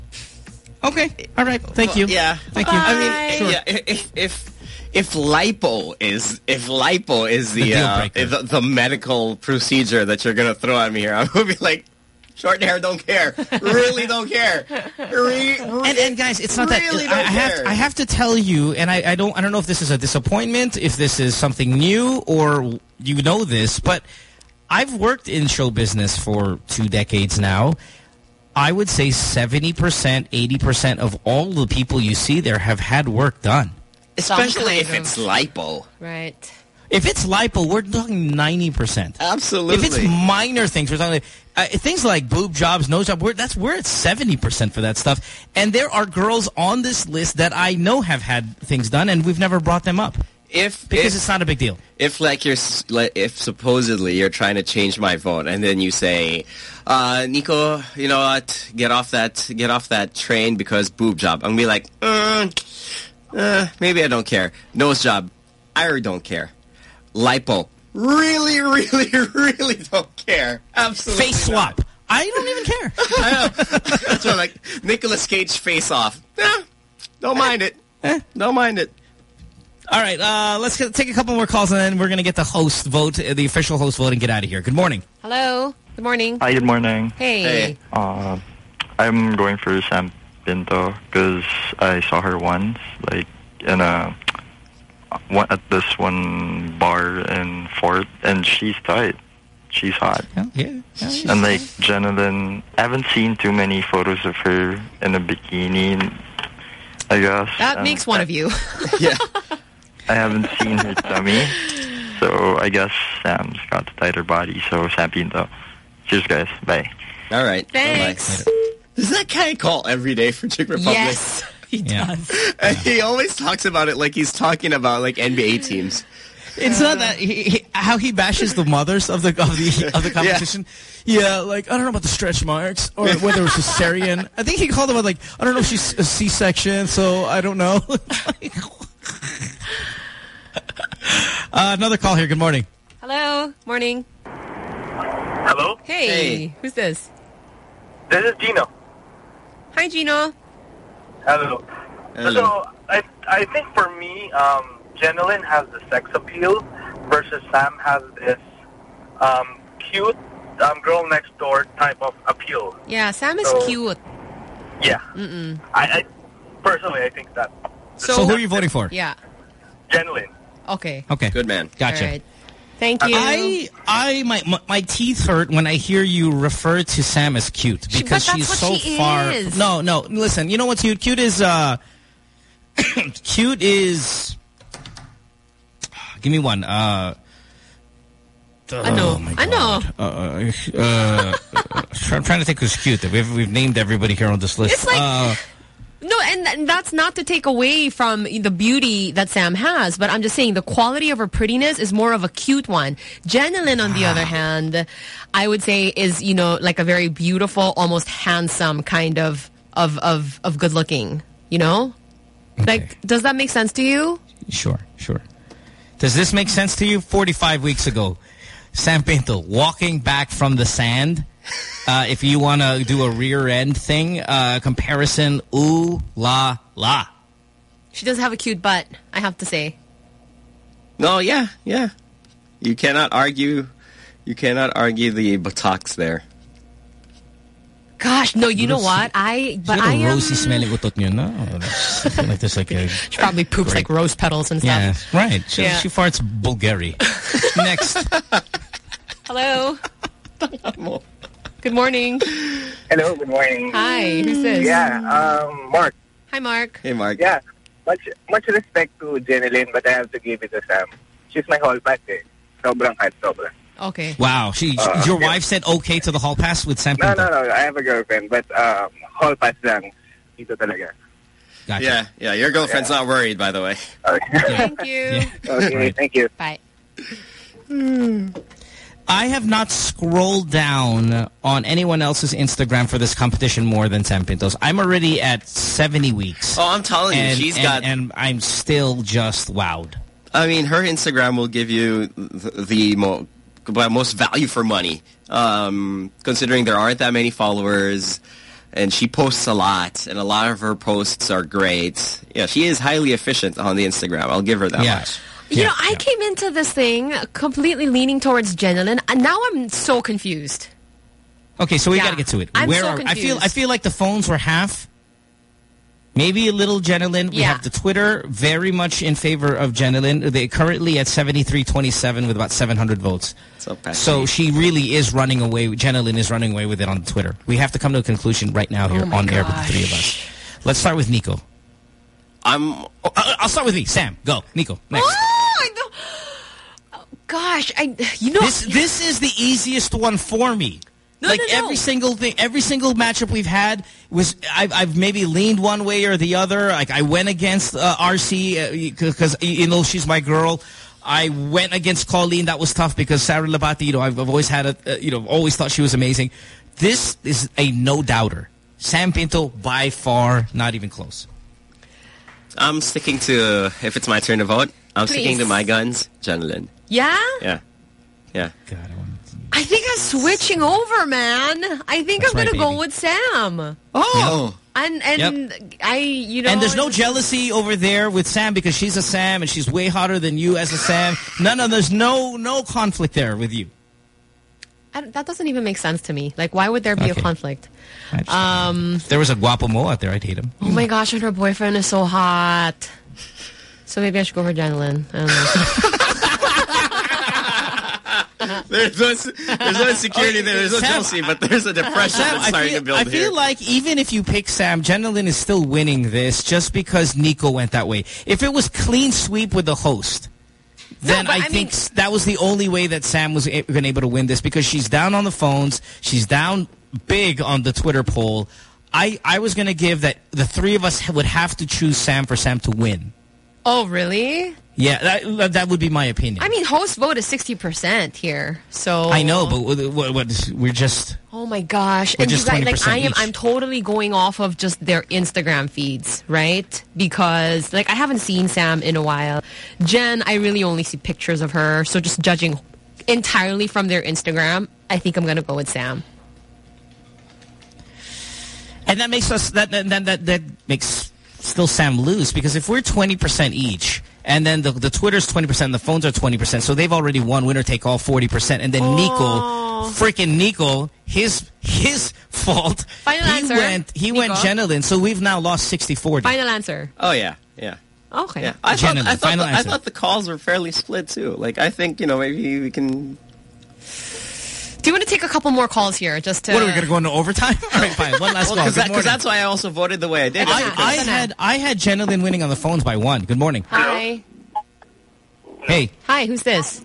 Okay. All right. Thank well, you. Yeah. Thank Bye. you. I mean, Sure. yeah, if if if lipo is if lipo is the The deal uh, breaker. the, the medical procedure that you're gonna throw at me here, I'm gonna be like, short hair, don't care. Really don't care. Re And, and guys, it's not really that I, I don't have care. I have to tell you, and I, I don't I don't know if this is a disappointment, if this is something new, or you know this, but I've worked in show business for two decades now. I would say seventy percent, eighty percent of all the people you see there have had work done. Especially if kind of. it's lipo. Right. If it's lipo, we're talking ninety percent. Absolutely. If it's minor things, we're talking uh, things like boob jobs, nose job, we're, that's, we're at seventy percent for that stuff. And there are girls on this list that I know have had things done, and we've never brought them up. If Because if, it's not a big deal. If like you're like if supposedly you're trying to change my vote, and then you say, uh, Nico, you know what? Get off that get off that train because boob job. I'm gonna be like, uh, uh, maybe I don't care. Nose job, I really don't care. Lipo, really, really, really don't care. Absolutely. Face swap. I don't even care. I know. That's what, like Nicolas Cage face off. Eh, don't mind it. Eh, don't mind it. All right, uh, let's get, take a couple more calls, and then we're going to get the host vote, uh, the official host vote, and get out of here. Good morning. Hello. Good morning. Hi, good morning. Hey. Hey. Uh, I'm going for Sam Pinto because I saw her once, like, in a, one, at this one bar in Fort, and she's tight. She's hot. Yeah, yeah. yeah and, like, Jenilyn, I haven't seen too many photos of her in a bikini, I guess. That and makes one I, of you. Yeah. I haven't seen her tummy, so I guess Sam's got the tighter body, so Sam Pinto. Cheers, guys. Bye. All right. Thanks. Bye-bye. Does that guy call every day for Czech Republic? Yes, he Yeah. does. And he always talks about it like he's talking about like N B A teams. It's not that he, he, how he bashes the mothers of the of the of the competition. Yeah. yeah, like I don't know about the stretch marks or whether it was cesarean. I think he called them like I don't know if she's a C-section, so I don't know. uh, another call here. Good morning. Hello. Morning. Hello? Hey. Hey. Who's this? This is Gino. Hi, Gino. Hello. Hello. So, I I think for me, um, Jenilyn has the sex appeal versus Sam has this um, cute um, girl next door type of appeal. Yeah, Sam is So- cute. Yeah. Mm-mm. I, I personally, I think that. So, so who are you voting for? Yeah. Jenilyn. Okay. Okay. Good man. Gotcha. All right. Thank you. I, I, my, my, my teeth hurt when I hear you refer to Sam as cute She- because but that's she's what so she far. is. No, no. Listen, you know what's cute? Cute is, uh, cute is. Give me one. Uh, I know. oh my I know. God. Uh, uh, uh, I'm trying to think who's cute. We've we've named everybody here on this list. It's like- uh, No, and th that's not to take away from the beauty that Sam has, but I'm just saying the quality of her prettiness is more of a cute one. Jenilyn, on the other hand, I would say is, you know, like a very beautiful, almost handsome kind of of of, of good looking, you know? Okay. Like, does that make sense to you? Sure, sure. Does this make sense to you? forty-five weeks ago, Sam Pinto walking back from the sand. Uh, if you want to do a rear end thing, uh, comparison, ooh la la. She does have a cute butt, I have to say. No, yeah, yeah. You cannot argue. You cannot argue the buttocks there. Gosh, no, you know what? I but I She am. rosy smelling utot niyo, no? Something like this, like a She probably poops great- like rose petals and Yeah, stuff. right. She, Yeah. she farts Bulgari. Next. Hello. Good morning. Hello, good morning. Hi, who's this? Yeah, um, Mark. Hi, Mark. Hey, Mark. Yeah, much much respect to Jenilyn, but I have to give it to Sam. She's my hall pass eh. Sobrang hot, sobrang. Okay. Wow, she, Uh, your yeah. wife said okay to the hall pass with Sam No, Pinto. no, no. I have a girlfriend, but um, hall pass lang. Dito talaga. Gotcha. Yeah, yeah. Your girlfriend's Yeah. not worried, by the way. Thank you. Yeah. Okay, Right. thank you. Bye. I have not scrolled down on anyone else's Instagram for this competition more than Sam Pinto's. I'm already at seventy weeks. Oh, I'm telling and, you, she's and, got... And I'm still just wowed. I mean, her Instagram will give you the, the mo most value for money, um, considering there aren't that many followers, and she posts a lot, and a lot of her posts are great. Yeah, she is highly efficient on the Instagram. I'll give her that Yeah. much. You Yeah, know, I came into this thing completely leaning towards Jenilyn, and now I'm so confused. Okay, so we Yeah. got to get to it. I'm Where so are, I feel confused. I feel like the phones were half. Maybe a little Jenilyn. We Yeah. have the Twitter very much in favor of Jenilyn. They're currently at seventy-three twenty-seven with about seven hundred votes. So, So she really is running away. Jenilyn is running away with it on Twitter. We have to come to a conclusion right now here Oh my on air with the gosh. three of us. Let's start with Nico. I'm. Oh, I- I'll start with me. Sam, go. Nico, next. Oh, I know. Oh, gosh, I you know This this is the easiest one for me. No, like no, no. every single thing, every single matchup we've had was I've, I've maybe leaned one way or the other. Like I went against uh, R C because uh, you know she's my girl. I went against Colleen. That was tough because Sarah Labate. You know I've, I've always had a uh, you know always thought she was amazing. This is a no doubter. Sam Pinto by far, not even close. I'm sticking to, if it's my turn to vote, I'm sticking Please. to my guns, Jenilyn. Yeah? Yeah. Yeah. God, I want I think I'm switching over, man. I think That's I'm my going to go baby. with Sam. Oh. And and I, you know. And there's no it's- jealousy over there with Sam because she's a Sam and she's way hotter than you as a Sam. No, no, there's no no conflict there with you. I don't- that doesn't even make sense to me. Like, why would there be Okay. a conflict? I just- Um. If there was a guapo mo out there, I'd hate him. Oh my gosh, and her boyfriend is so hot. So maybe I should go for Jenilyn. I don't know. There's no, there's no insecurity there. There's no Sam, jealousy, but there's a depression Sam, that's I starting feel, to build I here. feel like even if you pick Sam, Jenilyn is still winning this just because Nico went that way. If it was clean sweep with the host, then but I, I think mean- s- that was the only way that Sam was a- been able to win this because she's down on the phones. She's down big on the Twitter poll. I, I was going to give that the three of us would have to choose Sam for Sam to win. Oh, really? Yeah, that, that would be my opinion. I mean, host vote is sixty percent here. So I know, but what, what, what, we're just... Oh my gosh. We're And you just guys, like, twenty I percent am, each. I'm totally going off of just their Instagram feeds, right? Because, like, I haven't seen Sam in a while. Jen, I really only see pictures of her. So just judging entirely from their Instagram, I think I'm going to go with Sam. And that makes us... That, that, that, that makes still Sam lose because if we're twenty percent each... And then the, the Twitter's twenty percent, the phones are twenty percent. So they've already won winner take all forty percent. And then Nico, freaking Nico, his his fault. Final he answer, went he went Nico. Jenilyn. So we've now lost sixty forty. Final answer. Oh, yeah. Yeah. Okay. Yeah. I thought, Jenilyn, I, thought final the, I answer. thought the calls were fairly split, too. Like, I think, you know, maybe we can... Do you want to take a couple more calls here just to... What, are we going to go into overtime? All right, fine. One last Well, call. because Good that, morning. that's why I also voted the way I did. I, because- I had I had Jenilyn winning on the phones by one. Good morning. Hi. Hey. Hi, who's this?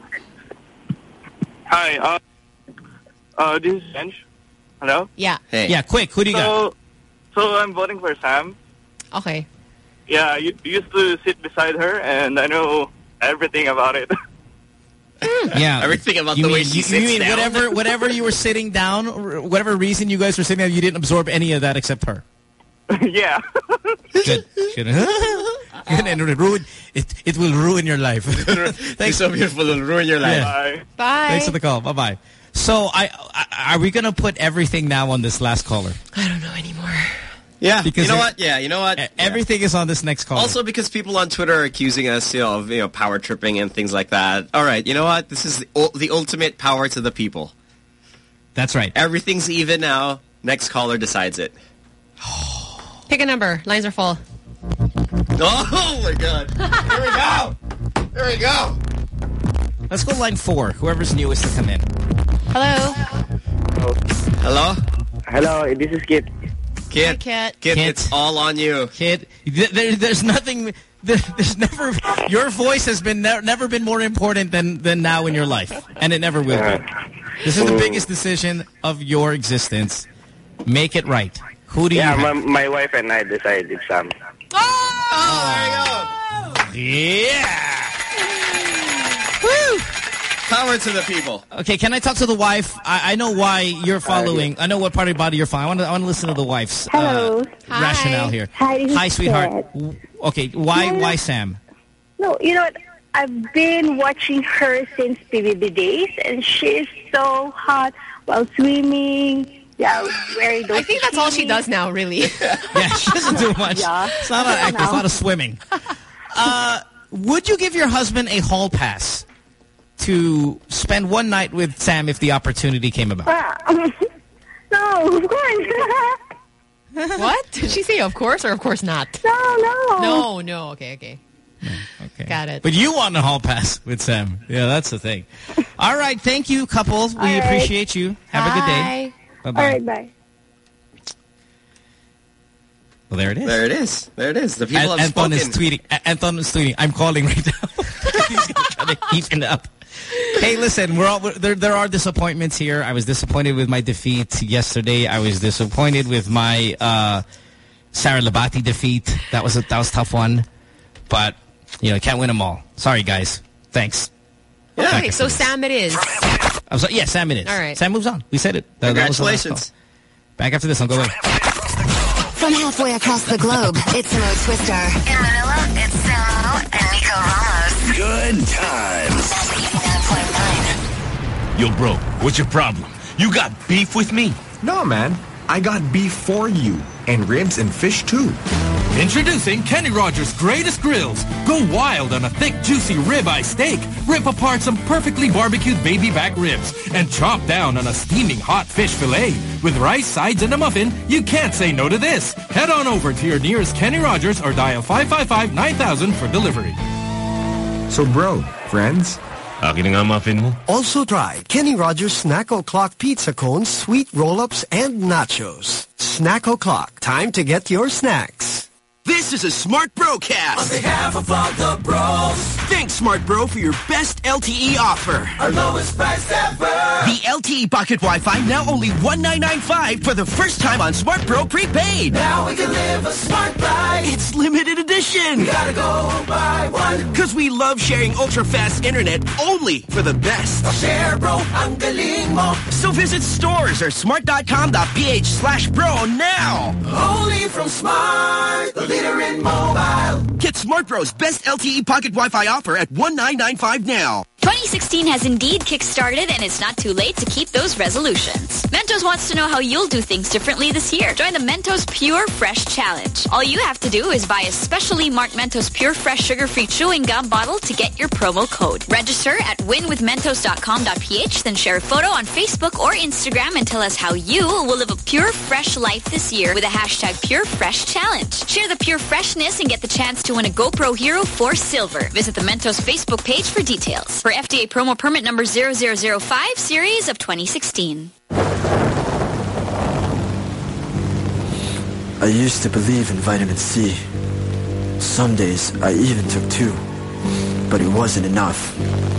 Hi, uh, uh, this is Benj. Hello? Yeah. Hey. Yeah, quick. Who do you got? So, so I'm voting for Sam. Okay. Yeah, you used to sit beside her, and I know everything about it. Yeah, Everything about you the mean, way she you, sits you mean down. whatever whatever you were sitting down, or whatever reason you guys were sitting down, you didn't absorb any of that except her. Yeah. Good. Good. Good. And it ruin it. It will ruin your life. Thanks, so beautiful. It'll ruin your life. Yeah. Bye. Bye. Thanks for the call. Bye bye. So, I, I are we gonna put everything now on this last caller? I don't know anymore. Yeah. Because you know it- what? Yeah. You know what? E- Everything is on this next caller. Also, because people on Twitter are accusing us, you know, of you know power tripping and things like that. All right, you know what? This is the, ul- the ultimate power to the people. That's right. Everything's even now. Next caller decides it. Pick a number. Lines are full. Oh my God! Here we go. Here we go. Let's go line four. Whoever's newest to come in. Hello. Hello, Hello, this is Kit. Kit. Hi, Kit. Kit, Kit. it's all on you. Kid, there, there's nothing. There, there's never. Your voice has been ne never been more important than than now in your life, and it never will be. This is the biggest decision of your existence. Make it right. Who do you? Yeah, have? my, my wife and I decided Sam. Oh, there you go. Yeah. Woo! Power to the people. Okay, can I talk to the wife? I, I know why you're following. I know what part of your body you're following. I want to I want to listen to the wife's uh, rationale here. Hi, Hi, sweetheart. W- Okay, why No, no. why Sam? No, you know what? I've been watching her since P B B days, and she's so hot while swimming. Yeah, wearing those I think that's all she does now, really. Yeah, she doesn't do much. Yeah. It's not an actor. It's a lot of swimming. Uh, would you give your husband a hall pass to spend one night with Sam if the opportunity came about? Uh, no, of course. What? Did she say of course or of course not? No, no. No, no. Okay, okay. Okay. Got it. But you want a hall pass with Sam. Yeah, that's the thing. All right. Thank you, couple. We right. appreciate you. Have a good day. Bye. Bye-bye. All right, bye. Well, there it is. There it is. There it is. The people An- have Anton spoken. is tweeting. A- Anton is tweeting. I'm calling right now. He's going to try to keep it up. Hey, listen, we're all we're, there. There are disappointments here. I was disappointed with my defeat yesterday. I was disappointed with my uh, Sarah Labati defeat. That was a that was a tough one, but you know, can't win them all. Sorry, guys. Thanks. Okay, Back so after this. Sam it is. I'm sorry. Yeah, Sam it is. All right. Sam moves on. We said it. That, that was the last Congratulations. call. Back after this. I'll go away. From halfway across the globe, it's Mo Twister. In Manila, it's Samo and Nico Ramos. Good times. eighty-nine point nine. Yo, bro, what's your problem? You got beef with me? No, man. I got beef for you. And ribs and fish, too. Introducing Kenny Rogers' Greatest Grills. Go wild on a thick, juicy ribeye steak. Rip apart some perfectly barbecued baby back ribs. And chomp down on a steaming hot fish fillet. With rice, sides, and a muffin, you can't say no to this. Head on over to your nearest Kenny Rogers or dial five five five, nine thousand for delivery. So, bro, friends? Akin na nga muffin mo. Also try Kenny Rogers Snack O'Clock Pizza Cones, Sweet Roll-Ups, and Nachos. Snack O'Clock. Time to get your snacks. This is a Smart Brocast. On behalf of all the bros, Thanks, Smart Bro, for your best L T E offer. our lowest price ever. The L T E Pocket Wi-Fi now only one nine nine five for the first time on Smart Bro Prepaid. Now we can live a smart life. It's limited edition. You gotta go buy one. Because we love sharing ultra-fast internet only for the best. Share, bro, ang galing mo. So visit stores or smart.com.ph slash bro now. Only from Smart, the leader in mobile. Get Smart Bro's best L T E Pocket Wi-Fi offer at one nine nine five now. twenty sixteen has indeed kick-started, and it's not too late to keep those resolutions. Mentos wants to know how you'll do things differently this year. Join the Mentos Pure Fresh Challenge. All you have to do is buy a specially marked Mentos Pure Fresh sugar-free chewing gum bottle to get your promo code. Register at win with mentos dot com dot p h, then share a photo on Facebook or Instagram and tell us how you will live a pure, fresh life this year with a hashtag Pure Fresh Challenge. Share the pure freshness and get the chance to win a GoPro Hero four Silver. Visit the Mentos Facebook page for details. For F D A promo permit number zero zero zero five, series of twenty sixteen. I used to believe in vitamin C. Some days I even took two, but it wasn't enough.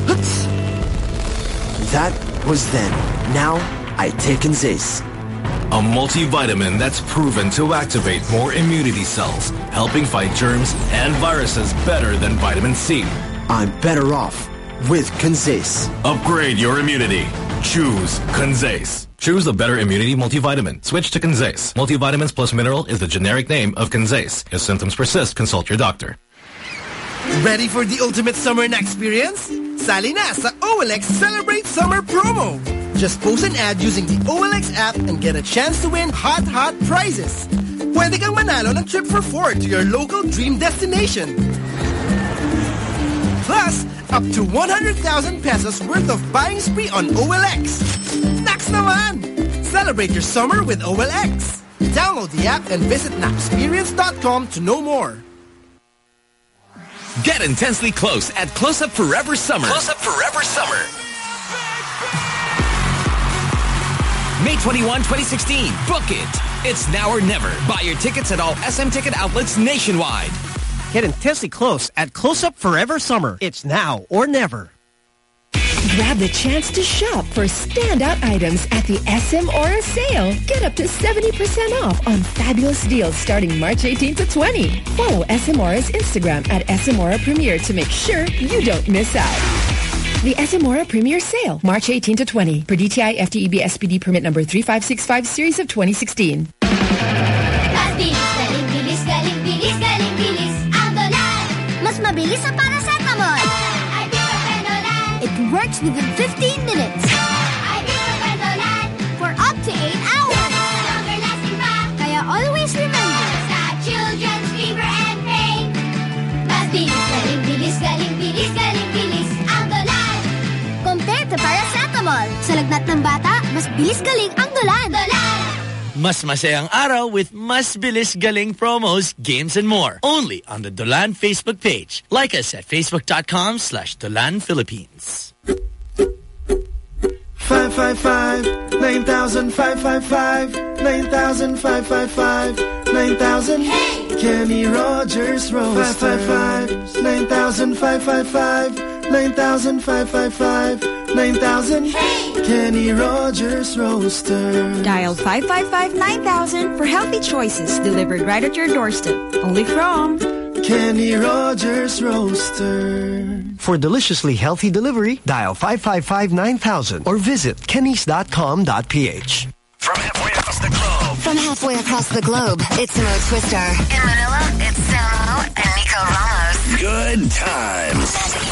That was then. Now I take Nzace. A multivitamin that's proven to activate more immunity cells, helping fight germs and viruses better than vitamin C. I'm better off with Nzace. Upgrade your immunity. Choose Nzace. Choose the better immunity multivitamin. Switch to Nzace. Multivitamins plus mineral is the generic name of Nzace. If symptoms persist, consult your doctor. Ready for the ultimate summer experience? Sali na sa O L X Celebrate Summer Promo. Just post an ad using the O L X app and get a chance to win hot, hot prizes. Pwede kang manalo ng trip for four to your local dream destination. Plus, up to one hundred thousand pesos worth of buying spree on O L X. Snacks naman! Celebrate your summer with O L X. Download the app and visit napsperience dot com to know more. Get intensely close at Close Up Forever Summer. Close Up Forever Summer. May twenty-first, twenty sixteen. Book it. It's now or never. Buy your tickets at all S M ticket outlets nationwide. Get intensely close at Close Up Forever Summer. It's now or never. Grab the chance to shop for standout items at the S M Aura sale. Get up to seventy percent off on fabulous deals starting March eighteenth to twentieth. Follow S M Aura's Instagram at S M Aura Premier to make sure you don't miss out. The S M Aura Premier Sale, March eighteenth to twentieth. Per D T I F T E B S P D permit number three five six five series of twenty sixteen. Mas mabilis sa paracetamol. It works within fifteen minutes. For up to eight hours. Kaya always remember, sa children's fever and pain, mas bilis, galing, bilis, galing, bilis, galing, bilis, ang Dolan. Compared to paracetamol, sa lagnat ng bata, mas bilis, galing ang Dolan. Dolan! Mas masayang araw with Mas Bilis Galing promos, games, and more. Only on the Dolan Facebook page. Like us at facebook.com slash Dolan Philippines. Five five five nine thousand five five five nine thousand five five five nine thousand. Hey! Kenny Rogers Roaster. Five five five nine thousand five five five nine thousand five five five nine thousand. Hey! Kenny Rogers Roaster. Dial five five five nine thousand for healthy choices delivered right at your doorstep. Only from Kenny Rogers Roaster. For deliciously healthy delivery, dial five five five nine thousand or visit kennys dot com dot p h. From halfway across the globe. From halfway across the globe, it's Mo Twister. In Manila, it's Samo and Nico Ramos. Good times.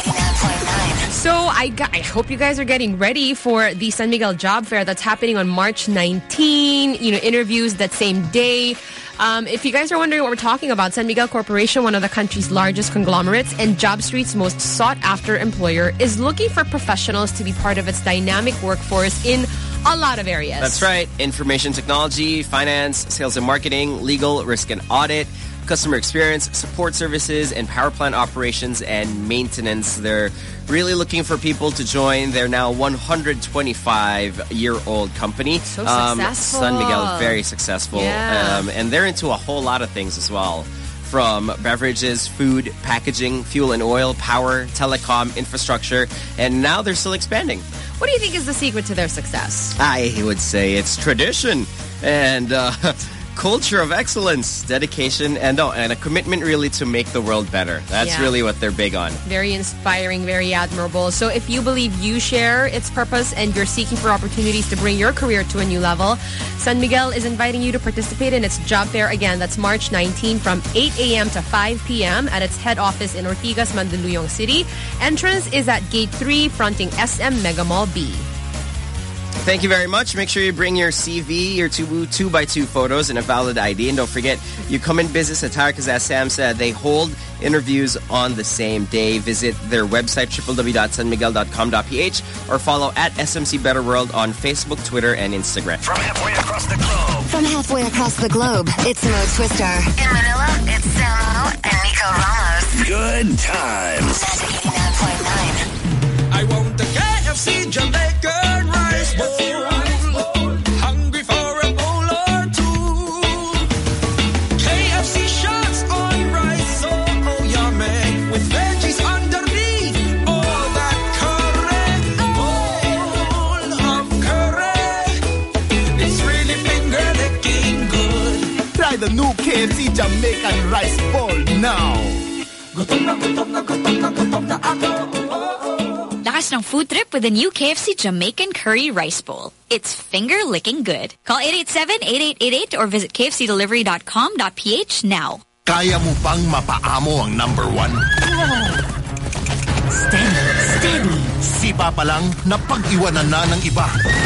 So I, got, I hope you guys are getting ready for the San Miguel Job Fair that's happening on March nineteenth. You know, interviews that same day. Um, if you guys are wondering what we're talking about, San Miguel Corporation, one of the country's largest conglomerates and JobStreet's most sought-after employer, is looking for professionals to be part of its dynamic workforce in a lot of areas. That's right. Information technology, finance, sales and marketing, legal, risk and audit, customer experience, support services, and power plant operations and maintenance. They're really looking for people to join their now one hundred twenty-five-year-old company. So um, successful. San Miguel, very successful. Yeah. Um, and they're into a whole lot of things as well. From beverages, food, packaging, fuel and oil, power, telecom, infrastructure, and now they're still expanding. What do you think is the secret to their success? I would say it's tradition and uh, culture of excellence, dedication, and oh, and a commitment really to make the world better. That's Yeah. really what they're big on. Very inspiring, very admirable. So if you believe you share its purpose and you're seeking for opportunities to bring your career to a new level, San Miguel is inviting you to participate in its job fair. Again, that's March nineteenth from eight a m to five p m at its head office in Ortigas, Mandaluyong City. Entrance is at Gate three, fronting S M Mega Mall B. Thank you very much. Make sure you bring your C V, your two, two by two photos, and a valid I D. And don't forget, you come in business attire because, as Sam said, they hold interviews on the same day. Visit their website, w w w dot san miguel dot com dot p h, or follow at S M C Better World on Facebook, Twitter, and Instagram. From halfway across the globe. From halfway across the globe, it's Mo Twister. In Manila, it's Samo and Nico Ramos. Good times. eighty-nine point nine. I want the K F C Jamaican rice bowl. Hungry for a bowl or two. K F C shots on rice, so oh yummy. With veggies underneath, all that curry, bowl of curry. It's really finger licking good. Try the new K F C Jamaican rice bowl now. Gutom na, gutom na, gutom na, gutom na ako. Lakas ng food trip with the new K F C Jamaican Curry Rice Bowl. It's finger-licking good. Call eight eight seven, eight eight eight eight or visit k f c delivery dot com dot p h now. Kaya mo bang mapaamo ang number one? Steady, steady. Sipa pa lang, napag-iwanan na ng iba.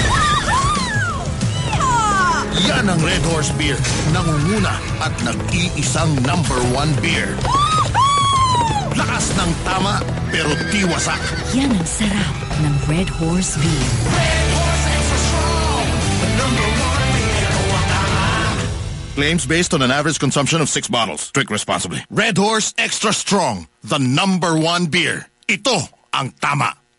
Yan ang Red Horse Beer. Nangunguna at nag-iisang number one beer. Lakas ng tama, pero tiwasak. Yan ang sarap ng Red Horse Beer. Red Horse Extra Strong, the number one beer. Claims based on an average consumption of six bottles. Drink responsibly. Red Horse Extra Strong, the number one beer. Ito ang tama.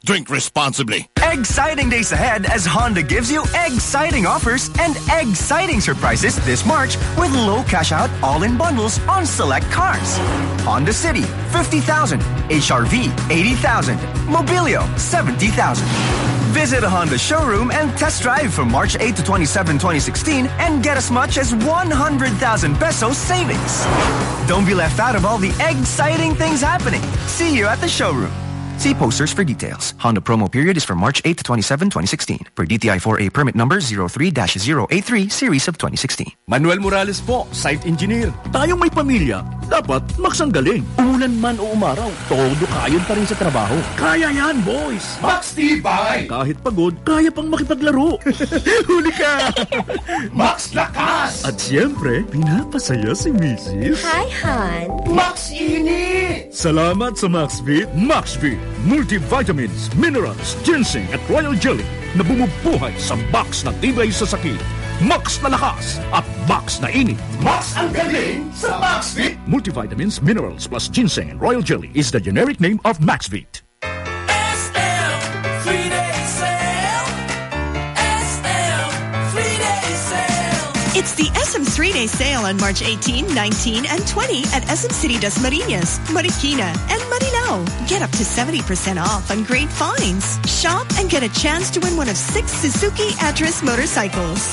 Drink responsibly. Exciting days ahead as Honda gives you exciting offers and exciting surprises this March with low cash out all-in bundles on select cars. Honda City, fifty thousand. H R V, eighty thousand. Mobilio, seventy thousand. Visit a Honda showroom and test drive from March eighth to twenty-seventh, twenty sixteen and get as much as one hundred thousand pesos savings. Don't be left out of all the exciting things happening. See you at the showroom. See posters for details. Honda promo period is from March eighth to twenty-seventh, twenty sixteen. Per D T I four A permit number zero three dash zero eight three series of twenty sixteen. Manuel Morales po, site engineer. Tayong may pamilya, dapat magsanggaling. Umulan man o umaraw, todo kayon pa rin sa trabaho. Kaya yan, boys. Max Tibay! Kahit pagod, kaya pang makipaglaro. Huli ka! Max Lakas! At siyempre, pinapasaya si Missus Hi, Han. Max Init! Salamat sa MaxVit. MaxVit, multivitamins, minerals, ginseng at royal jelly na bumubuhay sa box na tibay sa sakit. Max na lakas at Max na init. Max ang galing sa MaxVit! Multivitamins, minerals plus ginseng and royal jelly is the generic name of MaxVit. S M three-day sale. S M three-day sale. It's the S M three-day sale on March eighteenth, nineteenth, and twentieth at S M City Dasmariñas, Marikina, and Marilao. Get up to seventy percent off on great finds. Shop and get a chance to win one of six Suzuki Atris motorcycles.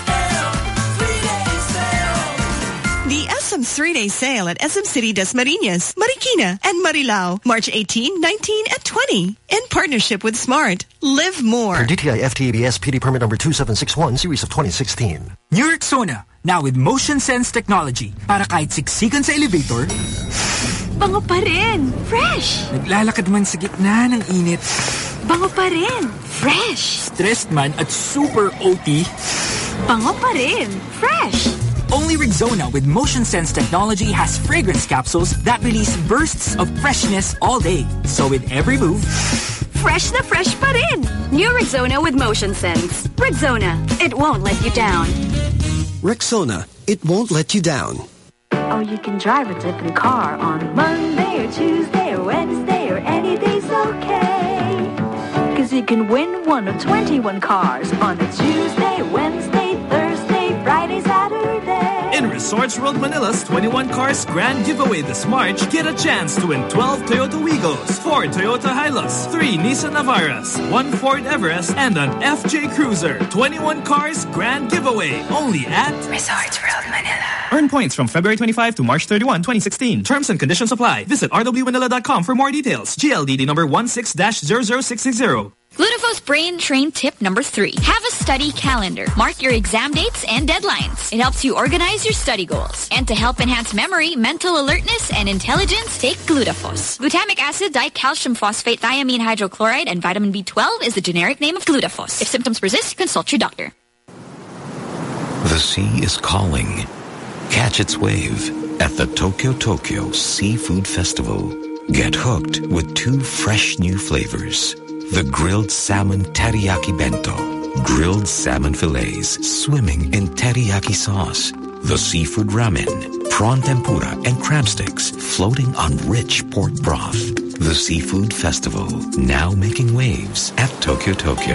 The S M three-day sale at S M City Dasmariñas, Marikina, and Marilao, March eighteenth, nineteenth, and twentieth. In partnership with Smart. Live more. Per D T I F T A B S P D permit number two seven six one, series of twenty sixteen. New Rexona, now with motion sense technology. Para kahit siksikan sa elevator, Bango pa rin. Fresh. naglalakad man sa gitna ng init, Bango pa rin. Fresh. stressed man at super O T, Bango pa rin. Fresh. only Rexona with motion sense technology has fragrance capsules that release bursts of freshness all day. So with every move, Fresh na fresh pa rin. New Rexona with motion sense. Rexona, it won't let you down. Rexona, it won't let you down. Oh, you can drive a different car on Monday or Tuesday or Wednesday or any day's okay. Cause you can win one of twenty-one cars on a Tuesday, Wednesday, Thursday, Friday, Saturday. In Resorts World Manila's twenty-one Cars Grand Giveaway this March, get a chance to win twelve Toyota Wigos, four Toyota Hilux, three Nissan Navaras, one Ford Everest, and an F J Cruiser. twenty-one Cars Grand Giveaway, only at Resorts World Manila. Earn points from February twenty-fifth to March thirty-first, twenty sixteen. Terms and conditions apply. Visit r w manila dot com for more details. G L D D number one six dash zero zero six six zero. Glutafos Brain Train tip number three. Have a study calendar. Mark your exam dates and deadlines. It helps you organize your study goals. And to help enhance memory, mental alertness, and intelligence, take Glutafos. Glutamic acid, dicalcium phosphate, thiamine hydrochloride, and vitamin B twelve is the generic name of Glutafos. If symptoms persist, consult your doctor. The sea is calling. Catch its wave at the Tokyo Tokyo Seafood Festival. Get hooked with two fresh new flavors. The grilled salmon teriyaki bento. Grilled salmon fillets swimming in teriyaki sauce. The seafood ramen, prawn tempura, and crab sticks floating on rich pork broth. The Seafood Festival, now making waves at Tokyo Tokyo.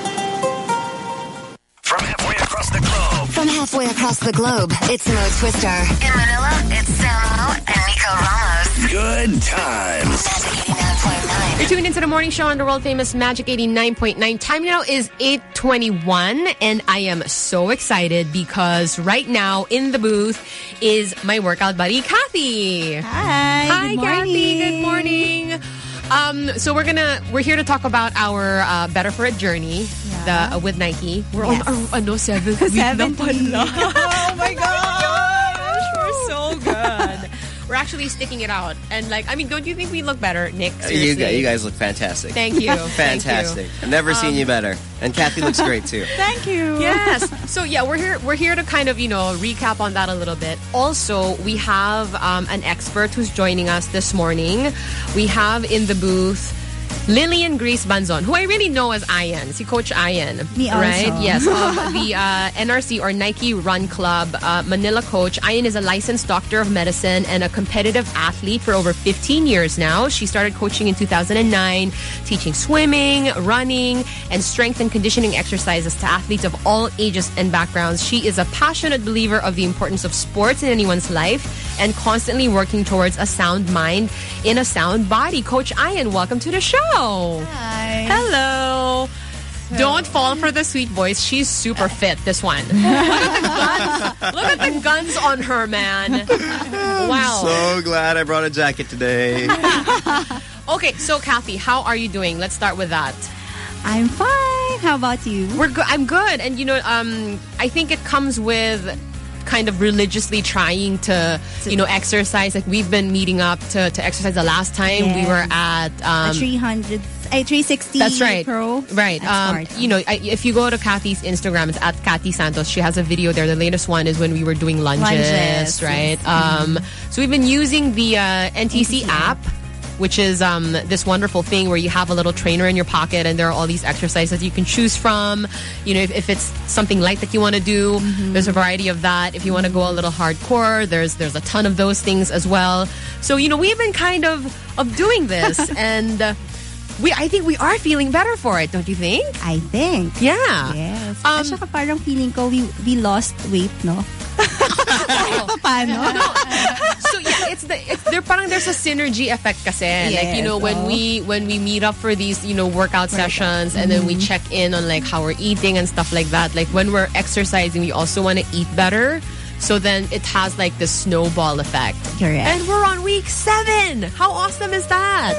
From halfway across the globe. From halfway across the globe, it's Mo Twister. In Manila, it's Samo and Nico Ramos. Good times. You're tuned into the morning show on the world-famous Magic eighty-nine point nine. Time now is eight twenty-one, and I am so excited because right now in the booth is my workout buddy, Kathy. Hi. Hi, good Kathy. Good morning. Um, so we're gonna we're here to talk about our uh, Better for It journey Yeah. the, uh, with Nike. We're Yes. on our ano seventh week na Seventeen. pala. Oh my gosh, we're so good. We're actually sticking it out, and like I mean, don't you think we look better, Nick? You Seriously. guys, you guys look fantastic. Thank you. Fantastic. Thank you. I've never seen Um, you better. And Kathy looks great too. Thank you. Yes. So yeah, we're here. We're here to kind of you know recap on that a little bit. Also, we have um, an expert who's joining us this morning. We have in the booth Lillian Grace Banzon, who I really know as Ian, si Coach Ian. Me also. Right? Yes, of the uh, N R C or Nike Run Club uh, Manila coach. Ian is a licensed doctor of medicine and a competitive athlete for over fifteen years now. She started coaching in two thousand nine, teaching swimming, running, and strength and conditioning exercises to athletes of all ages and backgrounds. She is a passionate believer of the importance of sports in anyone's life and constantly working towards a sound mind in a sound body. Coach Ian, welcome to the show. Hi. Hello. So. Don't fall for the sweet voice. She's super fit, this one. Look at the guns. Look at the guns on her, man. Wow. So glad I brought a jacket today. Okay, so Kathy, how are you doing? Let's start with that. I'm fine. How about you? We're good. I'm good. And, you know, um, I think it comes with kind of religiously trying to, you know, exercise. Like, we've been meeting up to, to exercise. The last time yeah. we were at um, a three hundred, a three sixty that's right. Pro. Right. Um, you know, I, if you go to Kathy's Instagram, it's at Kathy Santos. She has a video there. The latest one is when we were doing lunges, lunges right? Yes. Um, mm-hmm. So we've been using the uh, N T C, N T C app, which is um, this wonderful thing where you have a little trainer in your pocket and there are all these exercises you can choose from. You know, if, if it's something light that you want to do, mm-hmm. there's a variety of that. If you want to go a little hardcore, there's there's a ton of those things as well. So, you know, we've been kind of of doing this and uh, we I think we are feeling better for it, don't you think? I think. Yeah. Yes. Um, At saka parang feeling ko we, we lost weight, no? Paano? So yeah, it's the it's there parang there's a synergy effect kasi. Yes, like, you know, when oh. we when we meet up for these, you know, workout sessions mm-hmm. and then we check in on like how we're eating and stuff like that. Like when we're exercising, we also want to eat better. So then it has like the snowball effect. Correct. And we're on week seven. How awesome is that?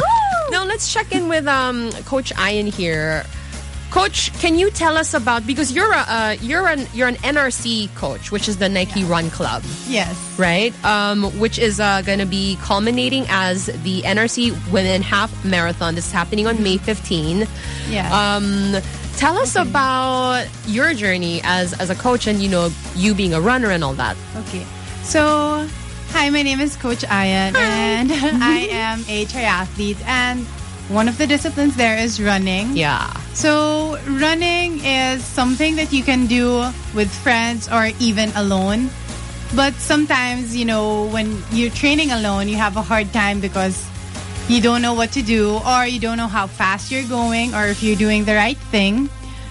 Now let's check in with um Coach Ian here. Coach, can you tell us about, because you're a uh, you're an you're an N R C coach, which is the Nike yeah. Run Club. Yes. Right? Um, which is uh, going to be culminating as the N R C Women Half Marathon. This is happening on May fifteenth. Yeah. Um, tell us okay. about your journey as as a coach and, you know, you being a runner and all that. Okay. So, hi, my name is Coach Ian, and I am a triathlete, and one of the disciplines there is running. Yeah. So running is something that you can do with friends or even alone. But sometimes, you know, when you're training alone, you have a hard time because you don't know what to do or you don't know how fast you're going or if you're doing the right thing.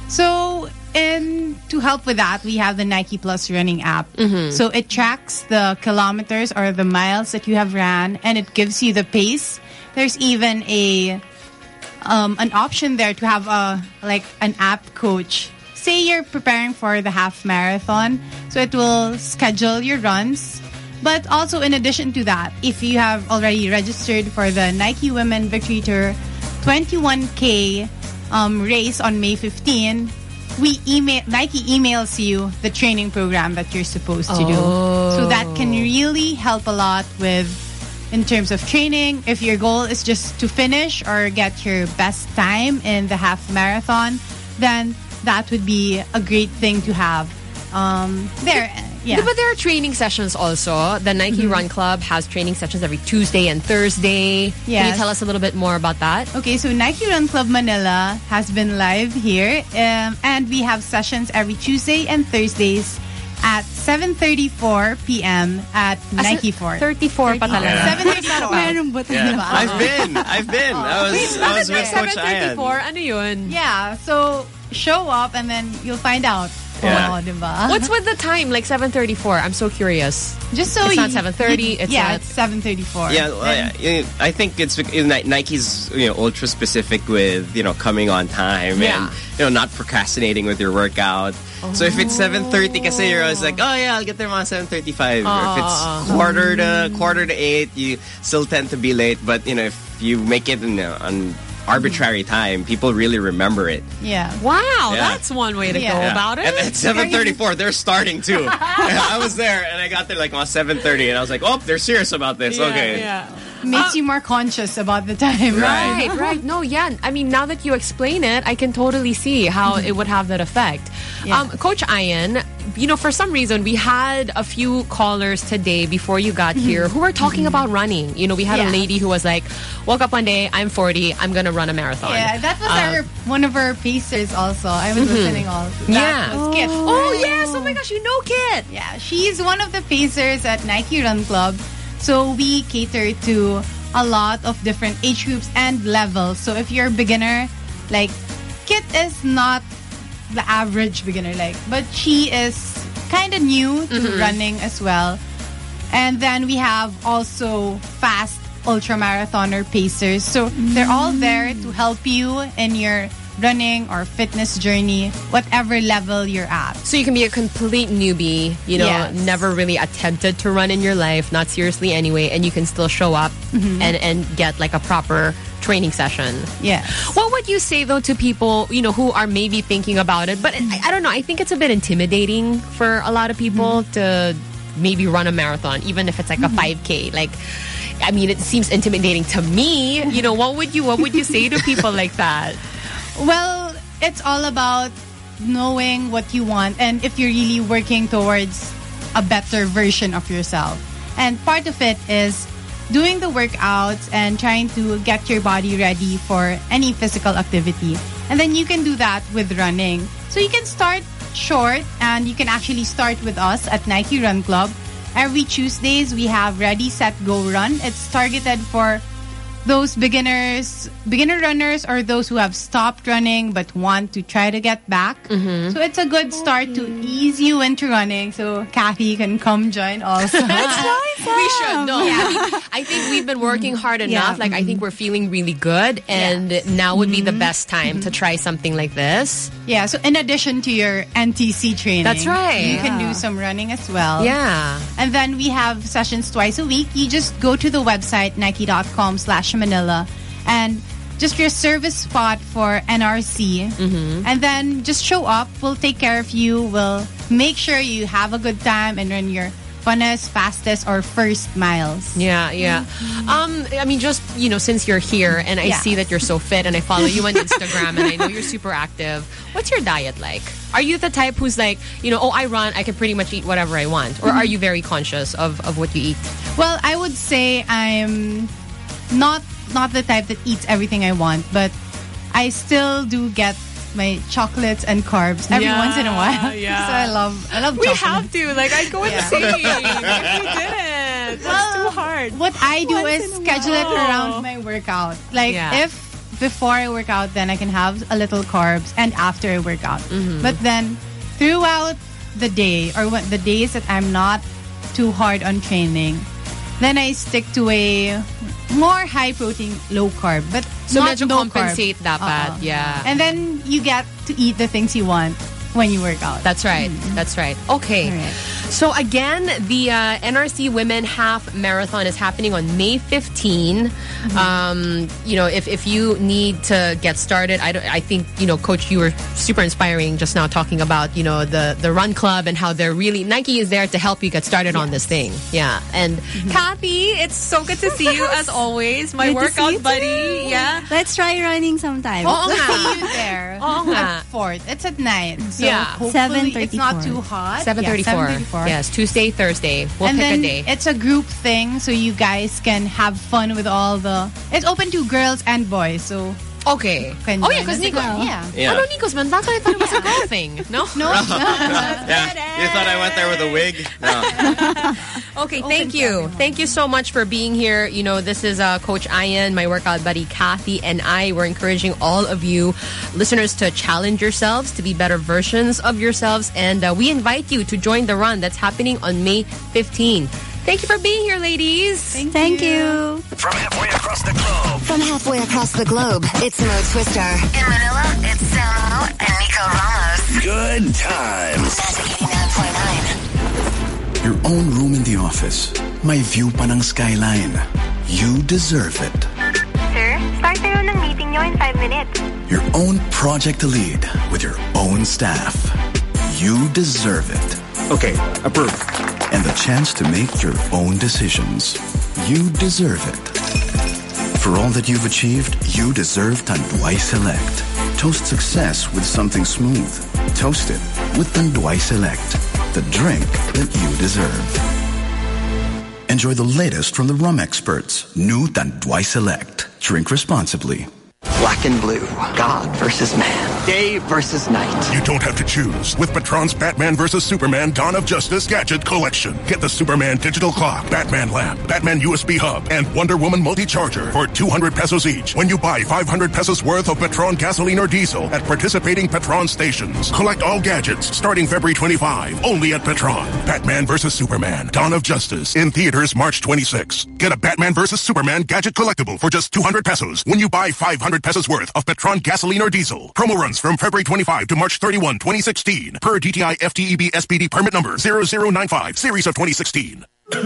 So, and to help with that, we have the Nike Plus running app. Mm-hmm. So it tracks the kilometers or the miles that you have ran and it gives you the pace. There's even a um, an option there to have a like an app coach. Say you're preparing for the half marathon, so it will schedule your runs. But also in addition to that, if you have already registered for the Nike Women Victory Tour twenty-one K um, race on May fifteenth, we email Nike emails you the training program that you're supposed to do. Oh. So that can really help a lot with in terms of training. If your goal is just to finish or get your best time in the half marathon, then that would be a great thing to have. Um, there, yeah. But there are training sessions also. The Nike Mm-hmm. Run Club has training sessions every Tuesday and Thursday. Yes. Can you tell us a little bit more about that? Okay, so Nike Run Club Manila has been live here. Um, and we have sessions every Tuesday and Thursdays at seven thirty-four p.m. at Nike Fort. thirty-four pa talaga. Yeah. seven thirty-four. Meron ba Yeah. talaga? I've been. I've been. I was, Wait, I was with bakit Coach Ian. Ano yun? Yeah, so show up and then you'll find out. Yeah. Oh, diba? What's with the time? Like seven thirty-four? I'm so curious. Just so it's you, not seven thirty. It's yeah, at, it's seven thirty-four. Yeah, well, yeah, I think it's you know, Nike's you know ultra specific with you know coming on time Yeah. and you know not procrastinating with your workout. So if it's seven thirty, kasi you're always like, oh yeah, I'll get there around seven thirty-five. Or if it's quarter to quarter to eight, you still tend to be late. But you know if you make it in uh, on arbitrary time, people really remember it. Yeah. Wow, Yeah. that's one way to Yeah. go Yeah. about it. And at seven thirty-four, they're starting too. I was there and I got there like around seven thirty and I was like, oh, they're serious about this. Yeah, okay. yeah. makes uh, you more conscious about the time. Right, right. No, yeah. I mean, now that you explain it, I can totally see how mm-hmm. it would have that effect. Yeah. Um, Coach Ian, you know, for some reason, we had a few callers today before you got mm-hmm. here who were talking mm-hmm. about running. You know, we had yeah. a lady who was like, woke up one day, I'm forty, I'm going to run a marathon. Yeah, that was um, our one of our pacers also. I was mm-hmm. listening all to that. Yeah. Was Kit. Oh. oh, yes. Oh, my gosh, you know Kit. Yeah, she's one of the pacers at Nike Run Club. So we cater to a lot of different age groups and levels. So if you're a beginner, like, Kit is not the average beginner, like, but she is kind of new to mm-hmm. running as well. And then we have also fast ultramarathoner pacers. So mm-hmm. they're all there to help you in your running or fitness journey, whatever level you're at. So you can be a complete newbie, you know, yes. never really attempted to run in your life, not seriously anyway, and you can still show up mm-hmm. and, and get like a proper training session. Yeah. What would you say though to people, you know, who are maybe thinking about it, but I, I don't know, I think it's a bit intimidating for a lot of people mm-hmm. to maybe run a marathon, even if it's like mm-hmm. a five K. Like, I mean, it seems intimidating to me. You know, what would you what would you say to people like that? Well, it's all about knowing what you want and if you're really working towards a better version of yourself. And part of it is doing the workouts and trying to get your body ready for any physical activity. And then you can do that with running. So you can start short and you can actually start with us at Nike Run Club. Every Tuesdays, we have Ready, Set, Go, Run. It's targeted for those beginners, beginner runners, or those who have stopped running but want to try to get back. Mm-hmm. So it's a good start to ease you into running. So Kathy can come join also. That's nice. We should. No, yeah. I think we've been working hard enough. Yeah. Like, I think we're feeling really good. And yes. now would be the best time mm-hmm. to try something like this. Yeah, so in addition to your N T C training. That's right. You yeah. can do some running as well. Yeah. And then we have sessions twice a week. You just go to the website, nike.com slash Manila, and just reserve a spot for N R C. Mm-hmm. And then just show up. We'll take care of you. We'll make sure you have a good time and run your funnest, fastest, or first miles. Yeah, yeah. Mm-hmm. Um, I mean, just, you know, since you're here and I yeah. see that you're so fit and I follow you on Instagram and I know you're super active, what's your diet like? Are you the type who's like, you know, oh, I run, I can pretty much eat whatever I want? Or mm-hmm. are you very conscious of, of what you eat? Well, I would say I'm not not the type that eats everything I want, but I still do get my chocolates and carbs every yeah, once in a while. Yeah. So I love I love we chocolate. have to. Like, I go insane if we didn't. That's well, too hard. What I do once is schedule it around my workout. Like, yeah. if before I work out, then I can have a little carbs, and after I work out. Mm-hmm. But then throughout the day, or when, the days that I'm not too hard on training, then I stick to a more high protein, low carb, but so not medyo low compensate carb. dapat, uh-uh. yeah. And then you get to eat the things you want when you work out. That's right. Mm-hmm. That's right. Okay. Right. So again, the uh, N R C Women Half Marathon is happening on May fifteenth. Mm-hmm. Um, you know, if, if you need to get started, I, don't, I think, you know, Coach, you were super inspiring just now talking about, you know, the, the Run Club and how they're really, Nike is there to help you get started yes. on this thing. Yeah. And mm-hmm. Kathy, it's so good to see you as always. My good workout buddy. Too. Yeah. Let's try running sometime. Oh, we'll see you there. Oh, at fourth. It's at night. So yeah. hopefully it's not too hot. seven thirty-four. Yeah, yes, Tuesday, Thursday. We'll and pick then a day. It's a group thing, so you guys can have fun with all the... It's open to girls and boys, so... Okay. Can oh, yeah, because Nico... Yeah. yeah. Ano, Nico's man? That's what I thought it was a girl thing. No? No. Yeah. You thought I went there with a wig? No. Okay, thank you. Thank you so much for being here. You know, this is uh, Coach Ian, my workout buddy Kathy, and I. We're encouraging all of you listeners to challenge yourselves, to be better versions of yourselves, and uh, we invite you to join the run that's happening on May fifteenth. Thank you for being here, ladies. Thank, Thank you. you. From halfway across the globe. From halfway across the globe, it's Mo Twister. In Manila, it's Samo and Nico Ramos. Good times. Magic eighty-nine point nine. Your own room in the office. May view pa ng skyline. You deserve it. Sir, start tayo ng meeting nyo in five minutes. Your own project to lead with your own staff. You deserve it. Okay, approved. And the chance to make your own decisions. You deserve it. For all that you've achieved, you deserve Tanduay Select. Toast success with something smooth. Toast it with Tanduay Select, the drink that you deserve. Enjoy the latest from the rum experts. New Tanduay Select. Drink responsibly. Black and blue. God versus man. Day versus night. You don't have to choose. With Petron's Batman versus Superman Dawn of Justice Gadget Collection. Get the Superman Digital Clock, Batman Lamp, Batman U S B Hub, and Wonder Woman Multi-Charger for two hundred pesos each when you buy five hundred pesos worth of Petron gasoline or diesel at participating Petron stations. Collect all gadgets starting February twenty-fifth, only at Petron. Batman versus Superman Dawn of Justice in theaters March twenty-sixth. Get a Batman versus Superman gadget collectible for just two hundred pesos when you buy five hundred pesos worth of Petron gasoline or diesel. Promo runs from February twenty-fifth to March thirty-first, twenty sixteen. Per D T I F T E B S P D permit number zero zero nine five, series of twenty sixteen. First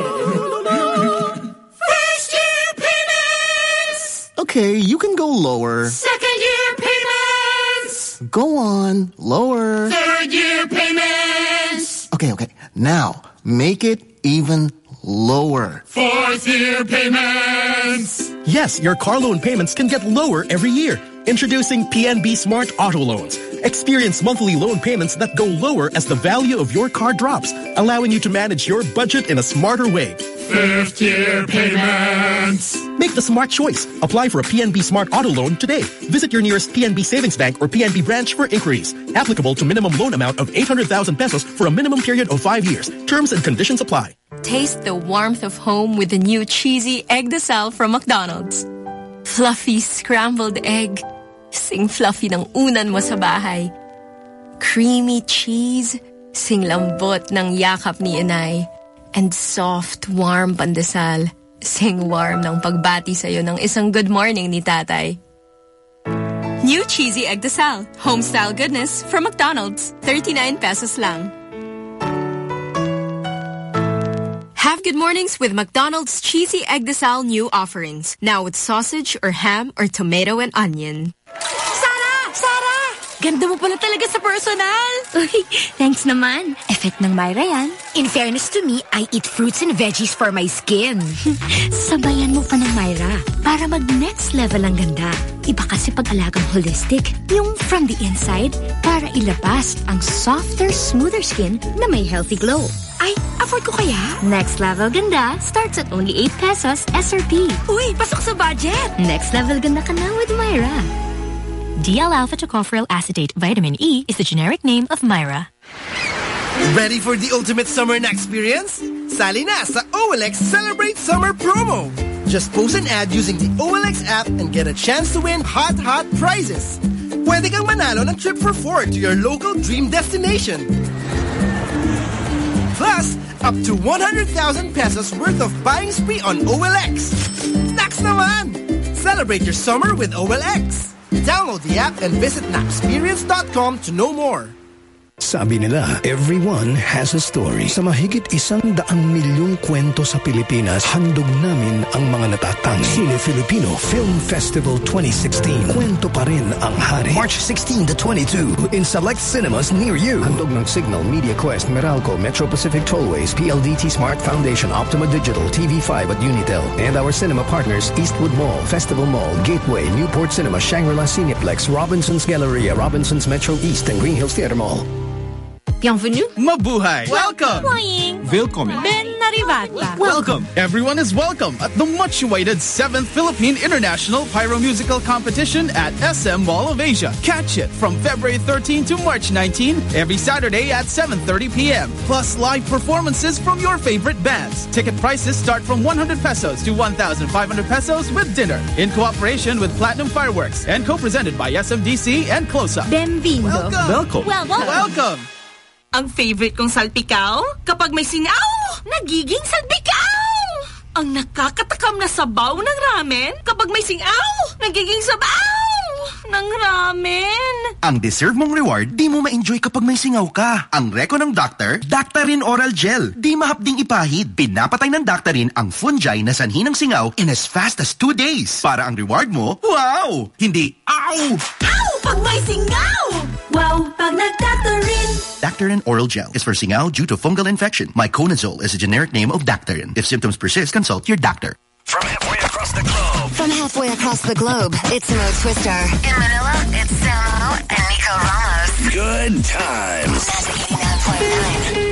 year payments! Okay, you can go lower. Second year payments! Go on, lower. Third year payments! Okay, okay. Now, make it even lower. Fourth year payments! Yes, your car loan payments can get lower every year. Introducing P N B Smart Auto Loans. Experience monthly loan payments that go lower as the value of your car drops, allowing you to manage your budget in a smarter way. Fifth year payments. Make the smart choice. Apply for a P N B Smart Auto Loan today. Visit your nearest P N B Savings Bank or P N B branch for inquiries. Applicable to minimum loan amount of eight hundred thousand pesos for a minimum period of five years. Terms and conditions apply. Taste the warmth of home with the new cheesy egg desal from McDonald's. Fluffy scrambled egg. Sing fluffy ng unan mo sa bahay. Creamy cheese. Sing lambot ng yakap ni inay. And soft, warm pandesal. Sing warm ng pagbati sa'yo ng isang good morning ni tatay. New cheesy egg desal. Home-style goodness from McDonald's. thirty-nine pesos lang. Have good mornings with McDonald's Cheesy Egg Desal new offerings. Now with sausage or ham or tomato and onion. Sarah! Sarah! Ganda mo pala talaga sa personal. Uy, thanks naman. Effect ng Myra yan. In fairness to me, I eat fruits and veggies for my skin. Sabayan mo pa ng Myra para mag-next level ang ganda. Iba kasi pag-alagang holistic. Yung from the inside para ilabas ang softer, smoother skin na may healthy glow. Ay, afford ko kaya? Next level ganda starts at only eight pesos S R P. Uy, pasok sa budget! Next level ganda ka na with Myra. D L-alpha tocopherol acetate vitamin E is the generic name of Myra. Ready for the ultimate summer na experience? Sali na sa O L X Celebrate Summer Promo! Just post an ad using the O L X app and get a chance to win hot, hot prizes. Pwede kang manalo ng trip for four to your local dream destination. Plus, up to one hundred thousand pesos worth of buying spree on O L X. Snacks naman! Celebrate your summer with O L X. Download the app and visit napsperience dot com to know more. Sabi nila, everyone has a story. Sa mahigit isang daang milyong kwento sa Pilipinas, handog namin ang mga natatang. Cine Filipino Film Festival twenty sixteen. Kwento pa rin ang hari. March sixteenth to twenty-second in select cinemas near you. Handog ng Signal, Media Quest, Meralco, Metro Pacific Tollways, P L D T Smart Foundation, Optima Digital, T V five at Unitel. And our cinema partners, Eastwood Mall, Festival Mall, Gateway, Newport Cinema, Shangri-La Cineplex, Robinson's Galleria, Robinson's Metro East, and Green Hills Theater Mall. Bienvenue. Mabuhay. Welcome. Boing. Willkommen. Ben naribata. Welcome. Everyone is welcome at the much-awaited seventh Philippine International Pyromusical Competition at S M Mall of Asia. Catch it from February thirteenth to March nineteenth every Saturday at seven thirty p m Plus live performances from your favorite bands. Ticket prices start from one hundred pesos to one thousand five hundred pesos with dinner in cooperation with Platinum Fireworks and co-presented by S M D C and Close-Up. Benvindo. Welcome. Welcome. Welcome. Welcome. Ang favorite kong salpikaw, kapag may singaw, nagiging salpikaw! Ang nakakatakam na sabaw ng ramen, kapag may singaw, nagiging sabaw ng ramen. Ang deserve mong reward, di mo ma-enjoy kapag may singaw ka. Ang reko ng doctor, Daktarin Oral Gel. Di mahapding ipahid. Pinapatay ng Daktarin ang fungi na sanhi ng singaw in as fast as two days. Para ang reward mo, wow! Hindi, ow! Ow! Pag may singaw! Wow! Pag nag-Daktarin! Daktarin Oral Gel is for singaw due to fungal infection. Miconazole is a generic name of Daktarin. If symptoms persist, consult your doctor. From halfway across the globe. From halfway across the globe, it's Mo Twister. In Manila, it's Samo and Nico Ramos. Good times. Magic eighty-nine point nine.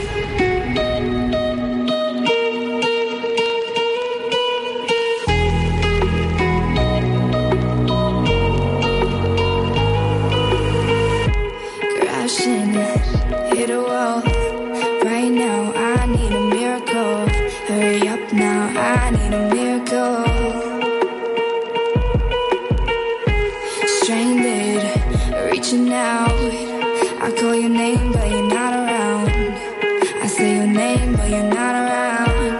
Hit a wall. Right now, I need a miracle. Hurry up now, I need a miracle. Stranded, reaching out. I call your name, but you're not around. I say your name, but you're not around.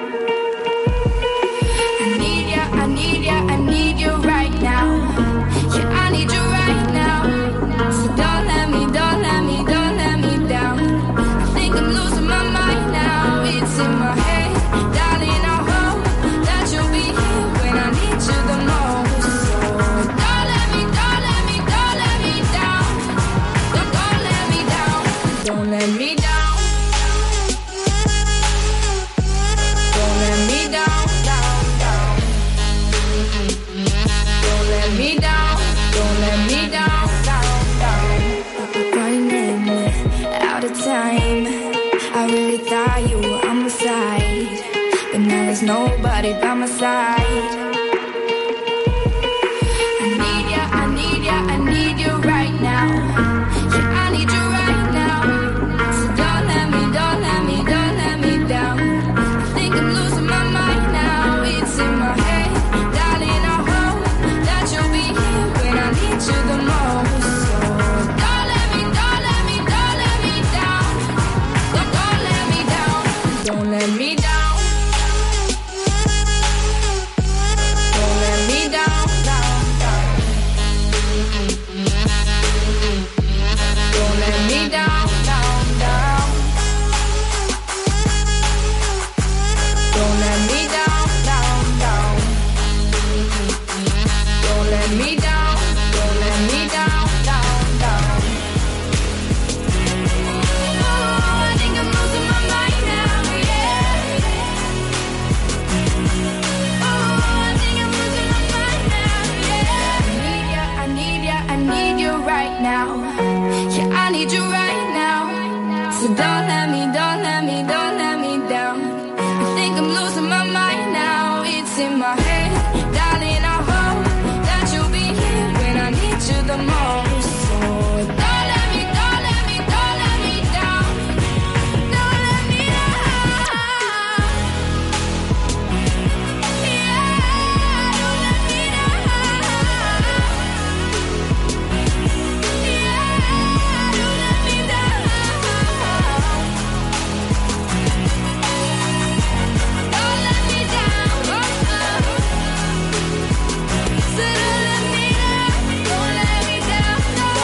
I need ya, I need ya, I need you right now. Yeah, I need you right now. So don't let me, don't let me, don't let me down. I think I'm losing my mind now. It's in my head, darling. I hope that you'll be here when I need you the most. So don't let me, don't let me, don't let me down. Don't, don't let me down. Don't let me down. Don't let me down, down, down. Don't let me down. Don't let me down, down, down. Running out of time. I really thought you were on my side, but now there's nobody by my side. I need ya, I need ya, I need you right now. Yeah, I need you right now. So don't let me, don't let me, don't let me down. I think I'm losing my mind now. It's in my head, darling. I hope that you'll be here when I need you the most. So don't let me, don't let me, don't let me down. Don't, don't let me down. Don't let me down. Don't let me down, down, down. Don't let me down, down, down. Don't let me down, down, down. Don't let me down, don't let me down, down, down. Oh, I think I'm losing my mind now, yeah. Oh, I think I'm losing my mind now, yeah. I need ya, I need ya, I need you right now. Yeah, I need you right now. So don't let me, don't let me, don't let me down. I think I'm losing my mind now. It's in my head, darling. I hope that you'll be here when I need you the most. So don't let me, don't let me, don't let me down. Don't let me down. Yeah, don't let me down. Yeah, don't let me down. Don't let me down. So don't let me down. Don't let me down.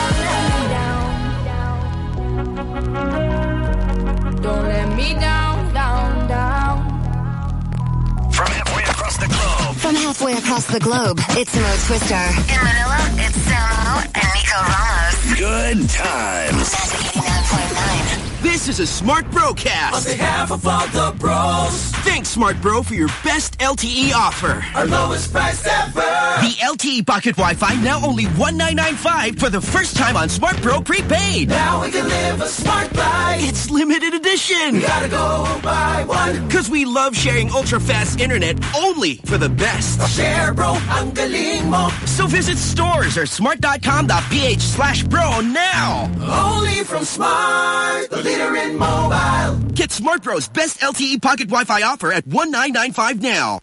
Don't let me down, down, down. From halfway across the globe. From halfway across the globe, it's Mo Twister. In Manila, it's Samo and Nico Ramos. Good times. Magic eighty-nine point nine. This is a Smart Brocast. On behalf of all the bros, Thanks, Smart Bro, for your best L T E offer. our lowest price ever. The L T E Pocket Wi-Fi now only one nine nine five for the first time on Smart Bro Prepaid. Now we can live a smart life. It's limited edition. We gotta go buy one. Because we love sharing ultra-fast internet only for the best. Share, bro, ang galing mo. So visit stores or smart.com.ph slash bro now. Only from Smart, the leader in mobile. Get Smart Bro's best L T E Pocket Wi-Fi offer at one nine nine five now.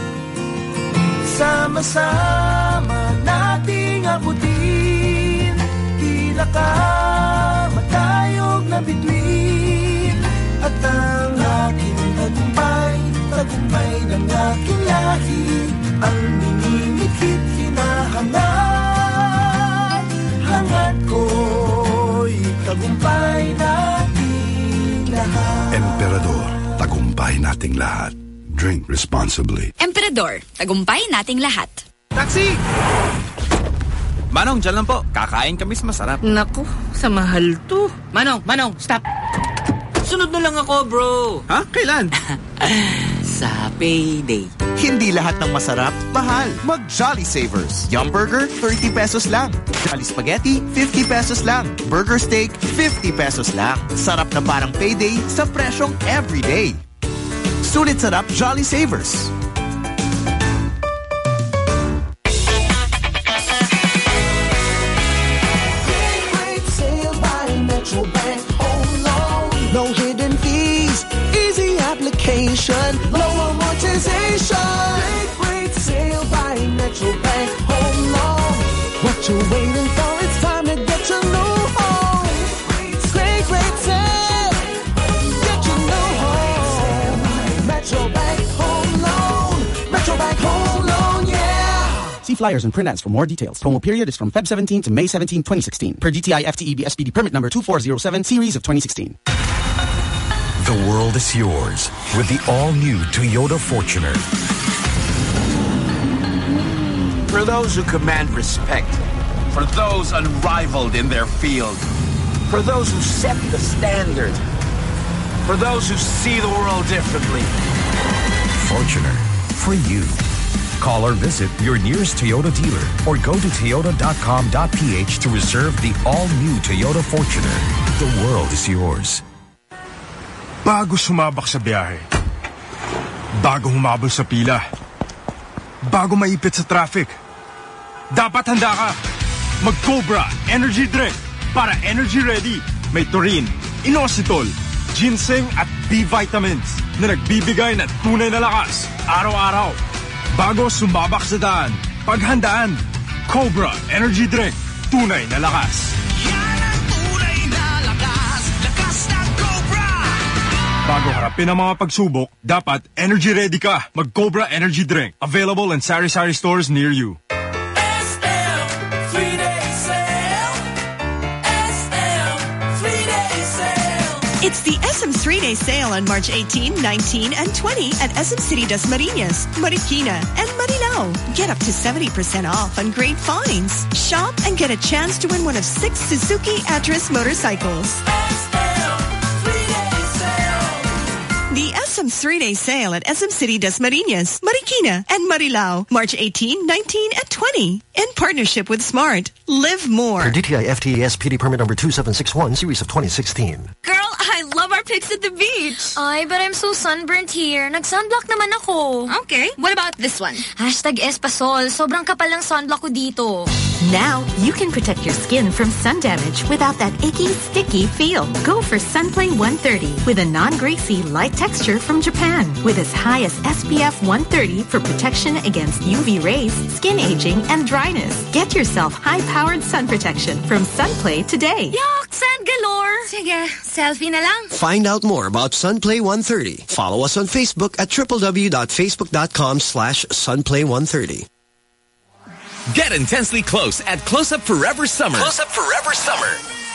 Sama-sama nating abutin, tila ka matayog na bituin. At ang aking tagumpay, tagumpay ng aking lahi, ang minimikit hinahangat. Hangat ko'y tagumpay nating lahat. Emperador, tagumpay nating lahat. Drink responsibly. Emperador, tagumpay nating lahat. Taxi! Manong, dyan lang po. Kakain kami sa masarap. Naku, sa mahal to. Manong, Manong, stop. Sunod na lang ako, bro. Ha? Kailan? Sa payday. Hindi lahat ng masarap, mahal. Mag Jolly Savers. Yum Burger, thirty pesos lang. Jolly Spaghetti, fifty pesos lang. Burger Steak, fifty pesos lang. Sarap na parang payday sa presyong everyday. Sulit sarap Jolly Savers. Great sale by Metro Bank Home Loan. No hidden fees, easy application, low amortization. Great, great sale by Metro Bank Home Loan. What you waiting for? It's time to get your new home. Great, great sale. Get your new home. Metro Bank Home Loan. Metro Bank Home Loan, yeah. See flyers and print ads for more details. Promo period is from February seventeenth to May seventeenth, twenty sixteen. Per D T I F T E B S P D permit number two four zero seven, series of twenty sixteen. The world is yours with the all-new Toyota Fortuner. For those who command respect, for those unrivaled in their field, for those who set the standard, for those who see the world differently. Fortuner, for you. Call or visit your nearest Toyota dealer or go to toyota dot com dot p h to reserve the all-new Toyota Fortuner. The world is yours. Bago sumabak sa biyahe. Bago humabol sa pila. Bago maipit sa traffic. Dapat handa ka. Mag-Cobra Energy Drink para energy ready. May taurine, inositol, ginseng at B-vitamins na nagbibigay ng tunay na lakas araw-araw. Bago sumabak sa daan, paghandaan. Cobra Energy Drink, tunay na lakas. Bago harapin ang mga pagsubok, dapat energy ready ka. Mag-Cobra Energy Drink. Available in sari-sari stores near you. S M three-day sale. S M three-day sale. It's the S M three-day sale on March eighteenth, nineteenth, and twentieth at S M City Dasmariñas, Marikina, and Marilao. Get up to seventy percent off on great finds. Shop and get a chance to win one of six Suzuki Atris motorcycles. The S M three-day sale at S M City Dasmariñas, Marikina, and Marilao, March eighteenth, nineteenth, and twentieth. In partnership with Smart. Live more. For D T I F T E S P D permit number two seven six one, series of twenty sixteen. Girl, I love our pics at the beach. Ay, but I'm so sunburnt here. Nag-sunblock naman ako. Okay, what about this one? Hashtag Espasol. Sobrang kapal ng sunblock ko dito. Now, you can protect your skin from sun damage without that icky, sticky feel. Go for Sunplay one thirty with a non-greasy, light texture from Japan with as high as S P F one thirty for protection against U V rays, skin aging, and dryness. Get yourself high-powered sun protection from Sunplay today. Yuck! Sand galore! Sige, selfie na lang. Find out more about Sunplay one thirty. Follow us on Facebook at w w w dot facebook dot com slash sunplay one thirty. Get intensely close at Close Up Forever Summer. Close Up Forever Summer.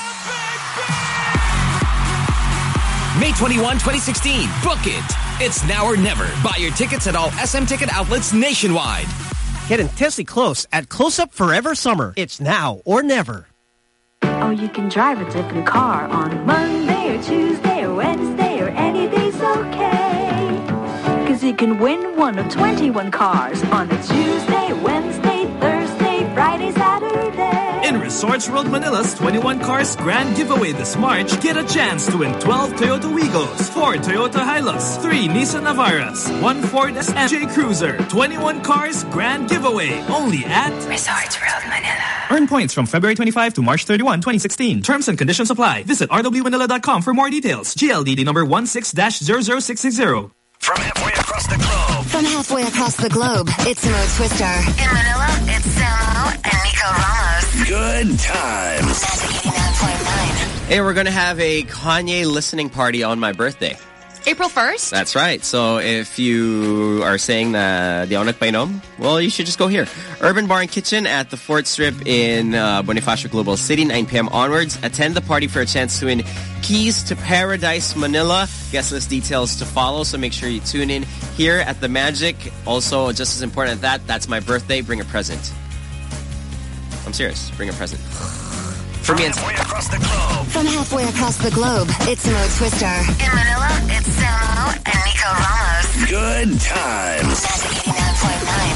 May twenty-first, twenty sixteen. Book it. It's now or never. Buy your tickets at all S M ticket outlets nationwide. Get intensely close at Close Up Forever Summer. It's now or never. Oh, you can drive a different car on Monday or Tuesday or Wednesday or any day's okay. Cause you can win one of twenty-one cars on a Tuesday, Wednesday, Thursday, Friday, Saturday. In Resorts World Manila's twenty-one Cars Grand Giveaway this March, get a chance to win twelve Toyota Wigos, four Toyota Hilux, three Nissan Navaras, one Ford S M J Cruiser. twenty-one Cars Grand Giveaway, only at Resorts World Manila. Earn points from February twenty-fifth to March thirty-first, twenty sixteen. Terms and conditions apply. Visit r w manila dot com for more details. G L D D number one six dash zero zero six six zero. From halfway across the globe. From halfway across the globe, it's Mo Twister. In Manila, it's Samo and Nico Ramos. Good times. eighty-nine point nine. Hey, we're going to have a Kanye listening party on my birthday. April first? That's right. So if you are saying na di ako nagpainom, well, you should just go here. Urban Bar and Kitchen at the Fort Strip in uh, Bonifacio Global City, nine p m onwards. Attend the party for a chance to win Keys to Paradise Manila. Guest list details to follow, so make sure you tune in here at the Magic. Also, just as important as that, that's my birthday. Bring a present. I'm serious. Bring a present. For me, it's halfway across the globe. From halfway across the globe, it's Mo Twister. In Manila, it's Samo and Nico Ramos. Good times. Magic eighty-nine point nine.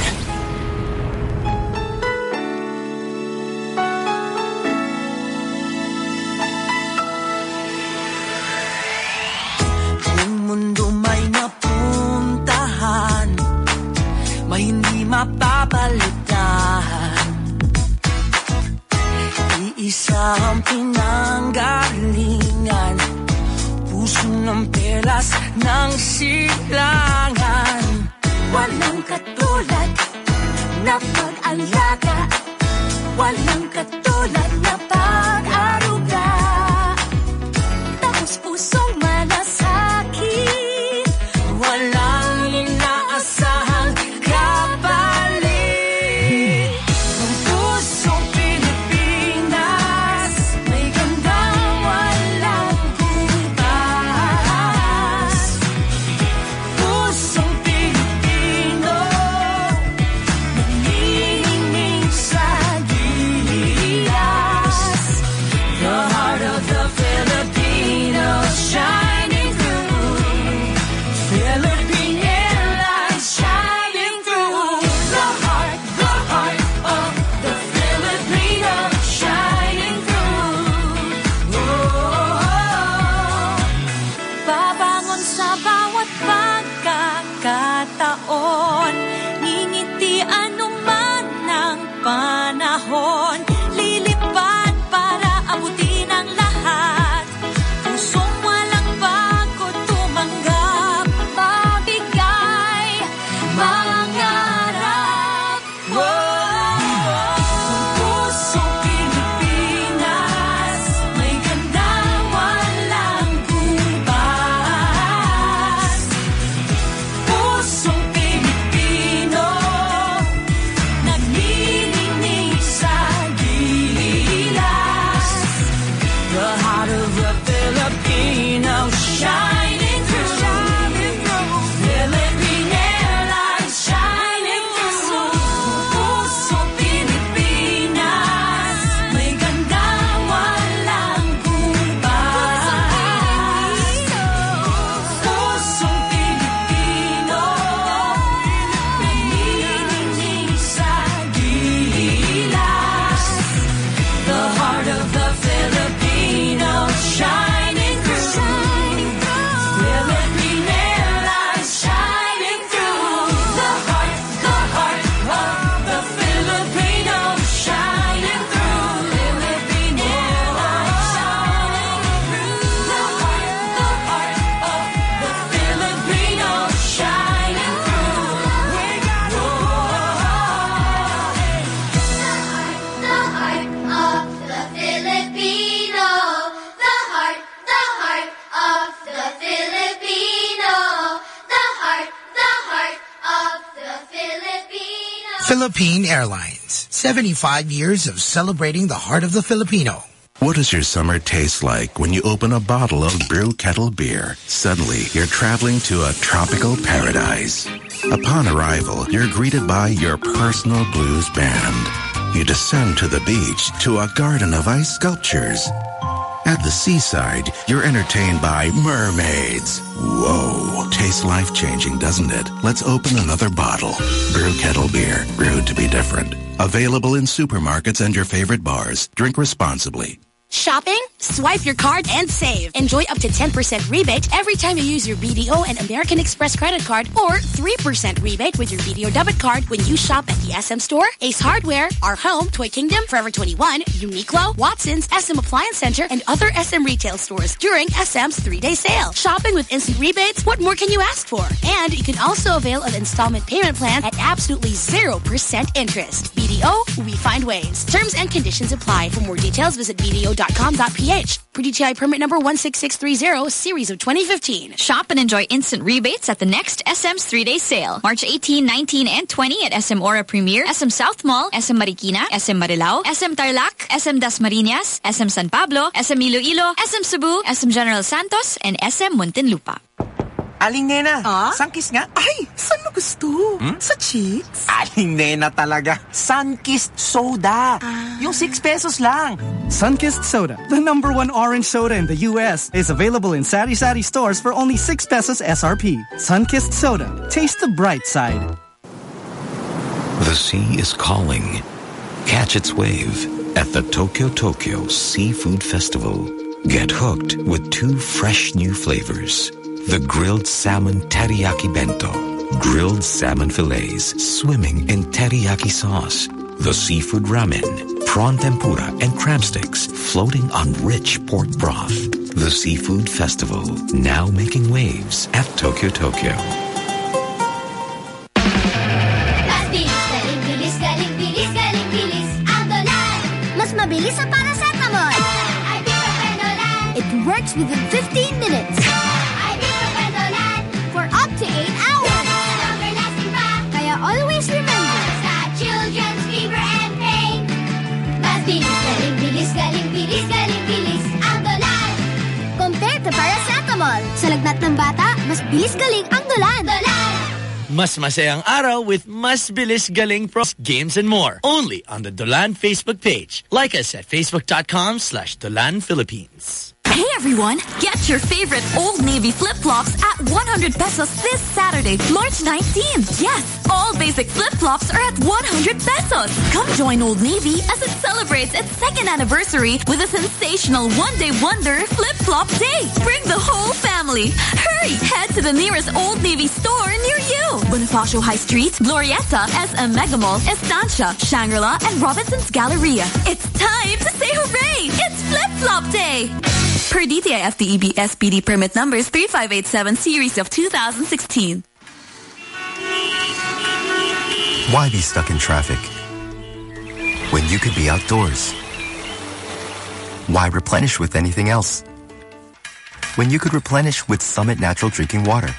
Ang mundo may napuntahan, may hindi mapapalitan. Iisa ang pinanggalingan, puso ng pelas ng silangan. Walang katulad na pag-alaga, walang katulad na pag-aruga. Tapos pusong malasakit, walang inaasahang kapalit. Ang pusong Pilipinas, may gandang walang butas. Pusong Pilipino, nanginginig sa gilas. The heart of the Filipinos shining through. Philippine Airlines shining through. The heart, the heart of the Filipino shining through. Oh, babangon sa bawat pagkakataon, ngingiti anuman ng panahon, lilipad para abutin ang lahat. Pusong walang bago tumanggap, mabigay, mangarap. Pusong Pilipinas, may gandang walang kubas. Pusong Pilipino, nagniningning sa gilas. The heart of the Filipino shining through. Philippine Airlines shining through. Pusong Pilipinas, may gandang walang kubas. Pusong Pilipino, nagniningning sa gilas. The heart of the Filipino shining through. Philippine Airlines shining through. The heart, the heart of the Filipino shining through. Philippine Airlines shining through. The heart, the heart of the Filipino shining through. We got the heart of the Filipino, the heart, the heart of the Filipino, the heart, the heart of the Filipino. Philippine Airlines, seventy-five years of celebrating the heart of the Filipino. What does your summer taste like when you open a bottle of Brew Kettle beer? Suddenly, you're traveling to a tropical paradise. Upon arrival, you're greeted by your personal blues band. You descend to the beach to a garden of ice sculptures. At the seaside, you're entertained by mermaids. Whoa, tastes life-changing, doesn't it? Let's open another bottle. Brew Kettle beer, brewed to be different. Available in supermarkets and your favorite bars. Drink responsibly. Shopping? Swipe your card and save. Enjoy up to ten percent rebate every time you use your B D O and American Express credit card, or three percent rebate with your B D O debit card when you shop at the S M Store, Ace Hardware, Our Home, Toy Kingdom, Forever twenty-one, Uniqlo, Watson's, S M Appliance Center, and other S M retail stores during S M's three-day sale. Shopping with instant rebates? What more can you ask for? And you can also avail of installment payment plan at absolutely zero percent interest. B D O, we find ways. Terms and conditions apply. For more details, visit b d o dot com dot p h. Per D T I permit number one six six three zero, series of twenty fifteen. Shop and enjoy instant rebates at the next S M's three-day sale. March eighteenth, nineteenth, and twentieth at S M Aura Premier, S M South Mall, S M Marikina, S M Marilao, S M Tarlac, S M Dasmariñas, S M San Pablo, S M Iloilo, S M Cebu, S M General Santos, and S M Muntinlupa. Aling Nena, Ah? Sunkist nga. Ay, saan mo gusto? Hmm? Sa cheeks? Aling Nena talaga. Sunkist soda. Yung six pesos lang. Sunkist Soda, the number one orange soda in the U S, is available in Sari Sari stores for only six pesos S R P. Sunkist Soda. Taste the bright side. The sea is calling. Catch its wave at the Tokyo Tokyo Seafood Festival. Get hooked with two fresh new flavors. The grilled salmon teriyaki bento. Grilled salmon fillets swimming in teriyaki sauce. The seafood ramen, prawn tempura, and crab sticks floating on rich pork broth. The Seafood Festival, now making waves at Tokyo Tokyo. Mas mabilis sa paracetamol. It works within fifteen minutes. For up to eight hours. Kaya always remember. Sa children's fever and pain. Mas bilis, galing, bilis, galing, bilis, galing, bilis. Ang Dolan. Compared to paracetamol, sa lagnat ng bata, mas bilis galing ang Dolan. Dolan. Mas masayang araw with Mas Bilis Galing Pros, games and more. Only on the Dolan Facebook page. Like us at facebook.com slash Dolan Philippines. Hey everyone, get your favorite Old Navy flip-flops at one hundred pesos this Saturday, March nineteenth. Yes, all basic flip-flops are at one hundred pesos. Come join Old Navy as it celebrates its second anniversary with a sensational one-day wonder flip-flop day. Bring the whole family. Hurry, head to the nearest Old Navy store near you. Bonifacio High Street, Glorietta, S M Mega Mall, Estancia, Shangri-La, and Robinson's Galleria. It's time to say hooray! It's Flip-Flop Day! Per D T I F T E B S P D permit numbers three five eight seven series of two thousand sixteen. Why be stuck in traffic when you could be outdoors? Why replenish with anything else when you could replenish with Summit Natural Drinking Water?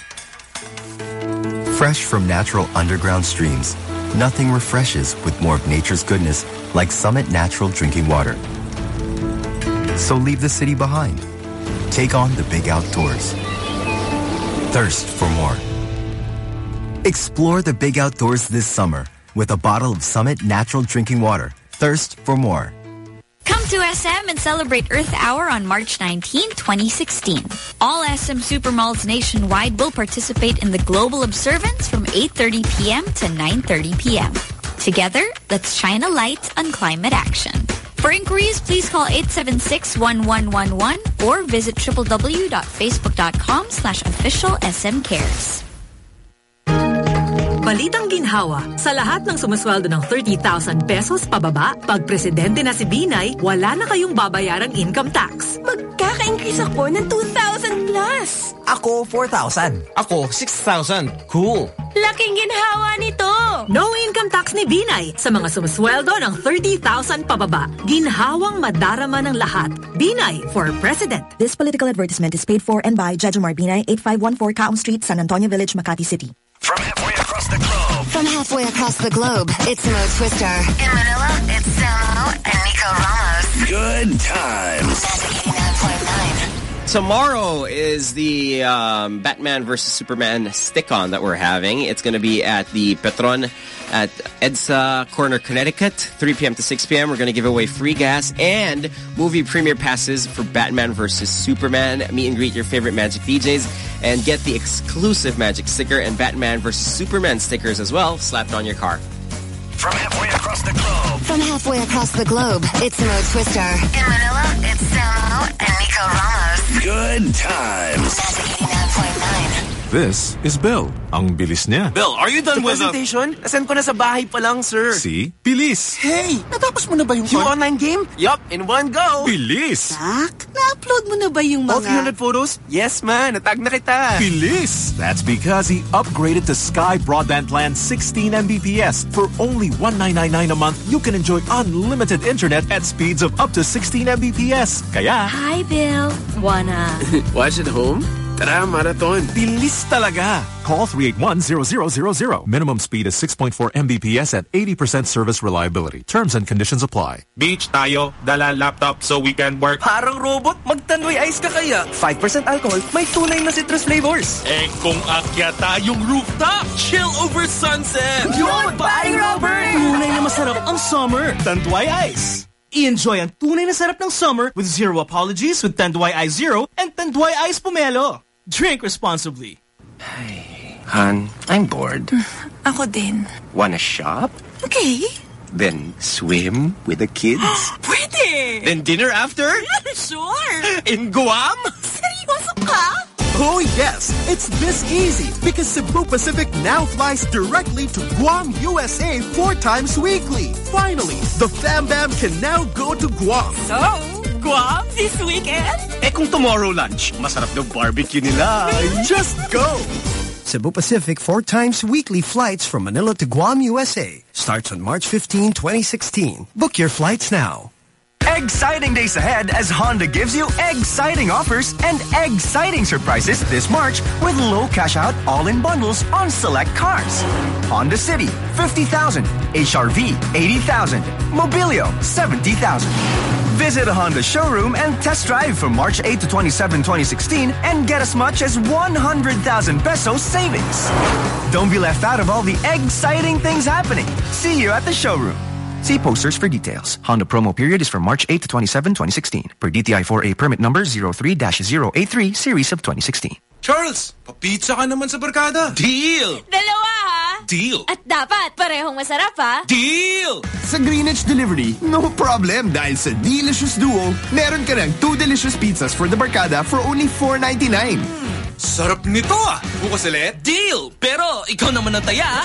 Fresh from natural underground streams, nothing refreshes with more of nature's goodness like Summit Natural Drinking Water. So leave the city behind. Take on the big outdoors. Thirst for more. Explore the big outdoors this summer with a bottle of Summit Natural Drinking Water. Thirst for more. Come to S M and celebrate Earth Hour on March nineteenth, twenty sixteen. All S M supermalls nationwide will participate in the global observance from eight thirty p.m. to nine thirty p.m. Together, let's shine a light on climate action. For inquiries, please call eight seven six, one one one one or visit w w w dot facebook dot com slash official S M cares. Balitang ginhawa, sa lahat ng sumasweldo ng thirty thousand pesos pababa, pag presidente na si Binay, wala na kayong babayarang income tax. Magkaka-increase ako ng two thousand plus. Ako, four thousand. Ako, six thousand. Cool. Laking ginhawa nito. No income tax ni Binay sa mga sumasweldo ng thirty thousand pababa. Ginhawang madarama ng lahat. Binay for president. This political advertisement is paid for and by Jejomar Binay, eighty-five fourteen Kaong Street, San Antonio Village, Makati City. From halfway across the globe. From halfway across the globe, it's Mo Twister. In Manila, it's Samo and Nico Ramos. Good times. eighty-nine point nine. Tomorrow is the um, Batman versus Superman stick-on that we're having. It's going to be at the Petron at EDSA Corner, Connecticut, three p.m. to six p.m. We're going to give away free gas and movie premiere passes for Batman versus Superman. Meet and greet your favorite Magic D Js and get the exclusive Magic sticker and Batman versus Superman stickers as well slapped on your car. From halfway across the globe. From halfway across the globe, it's Mo Twister. In Manila, it's Samo and Nico Ramos. Good times. eighty-nine point nine. This is Bill. Ang bilis niya. Bill, are you done the with the presentation? Nasend ko na sa bahay pa lang, sir. See? Bilis. Hey, natapos mo na ba yung, yung online game? Yup, in one go. Bilis. Tak, na-upload mo na ba yung mga... All three hundred photos? Yes, man. Natag na kita. Bilis. That's because he upgraded to Sky Broadband Plan sixteen megabits per second. For only one thousand nine hundred ninety-nine a month, you can enjoy unlimited internet at speeds of up to sixteen megabits per second. Kaya... Hi, Bill. Wanna... Watch at home? Tara, marathon. Bilis talaga. Call three eight one, zero zero zero zero. Minimum speed is six point four megabits per second at eighty percent service reliability. Terms and conditions apply. Beach tayo, dala laptop so we can work. Parang robot, mag-Tanduay Ice ka kaya. five percent alcohol, may tunay na citrus flavors. Eh kung akya tayong rooftop, chill over sunset. Yun, paring Robert! Tunay na masarap ang summer. Tanduay Ice. I-enjoy ang tunay na sarap ng summer with zero apologies with Tanduay Ice Zero and Tanduay Ice Pomelo. Drink responsibly. Hey, hon, I'm bored. Ako din. Wanna shop? Okay. Then swim with the kids? Pwede! Then dinner after? Sure! In Guam? Seryoso ka? Oh yes, it's this easy because Cebu Pacific now flies directly to Guam, U S A four times weekly. Finally, the Fam Bam can now go to Guam. So, Guam this weekend? Eh kung tomorrow lunch, masarap ng barbecue nila. Just go! Cebu Pacific four times weekly flights from Manila to Guam, U S A. Starts on March fifteenth, twenty sixteen. Book your flights now. Exciting days ahead as Honda gives you exciting offers and exciting surprises this March with low cash out all-in bundles on select cars. Honda City, fifty thousand. H R V, eighty thousand. Mobilio, seventy thousand. Visit a Honda showroom and test drive from March eighth to twenty-seventh, twenty sixteen and get as much as one hundred thousand pesos savings. Don't be left out of all the exciting things happening. See you at the showroom. See posters for details. Honda promo period is from March eighth to twenty-seventh, twenty sixteen. Per D T I four A permit number zero three dash zero eight three series of twenty sixteen. Charles, papizza ka naman sa barkada. Deal! Dalawa ha? Deal! At dapat parehong masarap ha? Deal! Sa Greenwich Delivery, no problem dahil sa Delicious Duo, meron ka ng two delicious pizzas for the barkada for only four ninety-nine. Sarap nito ah! Bukas ulit? Deal! Pero ikaw naman ang taya.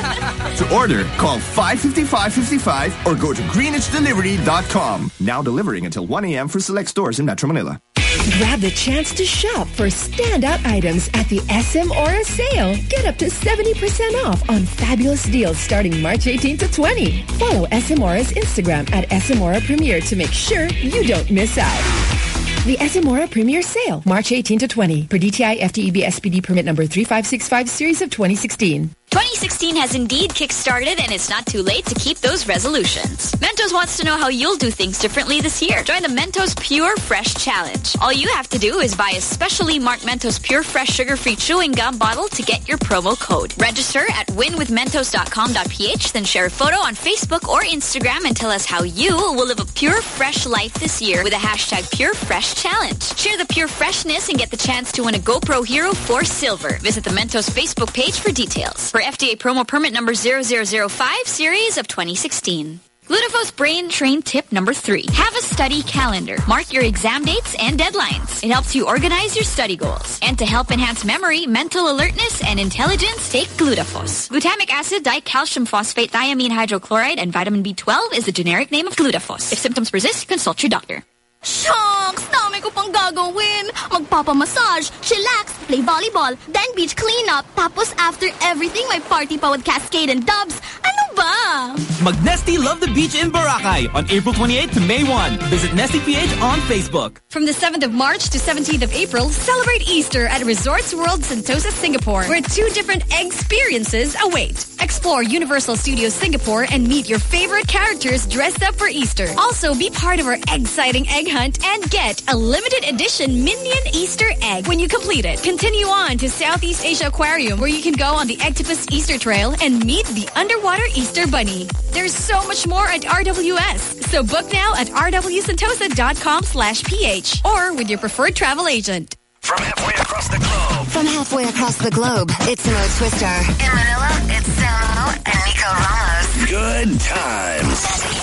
To order, call five five five five five or go to greenwich delivery dot com. Now delivering until one a m for select stores in Metro Manila. Grab the chance to shop for standout items at the S M Aura sale. Get up to seventy percent off on fabulous deals starting March eighteenth to twentieth. Follow S M Aura's Instagram at S M Aura Premier to make sure you don't miss out. The S M Aura Premier Sale, March eighteenth to twentieth. Per D T I F T E B S P D permit number three five six five series of twenty sixteen. twenty sixteen has indeed kick-started, and it's not too late to keep those resolutions. Mentos wants to know how you'll do things differently this year. Join the Mentos Pure Fresh Challenge. All you have to do is buy a specially marked Mentos Pure Fresh sugar-free chewing gum bottle to get your promo code. Register at win with mentos dot com dot p h, then share a photo on Facebook or Instagram and tell us how you will live a pure, fresh life this year with a hashtag Pure Fresh Challenge. Share the pure freshness and get the chance to win a GoPro Hero four Silver. Visit the Mentos Facebook page for details. For F D A promo permit number zero zero zero five series of twenty sixteen. Glutafos Brain Train tip number three. Have a study calendar. Mark your exam dates and deadlines. It helps you organize your study goals. And to help enhance memory, mental alertness, and intelligence, take Glutafos. Glutamic acid, dicalcium phosphate, thiamine hydrochloride, and vitamin B twelve is the generic name of Glutafos. If symptoms persist, consult your doctor. Shucks! Dami ko pang gagawin. Magpapamassage, chillax, play volleyball, then beach cleanup. Tapos after everything, may party pa with Cascade and Dubs. Ano ba? Mag-Nesty Love the Beach in Boracay on April twenty-eighth to May first. Visit Nesty P H on Facebook. From the seventh of March to seventeenth of April, celebrate Easter at Resorts World Sentosa, Singapore, where two different experiences await. Explore Universal Studios Singapore and meet your favorite characters dressed up for Easter. Also, be part of our exciting egg hunt and get a limited edition Minion Easter egg when you complete it. Continue on to Southeast Asia Aquarium, where you can go on the Octopus Easter Trail and meet the underwater Easter Bunny. There's so much more at R W S, so book now at r w sentosa dot com slash p h or with your preferred travel agent. From halfway across the globe. From halfway across the globe, it's Mo Twister. In Manila, it's Samo and Nico Ramos. Good times.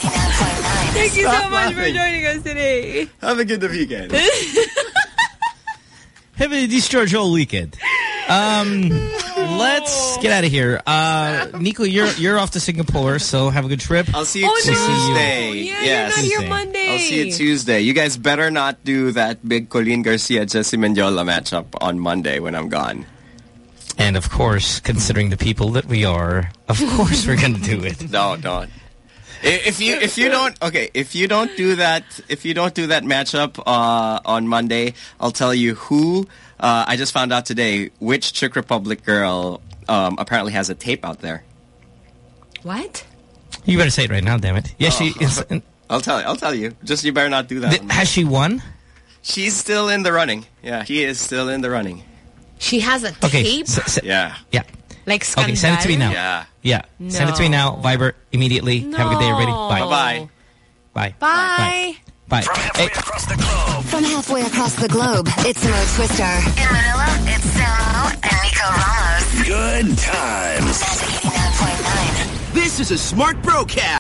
Thank you Stop so much laughing. for joining us today. Have a good weekend. Have a dischargeable weekend. Um, let's get out of here. Uh, Nico, you're you're off to Singapore, so have a good trip. I'll see you Oh, no. Tuesday. Yeah, yes. you're not here Monday. I'll see you Tuesday. You guys better not do that big Colleen Garcia-Jesse Mendiola matchup on Monday when I'm gone. And of course, considering the people that we are, of course we're going to do it. No, don't. If you if you don't okay if you don't do that if you don't do that matchup uh, on Monday, I'll tell you who Uh, I just found out today which Czech Republic girl um, apparently has a tape out there. What? You better say it right now, damn it. Yeah, oh. she is. I'll tell you. I'll tell you. Just you better not do that. The, has she won? She's still in the running. Yeah, she is still in the running. She has a okay. tape? So, so, yeah. Yeah. Like Scandal? Okay, send it to me now. Yeah. Yeah. No. Send it to me now. Viber immediately. No. Have a good day, everybody. Bye. Bye-bye. Bye. Bye. Bye. From halfway hey. across the globe. From halfway across the globe, it's Mo Twister. In Manila, it's Samo and Nico Ramos. Good times. eighty-nine point nine. This is a smart broadcast.